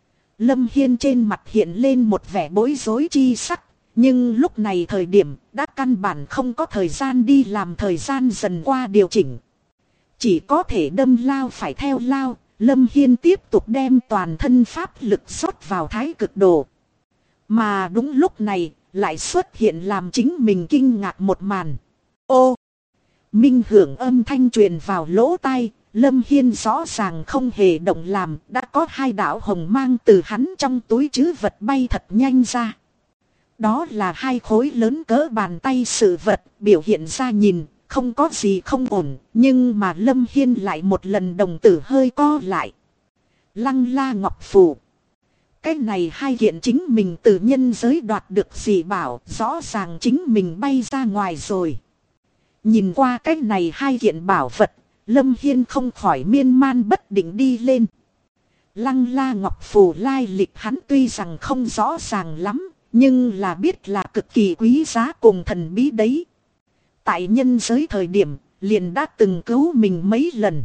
Lâm Hiên trên mặt hiện lên một vẻ bối rối chi sắc, nhưng lúc này thời điểm đã căn bản không có thời gian đi làm thời gian dần qua điều chỉnh. Chỉ có thể đâm lao phải theo lao, Lâm Hiên tiếp tục đem toàn thân pháp lực rót vào thái cực đồ. Mà đúng lúc này, lại xuất hiện làm chính mình kinh ngạc một màn. Ô! Minh hưởng âm thanh truyền vào lỗ tai, Lâm Hiên rõ ràng không hề động làm, đã có hai đạo hồng mang từ hắn trong túi trữ vật bay thật nhanh ra. Đó là hai khối lớn cỡ bàn tay sự vật, biểu hiện ra nhìn, không có gì không ổn, nhưng mà Lâm Hiên lại một lần đồng tử hơi co lại. Lăng La Ngọc Phù. Cái này hai kiện chính mình từ nhân giới đoạt được gì bảo, rõ ràng chính mình bay ra ngoài rồi. Nhìn qua cái này hai kiện bảo vật, Lâm Hiên không khỏi miên man bất định đi lên. Lăng La Ngọc Phù lai lịch hắn tuy rằng không rõ ràng lắm, nhưng là biết là cực kỳ quý giá cùng thần bí đấy. Tại nhân giới thời điểm, liền đã từng cứu mình mấy lần.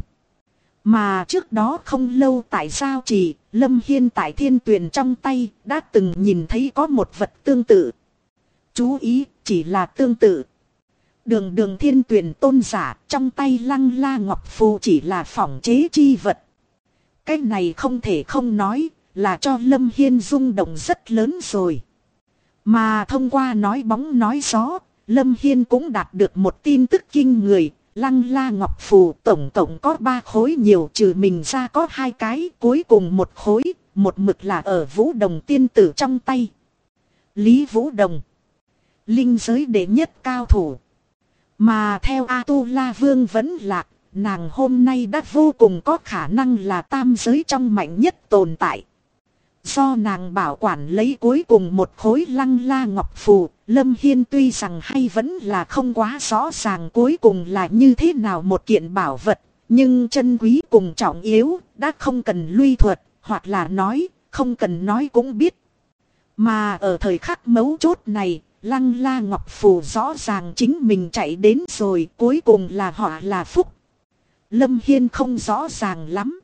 Mà trước đó không lâu tại Giao Trì, Lâm Hiên tại Thiên Tuyền trong tay đã từng nhìn thấy có một vật tương tự. Chú ý, chỉ là tương tự. Đường Thiên Tuyền tôn giả, trong tay Lăng La Ngọc Phù chỉ là phỏng chế chi vật. Cái này không thể không nói, là cho Lâm Hiên rung động rất lớn rồi. Mà thông qua nói bóng nói gió, Lâm Hiên cũng đạt được một tin tức kinh người. Lăng La Ngọc Phù tổng cộng có 3 khối, nhiều trừ mình ra có 2 cái, cuối cùng một khối, một mực là ở Vũ Đồng tiên tử trong tay. Lý Vũ Đồng, linh giới đệ nhất cao thủ. Mà theo A-tu-la Vương Vẫn Lạc, nàng hôm nay đã vô cùng có khả năng là tam giới trong mạnh nhất tồn tại. Do nàng bảo quản lấy cuối cùng một khối Lăng La Ngọc Phù, Lâm Hiên tuy rằng hay vẫn là không quá rõ ràng cuối cùng là như thế nào một kiện bảo vật, nhưng chân quý cùng trọng yếu đã không cần luy thuật, hoặc là nói, không cần nói cũng biết. Mà ở thời khắc mấu chốt này, Lăng La Ngọc Phù rõ ràng chính mình chạy đến rồi, cuối cùng là họ là phúc. Lâm Hiên không rõ ràng lắm.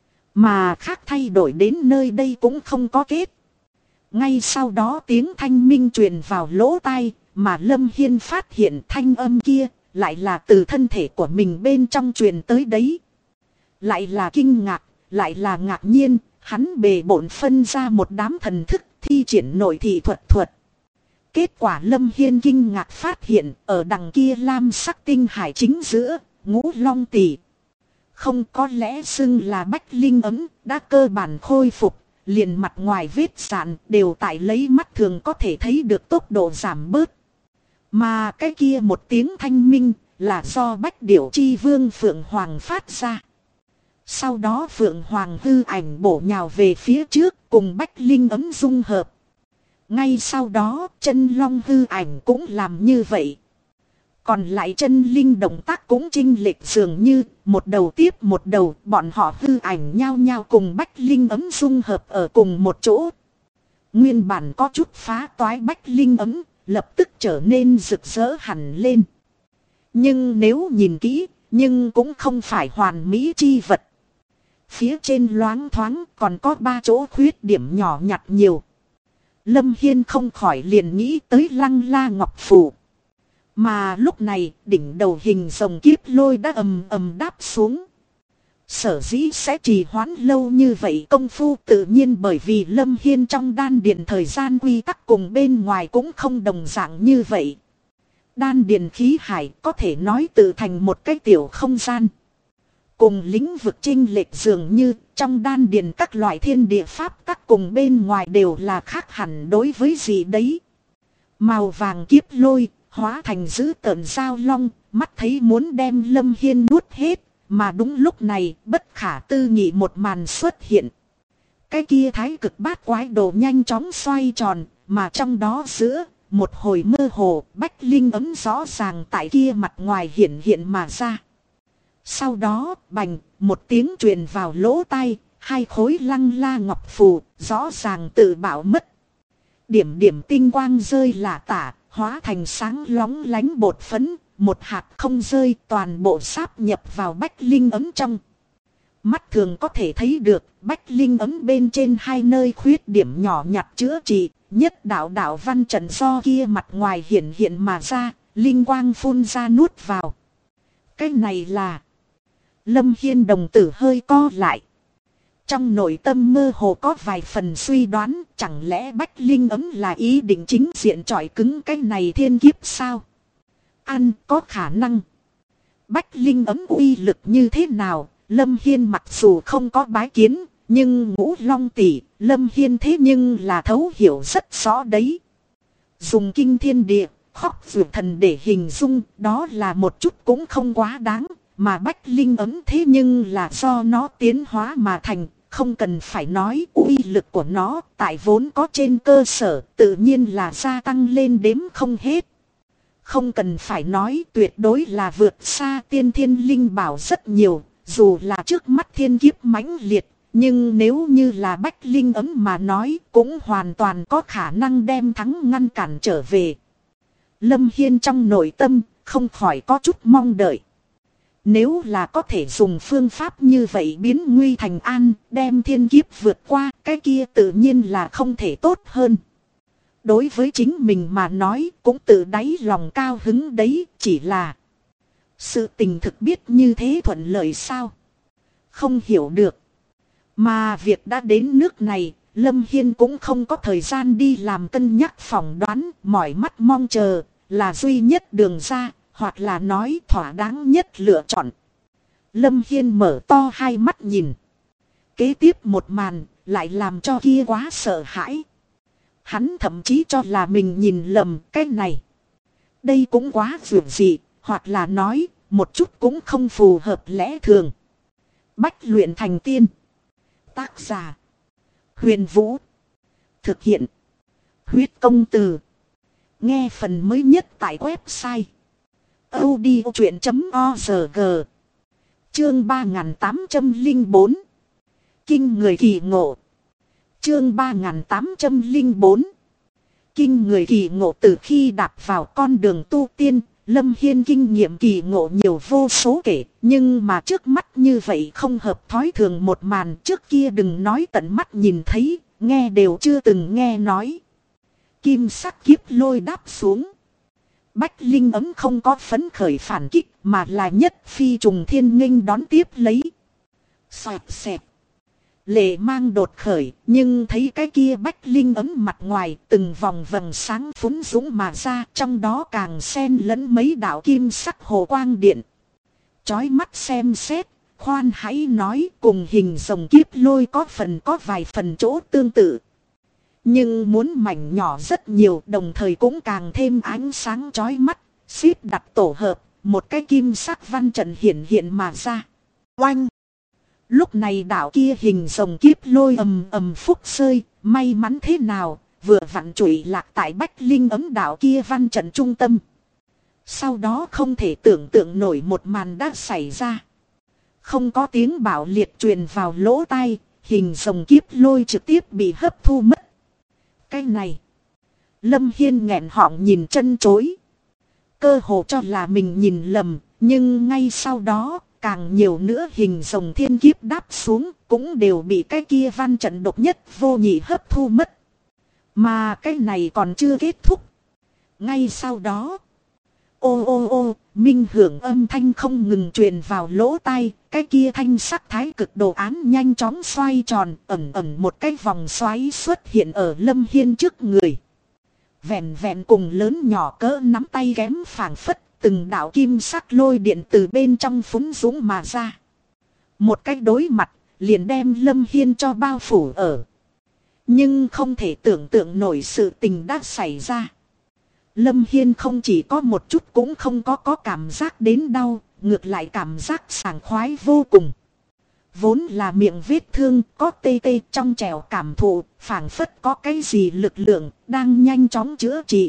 Mà khác thay đổi đến nơi đây cũng không có kết. Ngay sau đó tiếng thanh minh truyền vào lỗ tai, mà Lâm Hiên phát hiện thanh âm kia lại là từ thân thể của mình bên trong truyền tới đấy. Lại là kinh ngạc, lại là ngạc nhiên, hắn bề bộn phân ra một đám thần thức thi triển nội thị thuật. Kết quả Lâm Hiên kinh ngạc phát hiện ở đằng kia lam sắc tinh hải chính giữa, Ngũ Long tỷ. Không, có lẽ xưng là Bách Linh ấm, đã cơ bản khôi phục, liền mặt ngoài vết sạn đều tại lấy mắt thường có thể thấy được tốc độ giảm bớt. Mà cái kia một tiếng thanh minh là do Bách Điểu Chi Vương Phượng Hoàng phát ra. Sau đó Phượng Hoàng hư ảnh bổ nhào về phía trước cùng Bách Linh ấm dung hợp. Ngay sau đó chân long hư ảnh cũng làm như vậy. Còn lại chân linh động tác cũng chênh lệch dường như một đầu tiếp một đầu, bọn họ hư ảnh nhau nhau cùng Bách Linh ấm dung hợp ở cùng một chỗ. Nguyên bản có chút phá toái Bách Linh ấm lập tức trở nên rực rỡ hẳn lên. Nhưng nếu nhìn kỹ, nhưng cũng không phải hoàn mỹ chi vật. Phía trên loáng thoáng còn có 3 chỗ khuyết điểm nhỏ nhặt nhiều. Lâm Hiên không khỏi liền nghĩ tới Lăng La Ngọc Phù. Mà lúc này đỉnh đầu hình rồng kiếp lôi đã ầm ầm đáp xuống. Sở dĩ sẽ trì hoãn lâu như vậy công phu tự nhiên bởi vì Lâm Hiên trong đan điện thời gian quy tắc cùng bên ngoài cũng không đồng dạng như vậy. Đan điện khí hải có thể nói tự thành một cái tiểu không gian. Cùng lĩnh vực chênh lệch dường như trong đan điện các loại thiên địa pháp tắc cùng bên ngoài đều là khác hẳn đối với gì đấy. Màu vàng kiếp lôi hóa thành dữ tợn giao long, mắt thấy muốn đem Lâm Hiên nuốt hết, mà đúng lúc này bất khả tư nghị một màn xuất hiện. Cái kia thái cực bát quái đồ nhanh chóng xoay tròn, mà trong đó giữa một hồi mơ hồ Bách Linh ấm rõ ràng tại kia mặt ngoài hiện hiện mà ra. Sau đó bành một tiếng truyền vào lỗ tai, 2 khối Lăng La Ngọc Phù rõ ràng tự bạo mất. Điểm điểm tinh quang rơi lả tả, hóa thành sáng lóng lánh bột phấn, một hạt không rơi, toàn bộ sáp nhập vào Bách Linh ấm trong. Mắt thường có thể thấy được Bách Linh ấm bên trên 2 nơi khuyết điểm nhỏ nhặt chữa trị, nhất đạo đạo văn trận do kia mặt ngoài hiện hiện mà ra, linh quang phun ra nuốt vào. Cái này là... Lâm Hiên đồng tử hơi co lại. Trong nội tâm mơ hồ có vài phần suy đoán, chẳng lẽ Bách Linh ấm là ý định chính diện chọi cứng cái này thiên kiếp sao? Ăn có khả năng. Bách Linh ấm uy lực như thế nào? Lâm Hiên mặc dù không có bái kiến, nhưng Ngũ Long tỷ, Lâm Hiên thế nhưng là thấu hiểu rất rõ đấy. Dùng kinh thiên địa, khóc vượt thần để hình dung, đó là một chút cũng không quá đáng. Mà Bách Linh ấm thế nhưng là do nó tiến hóa mà thành, không cần phải nói uy lực của nó tại vốn có trên cơ sở tự nhiên là gia tăng lên đếm không hết. Không cần phải nói tuyệt đối là vượt xa tiên thiên linh bảo rất nhiều, dù là trước mắt thiên kiếp mãnh liệt, nhưng nếu như là Bách Linh ấm mà nói cũng hoàn toàn có khả năng đem thắng ngăn cản trở về. Lâm Hiên trong nội tâm không khỏi có chút mong đợi. Nếu là có thể dùng phương pháp như vậy biến nguy thành an, đem thiên kiếp vượt qua, cái kia tự nhiên là không thể tốt hơn. Đối với chính mình mà nói cũng tự đáy lòng cao hứng đấy, chỉ là sự tình thực biết như thế thuận lợi sao? Không hiểu được. Mà việc đã đến nước này, Lâm Hiên cũng không có thời gian đi làm cân nhắc phỏng đoán, mỏi mắt mong chờ, là duy nhất đường ra. Hoặc là nói thỏa đáng nhất lựa chọn. Lâm Hiên mở to 2 mắt nhìn. Kế tiếp một màn lại làm cho kia quá sợ hãi. Hắn thậm chí cho là mình nhìn lầm cái này. Đây cũng quá vượt dị. Hoặc là nói một chút cũng không phù hợp lẽ thường. Bách luyện thành tiên. Tác giả Huyền Vũ. Thực hiện Huyết Công Từ. Nghe phần mới nhất tại website audiochuyện.org. Chương 3804. Kinh người kỳ ngộ. Chương 3804. Kinh người kỳ ngộ. Từ khi đạp vào con đường tu tiên, Lâm Hiên kinh nghiệm kỳ ngộ nhiều vô số kể, nhưng mà trước mắt như vậy không hợp thói thường một màn trước kia đừng nói tận mắt nhìn thấy, nghe đều chưa từng nghe nói. Kim sắc kiếp lôi đáp xuống. Bách Linh ấm không có phấn khởi phản kích mà là nhất phi trùng thiên nghênh đón tiếp lấy. Xoẹt xẹt. Lệ mang đột khởi, nhưng thấy cái kia Bách Linh ấm mặt ngoài từng vòng vầng sáng phúng dũng mà ra, trong đó càng xen lẫn mấy đạo kim sắc hồ quang điện. chói mắt xem xét, khoan hãy nói cùng hình rồng kiếp lôi có vài phần chỗ tương tự. Nhưng muốn mảnh nhỏ rất nhiều, đồng thời cũng càng thêm ánh sáng chói mắt, xếp đặt tổ hợp, một cái kim sắc văn trận hiện hiện mà ra. Oanh! Lúc này đạo kia hình rồng kiếp lôi ầm ầm phúc rơi, may mắn thế nào, vừa vặn chủy lạc tại Bách Linh ấm đạo kia văn trận trung tâm. Sau đó không thể tưởng tượng nổi một màn đã xảy ra. Không có tiếng bạo liệt truyền vào lỗ tai, hình rồng kiếp lôi trực tiếp bị hấp thu mất. Cái này, Lâm Hiên nghẹn họng nhìn chân chối. Cơ hồ cho là mình nhìn lầm, nhưng ngay sau đó, càng nhiều nữa hình rồng thiên kiếp đáp xuống, cũng đều bị cái kia văn trận độc nhất vô nhị hấp thu mất. Mà cái này còn chưa kết thúc. Ngay sau đó, ô ô ô, minh hưởng âm thanh không ngừng truyền vào lỗ tai, cái kia thanh sắc thái cực đồ án nhanh chóng xoay tròn, ẩn ẩn một cái vòng xoáy xuất hiện ở Lâm Hiên trước người. Vẹn vẹn cùng lớn nhỏ cỡ nắm tay kém phảng phất, từng đạo kim sắc lôi điện từ bên trong phúng dũng mà ra. Một cách đối mặt, liền đem Lâm Hiên cho bao phủ ở. Nhưng không thể tưởng tượng nổi sự tình đã xảy ra. Lâm Hiên không chỉ có một chút cũng không có cảm giác đến đau, ngược lại cảm giác sảng khoái vô cùng. Vốn là miệng vết thương, có tê tê trong trẻo cảm thụ, phảng phất có cái gì lực lượng, đang nhanh chóng chữa trị.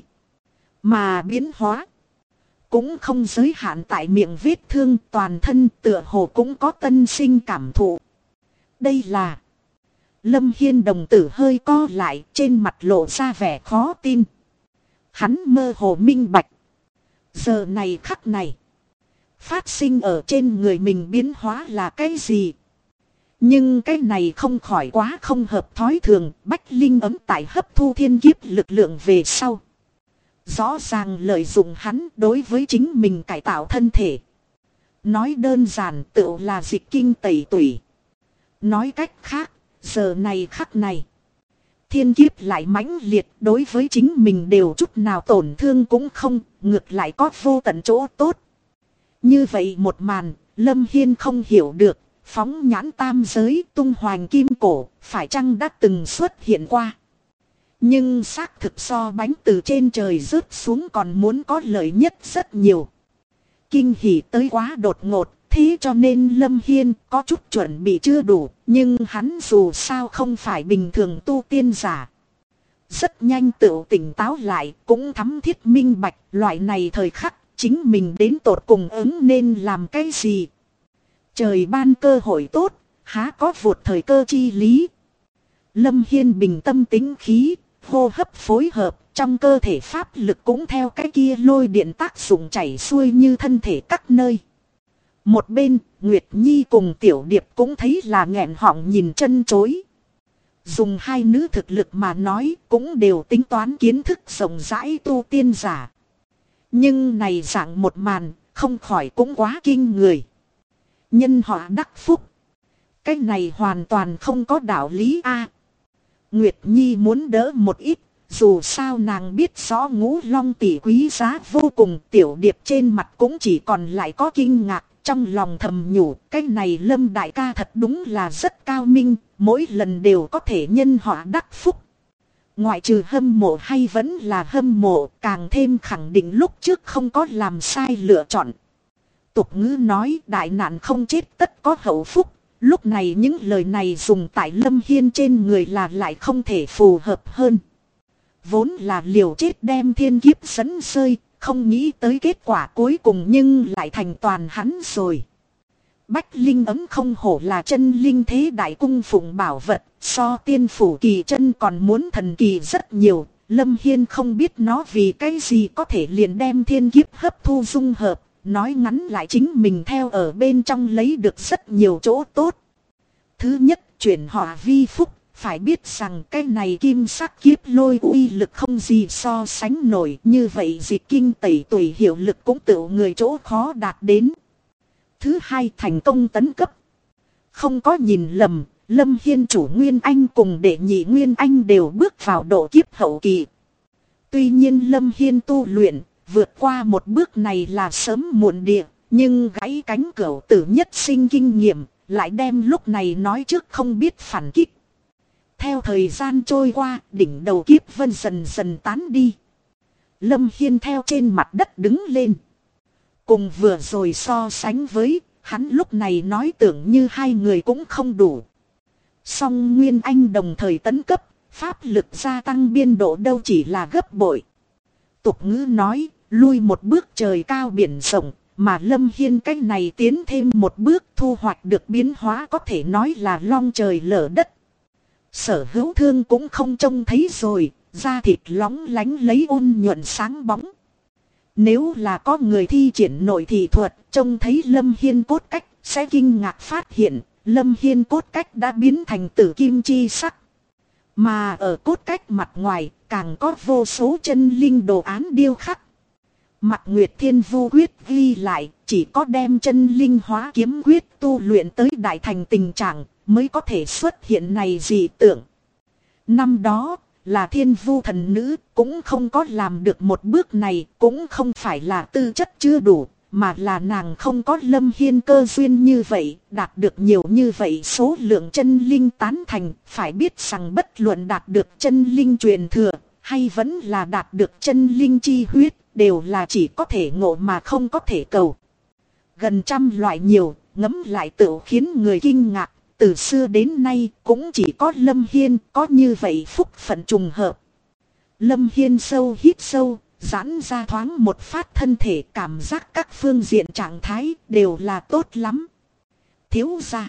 Mà biến hóa cũng không giới hạn tại miệng vết thương, toàn thân tựa hồ cũng có tân sinh cảm thụ. Đây là... Lâm Hiên đồng tử hơi co lại, trên mặt lộ ra vẻ khó tin. Hắn mơ hồ minh bạch. Giờ này khắc này, phát sinh ở trên người mình biến hóa là cái gì? Nhưng cái này không khỏi quá không hợp thói thường. Bách Linh ấm tại hấp thu thiên kiếp lực lượng về sau, rõ ràng lợi dụng hắn đối với chính mình cải tạo thân thể. Nói đơn giản tựu là dịch kinh tẩy tủy. Nói cách khác, giờ này khắc này, thiên kiếp lại mãnh liệt, đối với chính mình đều chút nào tổn thương cũng không, ngược lại có vô tận chỗ tốt. Như vậy một màn, Lâm Hiên không hiểu được, phóng nhãn tam giới tung hoành kim cổ, phải chăng đã từng xuất hiện qua. Nhưng xác thực so bánh từ trên trời rớt xuống còn muốn có lợi nhất rất nhiều. Kinh hỉ tới quá đột ngột, thế cho nên Lâm Hiên có chút chuẩn bị chưa đủ, nhưng hắn dù sao không phải bình thường tu tiên giả. Rất nhanh tự tỉnh táo lại, cũng thắm thiết minh bạch loại này thời khắc, chính mình đến tột cùng ứng nên làm cái gì. Trời ban cơ hội tốt, há có vụt thời cơ chi lý. Lâm Hiên bình tâm tĩnh khí, hô hấp phối hợp, trong cơ thể pháp lực cũng theo cái kia lôi điện tác dụng chảy xuôi như thân thể các nơi. Một bên, Nguyệt Nhi cùng Tiểu Điệp cũng thấy là nghẹn họng nhìn chân chối. Dùng hai nữ thực lực mà nói cũng đều tính toán kiến thức rộng rãi tu tiên giả. Nhưng này dạng một màn, không khỏi cũng quá kinh người. Nhân họa đắc phúc. Cái này hoàn toàn không có đạo lý a. Nguyệt Nhi muốn đỡ một ít, dù sao nàng biết rõ Ngũ Long tỷ quý giá vô cùng. Tiểu Điệp trên mặt cũng chỉ còn lại có kinh ngạc, trong lòng thầm nhủ, cái này Lâm đại ca thật đúng là rất cao minh, mỗi lần đều có thể nhân họa đắc phúc. Ngoại trừ hâm mộ hay vẫn là hâm mộ, càng thêm khẳng định lúc trước không có làm sai lựa chọn. Tục ngữ nói đại nạn không chết tất có hậu phúc. Lúc này những lời này dùng tại Lâm Hiên trên người là lại không thể phù hợp hơn. Vốn là liều chết đem thiên kiếp dẫn rơi, không nghĩ tới kết quả cuối cùng nhưng lại thành toàn hắn rồi. Bách Linh ấm không hổ là chân linh thế đại cung phụng bảo vật, so tiên phủ kỳ chân còn muốn thần kỳ rất nhiều. Lâm Hiên không biết nó vì cái gì có thể liền đem thiên kiếp hấp thu dung hợp. Nói ngắn lại chính mình theo ở bên trong lấy được rất nhiều chỗ tốt. Thứ nhất, chuyển họa vi phúc. Phải biết rằng cái này kim sắc kiếp lôi uy lực không gì so sánh nổi. Như vậy dịch kinh tẩy tùy hiệu lực cũng tự người chỗ khó đạt đến. Thứ hai, thành công tấn cấp. Không có nhìn lầm, Lâm Hiên chủ Nguyên Anh cùng đệ nhị Nguyên Anh đều bước vào độ kiếp hậu kỳ. Tuy nhiên Lâm Hiên tu luyện vượt qua một bước này là sớm muộn địa, Nhưng gãy cánh cửu tử nhất sinh kinh nghiệm, lại đem lúc này nói trước không biết phản kích. Theo thời gian trôi qua, đỉnh đầu kiếp vân dần dần tán đi. Lâm Hiên theo trên mặt đất đứng lên. Cùng vừa rồi so sánh với, hắn lúc này nói tưởng như hai người cũng không đủ. Song Nguyên Anh đồng thời tấn cấp, pháp lực gia tăng biên độ đâu chỉ là gấp bội. Tục ngữ nói, lui một bước trời cao biển rộng, mà Lâm Hiên cách này tiến thêm một bước thu hoạch được biến hóa có thể nói là long trời lở đất. Sở Hữu Thương cũng không trông thấy rồi, da thịt lóng lánh lấy ôn nhuận sáng bóng. Nếu là có người thi triển nội thị thuật, trông thấy Lâm Hiên cốt cách, sẽ kinh ngạc phát hiện, Lâm Hiên cốt cách đã biến thành tử kim chi sắc. Mà ở cốt cách mặt ngoài, càng có vô số chân linh đồ án điêu khắc. Mạc Nguyệt Thiên Vu quyết ghi lại, chỉ có đem chân linh hóa kiếm quyết tu luyện tới đại thành tình trạng, mới có thể xuất hiện này dị tượng. Năm đó, là Thiên Vu thần nữ, cũng không có làm được một bước này, cũng không phải là tư chất chưa đủ, mà là nàng không có Lâm Hiên cơ duyên như vậy, đạt được nhiều như vậy số lượng chân linh tán thành, phải biết rằng bất luận đạt được chân linh truyền thừa, hay vẫn là đạt được chân linh chi huyết, đều là chỉ có thể ngộ mà không có thể cầu. Gần trăm loại nhiều, ngẫm lại tự khiến người kinh ngạc, từ xưa đến nay cũng chỉ có Lâm Hiên có như vậy phúc phận trùng hợp. Lâm Hiên sâu hít sâu, giãn ra thoáng một phát thân thể, cảm giác các phương diện trạng thái đều là tốt lắm. Thiếu gia.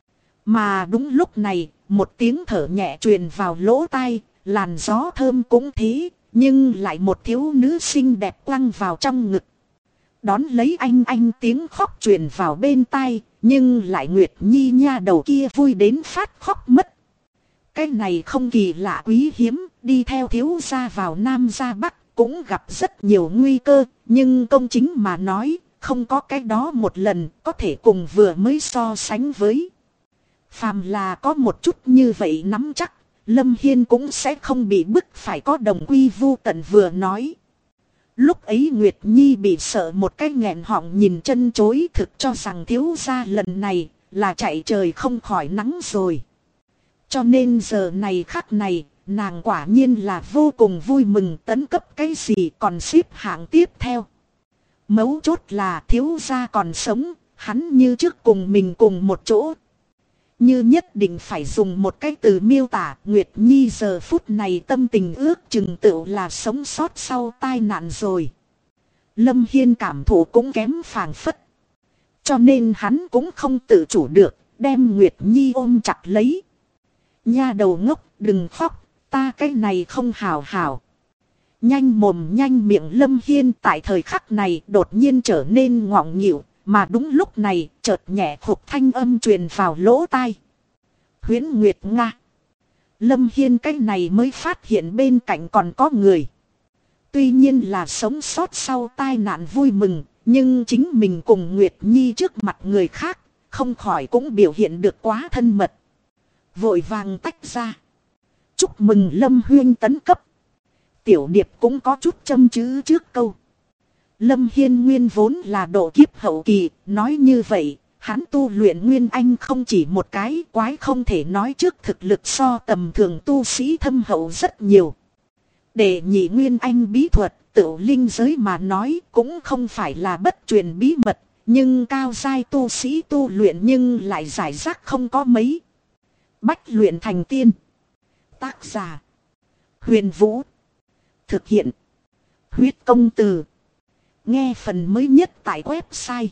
Mà đúng lúc này, một tiếng thở nhẹ truyền vào lỗ tai, làn gió thơm cũng thế, nhưng lại một thiếu nữ xinh đẹp quăng vào trong ngực. Đón lấy anh tiếng khóc truyền vào bên tai, nhưng lại Nguyệt Nhi nha đầu kia vui đến phát khóc mất. Cái này không kỳ lạ quý hiếm, đi theo thiếu gia vào Nam ra Bắc cũng gặp rất nhiều nguy cơ, nhưng công chính mà nói, không có cái đó một lần có thể cùng vừa mới so sánh với. Phàm là có một chút như vậy nắm chắc, Lâm Hiên cũng sẽ không bị bức phải có đồng quy vu tận vừa nói. Lúc ấy Nguyệt Nhi bị sợ một cái nghẹn họng nhìn chân chối, thực cho rằng thiếu gia lần này là chạy trời không khỏi nắng rồi. Cho nên giờ này khắc này, nàng quả nhiên là vô cùng vui mừng, tấn cấp cái gì còn xếp hạng tiếp theo. Mấu chốt là thiếu gia còn sống, hắn như trước cùng mình cùng một chỗ. Như nhất định phải dùng một cái từ miêu tả, Nguyệt Nhi giờ phút này tâm tình ước chừng tựu là sống sót sau tai nạn rồi. Lâm Hiên cảm thụ cũng kém phảng phất. Cho nên hắn cũng không tự chủ được, đem Nguyệt Nhi ôm chặt lấy. Nha đầu ngốc, đừng khóc, ta cái này không hào hào. Nhanh mồm nhanh miệng Lâm Hiên tại thời khắc này đột nhiên trở nên ngọng nghịu. Mà đúng lúc này, chợt nhẹ khục thanh âm truyền vào lỗ tai. Huyễn Nguyệt Nga. Lâm Hiên cái này mới phát hiện bên cạnh còn có người. Tuy nhiên là sống sót sau tai nạn vui mừng, nhưng chính mình cùng Nguyệt Nhi trước mặt người khác, không khỏi cũng biểu hiện được quá thân mật. Vội vàng tách ra. Chúc mừng Lâm Huyên tấn cấp. Tiểu điệp cũng có chút châm chữ trước câu. Lâm Hiên nguyên vốn là độ kiếp hậu kỳ, nói như vậy, hắn tu luyện Nguyên Anh không chỉ một cái, quái không thể nói trước thực lực so tầm thường tu sĩ thâm hậu rất nhiều. Để nhị Nguyên Anh bí thuật, tự linh giới mà nói cũng không phải là bất truyền bí mật, nhưng cao giai tu sĩ tu luyện nhưng lại giải rác không có mấy. Bách luyện thành tiên. Tác giả: Huyền Vũ. Thực hiện: Huyết Công Từ. Nghe phần mới nhất tại website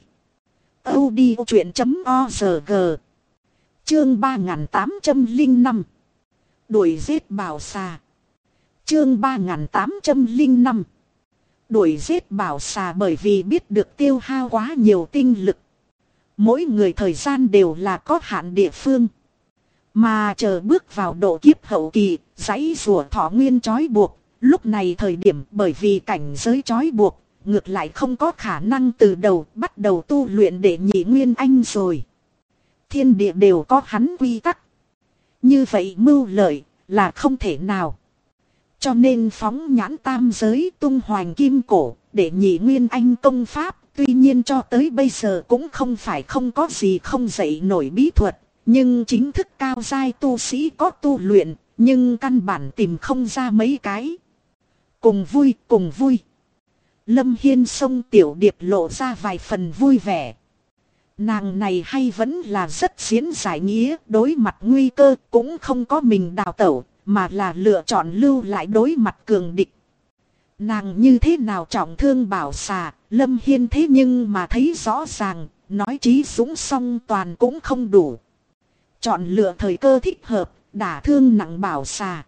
audiochuyện.org. Chương 3805. Đuổi giết bảo xà. Chương 3805. Đuổi giết bảo xà, bởi vì biết được tiêu hao quá nhiều tinh lực. Mỗi người thời gian đều là có hạn địa phương. Mà chờ bước vào độ kiếp hậu kỳ, giãy giụa thọ nguyên trói buộc. Lúc này thời điểm bởi vì cảnh giới trói buộc, ngược lại không có khả năng từ đầu bắt đầu tu luyện để nhị Nguyên Anh rồi. Thiên địa đều có hắn quy tắc. Như vậy mưu lợi là không thể nào. Cho nên phóng nhãn tam giới tung hoành kim cổ, để nhị Nguyên Anh công pháp tuy nhiên cho tới bây giờ cũng không phải không có gì không dậy nổi bí thuật. Nhưng chính thức cao giai tu sĩ có tu luyện, nhưng căn bản tìm không ra mấy cái. Cùng vui, cùng vui. Lâm Hiên xông Tiểu Điệp lộ ra vài phần vui vẻ. Nàng này hay vẫn là rất diễn giải nghĩa, đối mặt nguy cơ cũng không có mình đào tẩu, mà là lựa chọn lưu lại đối mặt cường địch. Nàng như thế nào trọng thương Bảo Xà, Lâm Hiên thế nhưng mà thấy rõ ràng, nói trí dũng song toàn cũng không đủ. Chọn lựa thời cơ thích hợp, đả thương nặng Bảo Xà.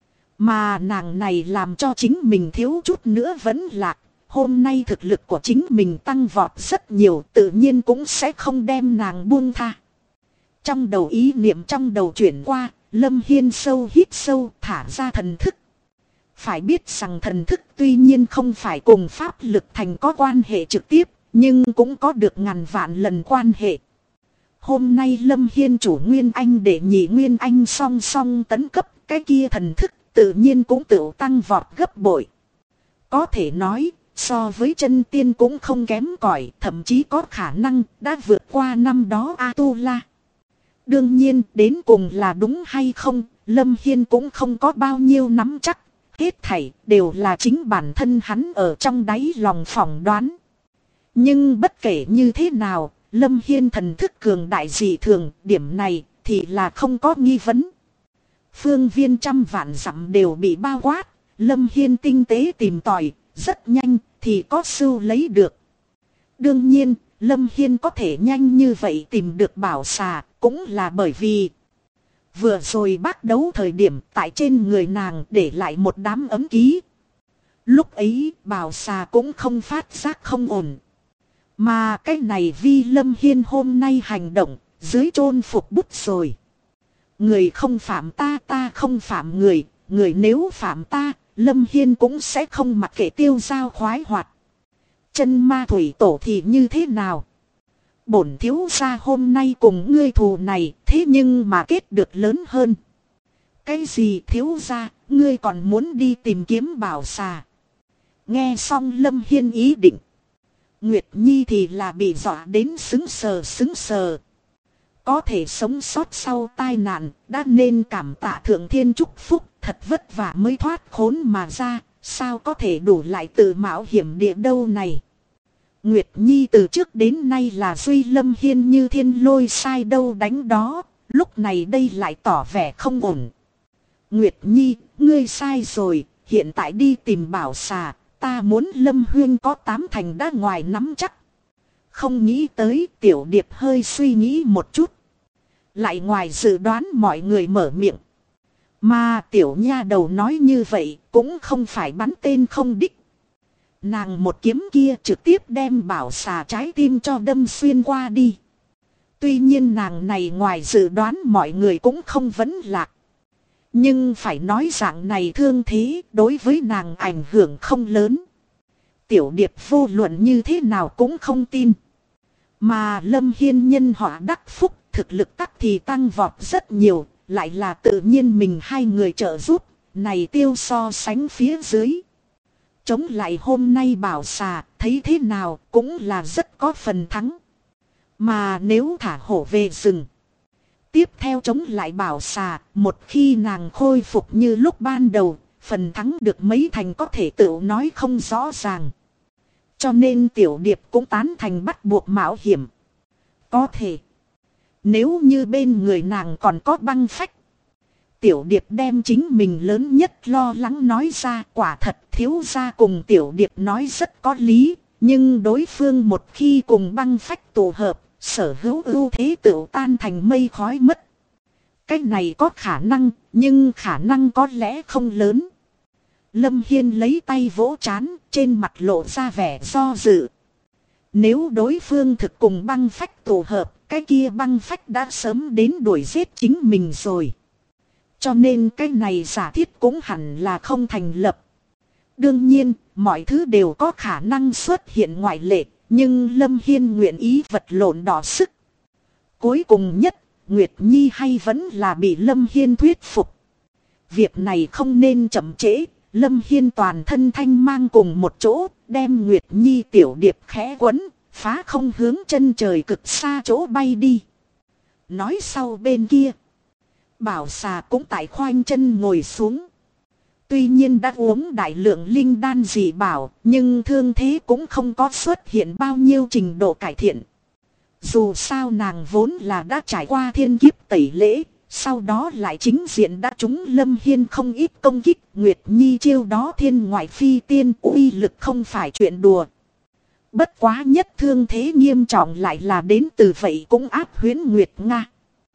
Mà nàng này làm cho chính mình thiếu chút nữa vẫn lạc. Hôm nay thực lực của chính mình tăng vọt rất nhiều, tự nhiên cũng sẽ không đem nàng buông tha. Trong đầu ý niệm trong đầu chuyển qua, Lâm Hiên sâu hít sâu thả ra thần thức. Phải biết rằng thần thức tuy nhiên không phải cùng pháp lực thành có quan hệ trực tiếp, nhưng cũng có được ngàn vạn lần quan hệ. Hôm nay Lâm Hiên chủ Nguyên Anh để nhị Nguyên Anh song song tấn cấp, cái kia thần thức tự nhiên cũng tự tăng vọt gấp bội. Có thể nói, so với chân tiên cũng không kém cỏi, thậm chí có khả năng đã vượt qua năm đó A-tu-la. Đương nhiên, đến cùng là đúng hay không, Lâm Hiên cũng không có bao nhiêu nắm chắc. Hết thảy đều là chính bản thân hắn ở trong đáy lòng phỏng đoán. Nhưng bất kể như thế nào, Lâm Hiên thần thức cường đại dị thường, điểm này thì là không có nghi vấn. Phương viên trăm vạn dặm đều bị bao quát, Lâm Hiên tinh tế tìm tòi, rất nhanh thì có sưu lấy được. Đương nhiên, Lâm Hiên có thể nhanh như vậy tìm được Bảo Xà, cũng là bởi vì vừa rồi bác đấu thời điểm tại trên người nàng để lại một đám ấm ký. Lúc ấy Bảo Xà cũng không phát giác không ổn. Mà cái này vi Lâm Hiên hôm nay hành động dưới chôn phục bút rồi. Người không phạm ta, ta không phạm người, người nếu phạm ta, Lâm Hiên cũng sẽ không mặc kệ tiêu dao khoái hoạt. Chân ma thủy tổ thì như thế nào? Bổn thiếu gia hôm nay cùng ngươi thù này, thế nhưng mà kết được lớn hơn. Cái gì thiếu gia, ngươi còn muốn đi tìm kiếm Bảo Xà? Nghe xong Lâm Hiên ý định, Nguyệt Nhi thì là bị dọa đến sững sờ. Có thể sống sót sau tai nạn, đã nên cảm tạ thượng thiên chúc phúc, thật vất vả mới thoát khốn mà ra, sao có thể đủ lại tự mạo hiểm địa đâu này. Nguyệt Nhi từ trước đến nay là duy Lâm Hiên như thiên lôi sai đâu đánh đó, lúc này đây lại tỏ vẻ không ổn. Nguyệt Nhi, ngươi sai rồi, hiện tại đi tìm Bảo Xà, ta muốn Lâm Huyên có 8 thành đã ngoài nắm chắc. Không nghĩ tới Tiểu Điệp hơi suy nghĩ một chút. Lại ngoài dự đoán mọi người mở miệng. Mà tiểu nha đầu nói như vậy cũng không phải bắn tên không đích. Nàng một kiếm kia trực tiếp đem Bảo Xà trái tim cho đâm xuyên qua đi. Tuy nhiên nàng này ngoài dự đoán mọi người cũng không vấn lạc. Nhưng phải nói dạng này thương thế đối với nàng ảnh hưởng không lớn. Tiểu Điệp vô luận như thế nào cũng không tin. Mà Lâm Hiên nhân họa đắc phúc, thực lực tắc thì tăng vọt rất nhiều, lại là tự nhiên mình hai người trợ giúp, này tiêu so sánh phía dưới. Chống lại hôm nay Bảo Xà, thấy thế nào cũng là rất có phần thắng. Mà nếu thả hổ về rừng, tiếp theo chống lại Bảo Xà, một khi nàng khôi phục như lúc ban đầu, phần thắng được mấy thành có thể tự nói không rõ ràng. Cho nên Tiểu Điệp cũng tán thành bắt buộc mạo hiểm. Có thể, nếu như bên người nàng còn có băng phách. Tiểu Điệp đem chính mình lớn nhất lo lắng nói ra, quả thật thiếu gia cùng Tiểu Điệp nói rất có lý. Nhưng đối phương một khi cùng băng phách tụ hợp, sở hữu ưu thế tự tan thành mây khói mất. Cái này có khả năng, nhưng khả năng có lẽ không lớn. Lâm Hiên lấy tay vỗ trán, trên mặt lộ ra vẻ do dự. Nếu đối phương thực cùng băng phách tụ hợp, cái kia băng phách đã sớm đến đuổi giết chính mình rồi. Cho nên cái này giả thiết cũng hẳn là không thành lập. Đương nhiên, mọi thứ đều có khả năng xuất hiện ngoại lệ, nhưng Lâm Hiên nguyện ý vật lộn đỏ sức. Cuối cùng nhất, Nguyệt Nhi hay vẫn là bị Lâm Hiên thuyết phục. Việc này không nên chậm trễ, Lâm Hiên toàn thân thanh mang cùng một chỗ, đem Nguyệt Nhi Tiểu Điệp khẽ quấn, phá không hướng chân trời cực xa chỗ bay đi. Nói sau bên kia, Bảo xà cũng tại khoanh chân ngồi xuống. Tuy nhiên đã uống đại lượng linh đan dị bảo, nhưng thương thế cũng không có xuất hiện bao nhiêu trình độ cải thiện. Dù sao nàng vốn là đã trải qua thiên kiếp tẩy lễ, sau đó lại chính diện đã trúng Lâm Hiên không ít công kích. Nguyệt Nhi chiêu đó thiên ngoại phi tiên, uy lực không phải chuyện đùa. Bất quá nhất thương thế nghiêm trọng lại là đến từ vậy cũng áp Huyễn Nguyệt Nga.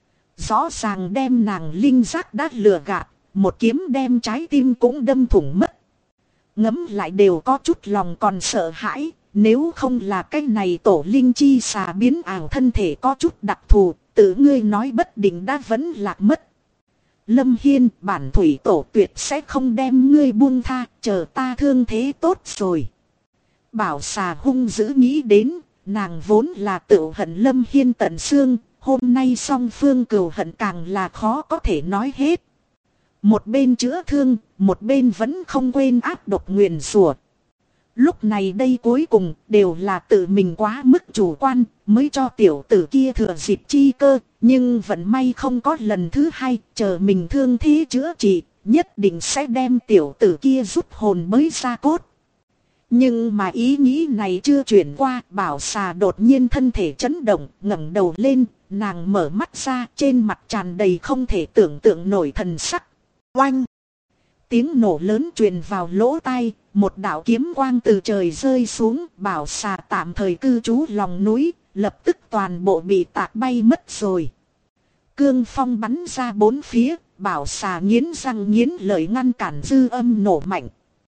Rõ ràng đem nàng linh giác đã lừa gạt, một kiếm đem trái tim cũng đâm thủng mất. Ngẫm lại đều có chút lòng còn sợ hãi, nếu không là cái này tổ linh chi xà biến ảo thân thể có chút đặc thù, tự ngươi nói bất định đã vẫn lạc mất. Lâm Hiên, bản thủy tổ tuyệt sẽ không đem ngươi buông tha, chờ ta thương thế tốt rồi. Bảo xà hung dữ nghĩ đến, nàng vốn là tự hận Lâm Hiên tận xương, hôm nay song phương cừu hận càng là khó có thể nói hết. Một bên chữa thương, một bên vẫn không quên áp độc nguyền rủa. Lúc này đây cuối cùng đều là tự mình quá mức chủ quan, mới cho tiểu tử kia thừa dịp chi cơ, nhưng vận may không có lần thứ hai, chờ mình thương thế chữa trị, nhất định sẽ đem tiểu tử kia rút hồn mới ra cốt. Nhưng mà ý nghĩ này chưa chuyển qua, Bảo xà đột nhiên thân thể chấn động, ngẩng đầu lên, nàng mở mắt ra, trên mặt tràn đầy không thể tưởng tượng nổi thần sắc. Oanh! Tiếng nổ lớn truyền vào lỗ tai, một đạo kiếm quang từ trời rơi xuống, Bảo xà tạm thời cư trú lòng núi, lập tức toàn bộ bị tạc bay mất rồi. Cương phong bắn ra bốn phía, Bảo xà nghiến răng nghiến lợi ngăn cản dư âm nổ mạnh.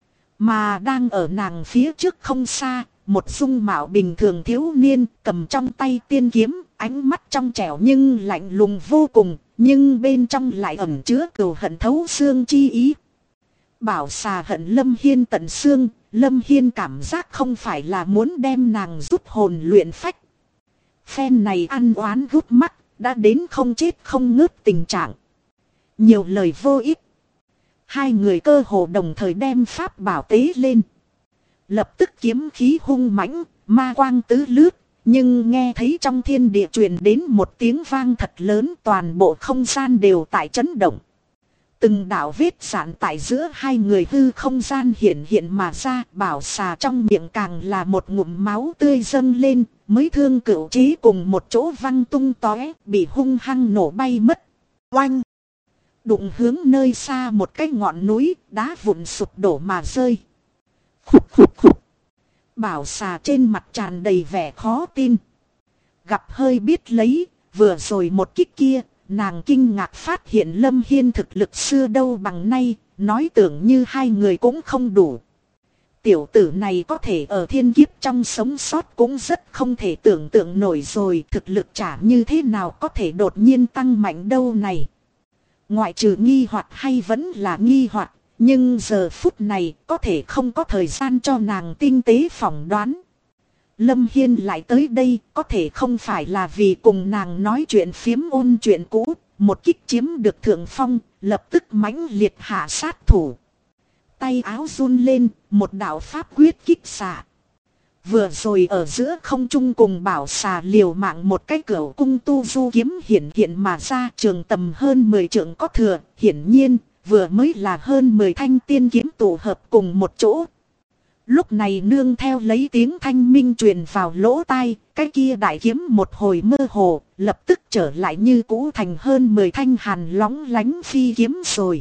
Mà đang ở nàng phía trước không xa, một dung mạo bình thường thiếu niên cầm trong tay tiên kiếm, ánh mắt trong trẻo nhưng lạnh lùng vô cùng, nhưng bên trong lại ẩn chứa cừu hận thấu xương chi ý. Bảo xà hận Lâm Hiên tận xương, Lâm Hiên cảm giác không phải là muốn đem nàng rút hồn luyện phách. Phen này ăn oán gút mắt, đã đến không chết không ngớt tình trạng. Nhiều lời vô ích. Hai người cơ hồ đồng thời đem pháp bảo tế lên. Lập tức kiếm khí hung mãnh, ma quang tứ lướt. Nhưng nghe thấy trong thiên địa truyền đến một tiếng vang thật lớn, toàn bộ không gian đều tại chấn động. Từng đạo vết sạn tại giữa hai người hư không gian hiện hiện mà ra, Bảo xà trong miệng càng là một ngụm máu tươi dâng lên, mới thương cửu chí cùng một chỗ văng tung tóe, bị hung hăng nổ bay mất. Oanh! Đụng hướng nơi xa một cái ngọn núi, đá vụn sụp đổ mà rơi. Khục khục khục! Bảo xà trên mặt tràn đầy vẻ khó tin. Gặp hơi biết lấy, vừa rồi một kích kia, nàng kinh ngạc phát hiện Lâm Hiên thực lực xưa đâu bằng nay, nói tưởng như hai người cũng không đủ. Tiểu tử này có thể ở thiên kiếp trong sống sót cũng rất không thể tưởng tượng nổi rồi, thực lực chả như thế nào có thể đột nhiên tăng mạnh đâu này. Ngoại trừ nghi hoặc hay vẫn là nghi hoặc, nhưng giờ phút này có thể không có thời gian cho nàng tinh tế phỏng đoán. Lâm Hiên lại tới đây có thể không phải là vì cùng nàng nói chuyện phiếm ôn chuyện cũ, một kích chiếm được thượng phong, lập tức mãnh liệt hạ sát thủ. Tay áo run lên, một đạo pháp quyết kích xạ. Vừa rồi ở giữa không trung cùng Bảo xà liều mạng một cái cửu cung tu du kiếm hiện hiện mà ra, trường tầm hơn 10 trượng có thừa, hiển nhiên vừa mới là hơn 10 thanh tiên kiếm tụ hợp cùng một chỗ. Lúc này nương theo lấy tiếng thanh minh truyền vào lỗ tai, cái kia đại kiếm một hồi mơ hồ, lập tức trở lại như cũ thành hơn 10 thanh hàn lóng lánh phi kiếm rồi.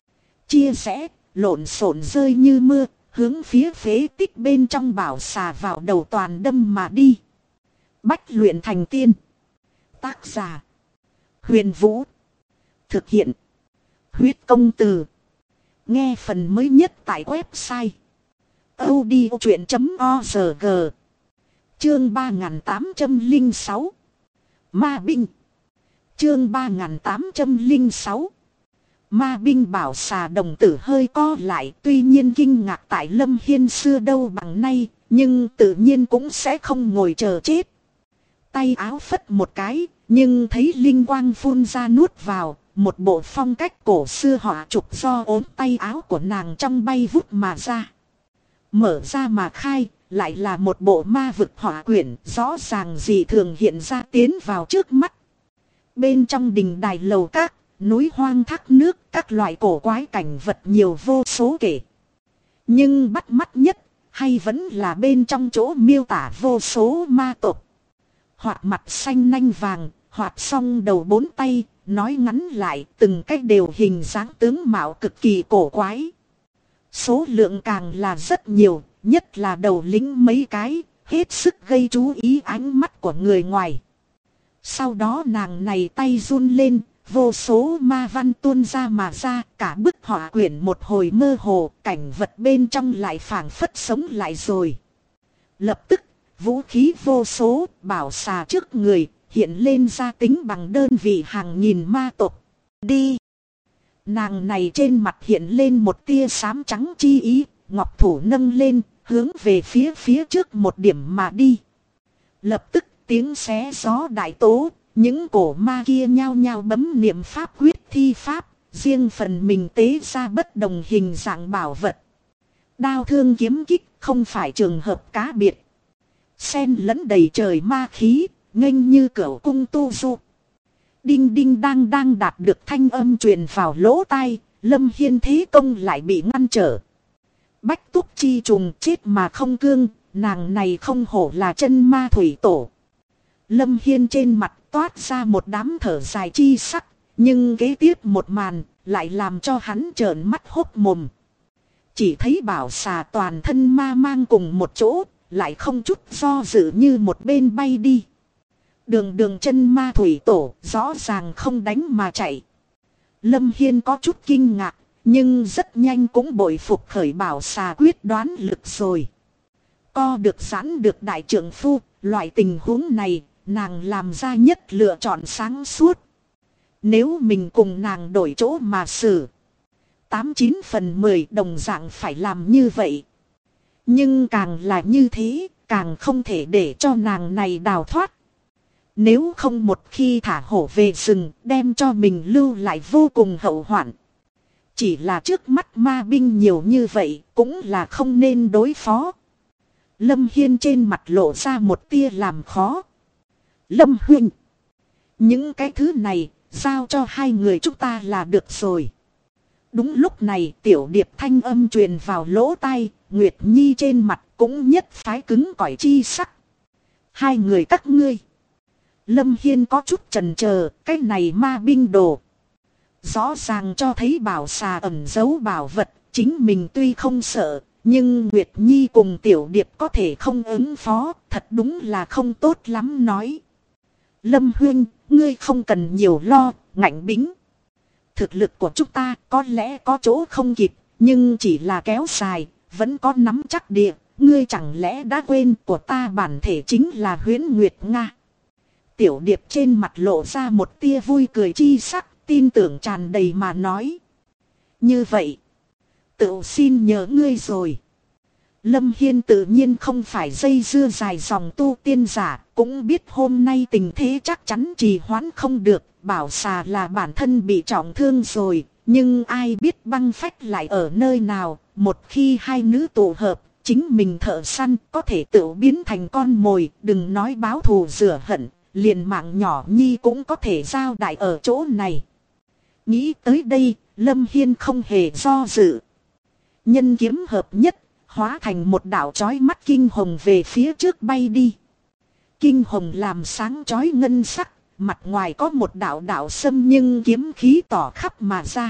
Chia sẻ, lộn xộn rơi như mưa, hướng phía phế tích bên trong Bảo xà vào đầu toàn đâm mà đi. Bách luyện thành tiên. Tác giả: Huyền Vũ. Thực hiện: Huyết Công Từ. Nghe phần mới nhất tại website audiochuyện.org. Chương 3806. Ma binh. Chương 3806. Ma binh. Bảo xà đồng tử hơi co lại, tuy nhiên kinh ngạc tại Lâm Hiên xưa đâu bằng nay, nhưng tự nhiên cũng sẽ không ngồi chờ chết. Tay áo phất một cái, nhưng thấy linh quang phun ra nuốt vào, một bộ phong cách cổ xưa họa trục do ốm tay áo của nàng trong bay vút mà ra. Mở ra mà khai, lại là một bộ ma vực hỏa quyển rõ ràng dị thường hiện ra tiến vào trước mắt. Bên trong đình đài lầu các, núi hoang thác nước, các loại cổ quái cảnh vật nhiều vô số kể. Nhưng bắt mắt nhất, hay vẫn là bên trong chỗ miêu tả vô số ma tộc. Hoặc mặt xanh nanh vàng, hoặc song đầu 4 tay, nói ngắn lại từng cách đều hình dáng tướng mạo cực kỳ cổ quái. Số lượng càng là rất nhiều, nhất là đầu lĩnh mấy cái, hết sức gây chú ý ánh mắt của người ngoài. Sau đó nàng này tay run lên, vô số ma văn tuôn ra mà ra, cả bức họa quyển một hồi mơ hồ, cảnh vật bên trong lại phảng phất sống lại rồi. Lập tức, vũ khí vô số, bảo xà trước người, hiện lên ra tính bằng đơn vị hàng nghìn ma tộc. Đi! Nàng này trên mặt hiện lên một tia xám trắng chi ý, ngọc thủ nâng lên, hướng về phía trước một điểm mà đi. Lập tức tiếng xé gió đại tố, những cổ ma kia nhao nhao bấm niệm pháp quyết thi pháp, riêng phần mình tế ra bất đồng hình dạng bảo vật. Đao thương kiếm kích không phải trường hợp cá biệt. Xen lẫn đầy trời ma khí, nghênh như cửu cung tu du. Đinh đinh đang đạt được thanh âm truyền vào lỗ tai, Lâm Hiên thế công lại bị ngăn trở. Bách túc chi trùng chết mà không cương, nàng này không hổ là chân ma thủy tổ. Lâm Hiên trên mặt toát ra một đám thở dài chi sắc, nhưng kế tiếp một màn lại làm cho hắn trợn mắt hốc mồm. Chỉ thấy bảo xà toàn thân ma mang cùng một chỗ, lại không chút do dự như một bên bay đi. Đường chân ma thủy tổ rõ ràng không đánh mà chạy. Lâm Hiên có chút kinh ngạc, nhưng rất nhanh cũng bội phục khởi bảo xà quyết đoán lực rồi. Co được giãn được đại trưởng phu, loại tình huống này, nàng làm ra nhất lựa chọn sáng suốt. Nếu mình cùng nàng đổi chỗ mà xử, 89 phần 10 đồng dạng phải làm như vậy. Nhưng càng là như thế, càng không thể để cho nàng này đào thoát. Nếu không một khi thả hổ về rừng, đem cho mình lưu lại vô cùng hậu hoạn. Chỉ là trước mắt ma binh nhiều như vậy, cũng là không nên đối phó. Lâm Hiên trên mặt lộ ra một tia làm khó. Lâm huynh, những cái thứ này, giao cho hai người chúng ta là được rồi. Đúng lúc này tiểu điệp thanh âm truyền vào lỗ tai, Nguyệt Nhi trên mặt cũng nhất phái cứng cỏi chi sắc. Hai người các ngươi. Lâm Hiên có chút chần chờ, cái này ma binh đồ. Rõ ràng cho thấy bảo xà ẩn giấu bảo vật, chính mình tuy không sợ, nhưng Nguyệt Nhi cùng tiểu điệp có thể không ứng phó, thật đúng là không tốt lắm nói. Lâm huynh, ngươi không cần nhiều lo, ngạnh bính. Thực lực của chúng ta có lẽ có chỗ không kịp, nhưng chỉ là kéo dài, vẫn có nắm chắc địa. Ngươi chẳng lẽ đã quên của ta bản thể chính là Huyễn Nguyệt Nga. Tiểu điệp trên mặt lộ ra một tia vui cười chi sắc, tin tưởng tràn đầy mà nói. Như vậy, tự xin nhớ ngươi rồi. Lâm Hiên tự nhiên không phải dây dưa dài dòng tu tiên giả, cũng biết hôm nay tình thế chắc chắn trì hoãn không được, bảo xà là bản thân bị trọng thương rồi, nhưng ai biết băng phách lại ở nơi nào, một khi hai nữ tụ hợp, chính mình thợ săn có thể tự biến thành con mồi, đừng nói báo thù rửa hận, liền mạng nhỏ nhi cũng có thể giao đại ở chỗ này. Nghĩ tới đây, Lâm Hiên không hề do dự. Nhân kiếm hợp nhất, hóa thành một đạo chói mắt kinh hồng về phía trước bay đi. Kinh hồng làm sáng chói ngân sắc, mặt ngoài có một đạo đạo sâm nhưng kiếm khí tỏ khắp mà ra.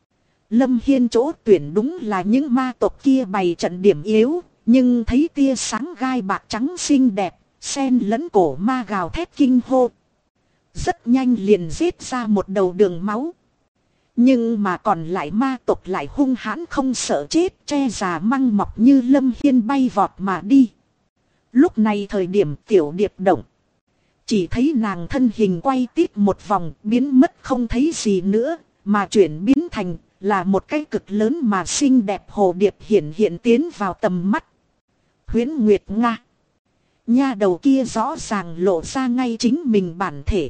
Lâm Hiên chỗ tuyển đúng là những ma tộc kia bày trận điểm yếu, nhưng thấy tia sáng gai bạc trắng xinh đẹp, xen lẫn cổ ma gào thét kinh hô. Rất nhanh liền giết ra một đầu đường máu. Nhưng mà còn lại ma tộc lại hung hãn không sợ chết, che già măng mọc như Lâm Hiên bay vọt mà đi. Lúc này thời điểm tiểu điệp động, chỉ thấy nàng thân hình quay tít một vòng biến mất không thấy gì nữa, mà chuyển biến thành là một cái cực lớn mà xinh đẹp hồ điệp hiện tiến vào tầm mắt. Huyễn Nguyệt Nga. Nha đầu kia rõ ràng lộ ra ngay chính mình bản thể.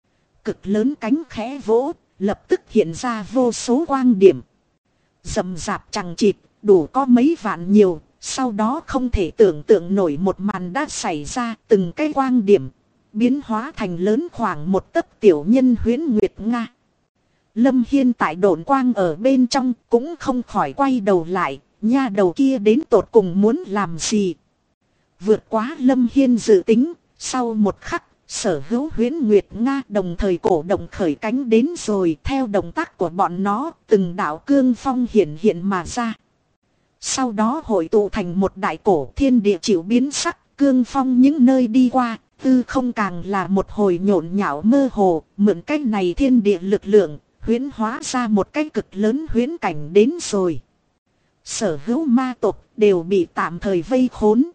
Cực lớn cánh khẽ vỗ, lập tức hiện ra vô số quang điểm. Rầm rạp chằng chịt, đủ có mấy vạn nhiều, Sau đó không thể tưởng tượng nổi một màn đã xảy ra, từng cái quang điểm biến hóa thành lớn khoảng một tấc tiểu nhân huyễn nguyệt Nga. Lâm Hiên tại độn quang ở bên trong cũng không khỏi quay đầu lại, nha đầu kia đến tột cùng muốn làm gì. Vượt quá Lâm Hiên dự tính, sau một khắc, sở hữu huyễn nguyệt Nga đồng thời cổ động khởi cánh đến rồi. Theo động tác của bọn nó, từng đạo cương phong hiện hiện mà ra. Sau đó hội tụ thành một đại cổ, thiên địa chịu biến sắc, cương phong những nơi đi qua, tư không càng là một hồi nhộn nhạo mơ hồ, mượn cách này thiên địa lực lượng, huyễn hóa ra một cái cực lớn huyễn cảnh đến rồi. Sở hữu ma tộc đều bị tạm thời vây khốn.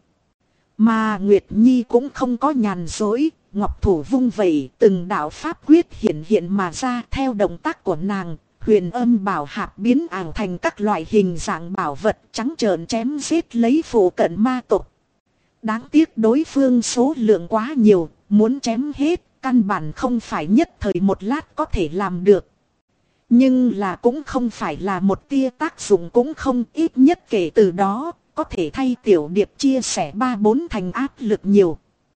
Mà Nguyệt Nhi cũng không có nhàn rỗi, ngọc thủ vung vẩy, từng đạo pháp quyết hiện hiện mà ra. Theo động tác của nàng, huyền âm bảo hạp biến ảo thành các loại hình dạng bảo vật trắng trợn chém giết lấy phụ cận ma tộc. Đáng tiếc đối phương số lượng quá nhiều, muốn chém hết, căn bản không phải nhất thời một lát có thể làm được. Nhưng là cũng không phải là một tia tác dụng cũng không, ít nhất kể từ đó, có thể thay tiểu điệp chia sẻ 3-4 thành áp lực nhiều.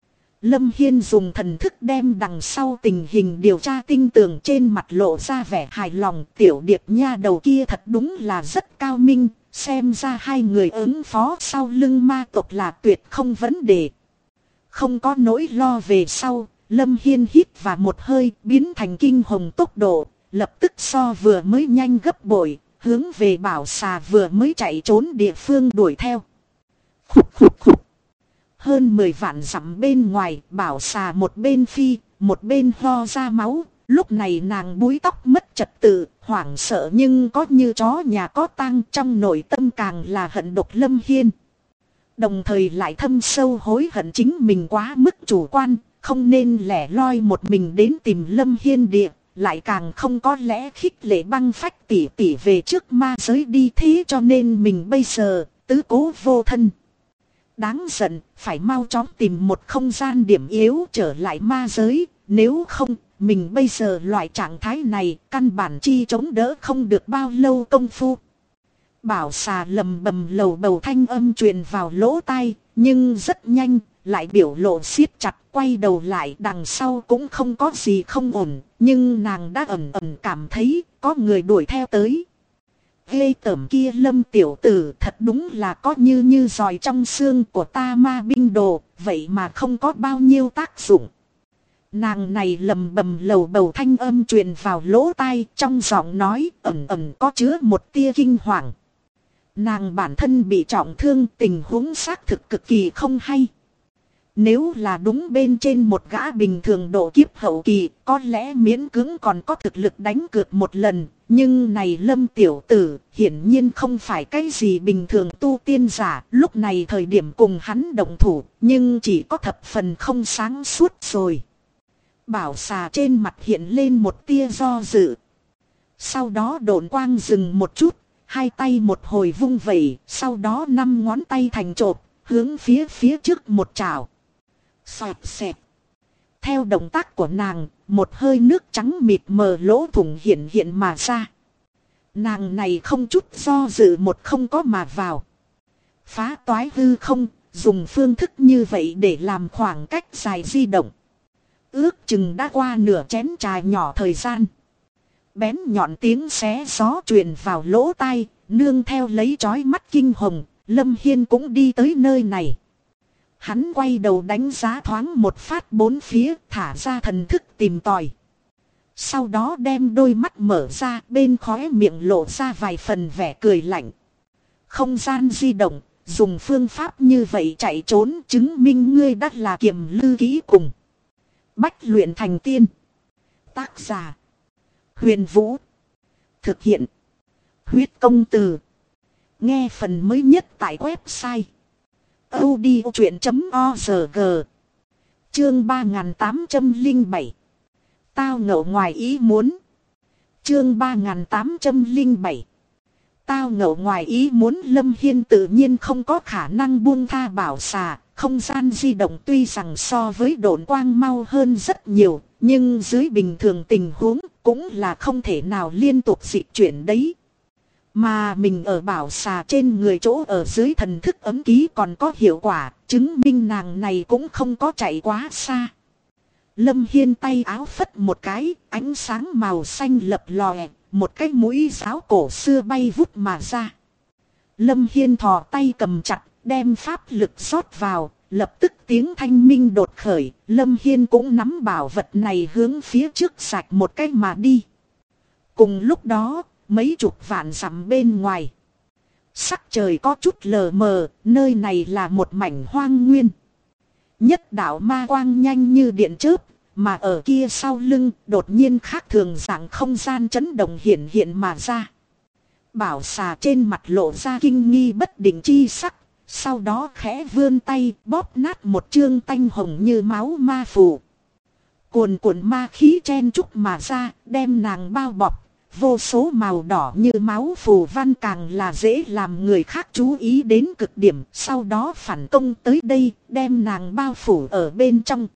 Lâm Hiên dùng thần thức đem đằng sau tình hình điều tra tinh tường, trên mặt lộ ra vẻ hài lòng. Tiểu điệp nha đầu kia thật đúng là rất cao minh, xem ra hai người ứng phó sau lưng ma tộc là tuyệt không vấn đề. Không có nỗi lo về sau, Lâm Hiên hít vào một hơi, biến thành kinh hồng tốc độ, lập tức so vừa mới nhanh gấp bội, hướng về bảo xà vừa mới chạy trốn địa phương đuổi theo. Khục khục khục. Hơn 10 vạn dặm bên ngoài, bảo xà một bên phi, một bên ho ra máu. Lúc này nàng búi tóc mất trật tự, hoảng sợ nhưng có như chó nhà có tang, trong nội tâm càng là hận độc Lâm Hiên. Đồng thời lại thâm sâu hối hận chính mình quá mức chủ quan, không nên lẻ loi một mình đến tìm Lâm Hiên địa. Lại càng không có lẽ khích lệ băng phách tỉ tỉ về trước ma giới đi, thế cho nên mình bây giờ tứ cố vô thân. Đáng giận, phải mau chóng tìm một không gian điểm yếu trở lại ma giới, nếu không, mình bây giờ loại trạng thái này căn bản chi chống đỡ không được bao lâu công phu. Bảo xà lầm bầm lầu bầu thanh âm truyền vào lỗ tai, nhưng rất nhanh, lại biểu lộ siết chặt, quay đầu lại đằng sau cũng không có gì không ổn, nhưng nàng đã ẩn ẩn cảm thấy có người đuổi theo tới. Ghê tởm kia Lâm tiểu tử thật đúng là có như giòi trong xương của ta ma binh đồ, vậy mà không có bao nhiêu tác dụng. Nàng này lầm bầm lầu bầu thanh âm truyền vào lỗ tai, trong giọng nói ẩn ẩn có chứa một tia kinh hoàng. Nàng bản thân bị trọng thương, tình huống xác thực cực kỳ không hay. Nếu là đúng bên trên một gã bình thường độ kiếp hậu kỳ, có lẽ miễn cưỡng còn có thực lực đánh cược một lần. Nhưng này Lâm tiểu tử, hiển nhiên không phải cái gì bình thường tu tiên giả. Lúc này thời điểm cùng hắn động thủ, nhưng chỉ có thập phần không sáng suốt rồi. Bảo xà trên mặt hiện lên một tia do dự. Sau đó độn quang dừng một chút, hai tay một hồi vung vẩy, sau đó 5 ngón tay thành chộp, hướng phía trước một trảo. Xoẹt xẹt. Theo động tác của nàng, một hơi nước trắng mịt mờ lỗ thủng hiện hiện mà ra. Nàng này không chút do dự một không có mà vào. Phá toái hư không, dùng phương thức như vậy để làm khoảng cách dài di động. Ước chừng đã qua nửa chén trà nhỏ thời gian. Bén nhọn tiếng xé gió truyền vào lỗ tai, nương theo lấy chói mắt kinh hồng, Lâm Hiên cũng đi tới nơi này. Hắn quay đầu đánh giá thoáng một phát bốn phía, thả ra thần thức tìm tòi. Sau đó đem đôi mắt mở ra, bên khóe miệng lộ ra vài phần vẻ cười lạnh. Không gian di động, dùng phương pháp như vậy chạy trốn, chứng minh ngươi đắt là kiềm lư kỹ cùng. Bách luyện thành tiên. Tác giả: Huyền Vũ. Thực hiện: Huyết Công Từ. Nghe phần mới nhất tại website audiochuyện.org. Chương 3807. Tao ngộ ngoài ý muốn. Chương 3807. Tao ngộ ngoài ý muốn. Lâm Hiên tự nhiên không có khả năng buông tha bảo xà. Không gian di động tuy rằng so với độn quang mau hơn rất nhiều, nhưng dưới bình thường tình huống cũng là không thể nào liên tục dịch chuyển đấy. Mà mình ở bảo xà trên người chỗ ở dưới thần thức ấm ký còn có hiệu quả, chứng minh nàng này cũng không có chạy quá xa. Lâm Hiên tay áo phất một cái, ánh sáng màu xanh lập lòe, một cái mũi giáo cổ xưa bay vút mà ra. Lâm Hiên thò tay cầm chặt, đem pháp lực rót vào, lập tức tiếng thanh minh đột khởi, Lâm Hiên cũng nắm bảo vật này hướng phía trước sạch một cái mà đi. Cùng lúc đó, mấy chục vạn dặm bên ngoài. Sắc trời có chút lờ mờ, nơi này là một mảnh hoang nguyên. Nhất đạo ma quang nhanh như điện chớp, mà ở kia sau lưng đột nhiên khác thường dạng không gian chấn động hiện hiện mà ra. Bảo xà trên mặt lộ ra kinh nghi bất định chi sắc, sau đó khẽ vươn tay bóp nát một chương tanh hồng như máu ma phù. Cuồn cuộn ma khí chen chúc mà ra, đem nàng bao bọc. Vô số màu đỏ như máu phù văn càng là dễ làm người khác chú ý đến cực điểm, sau đó phản công tới đây, đem nàng bao phủ ở bên trong.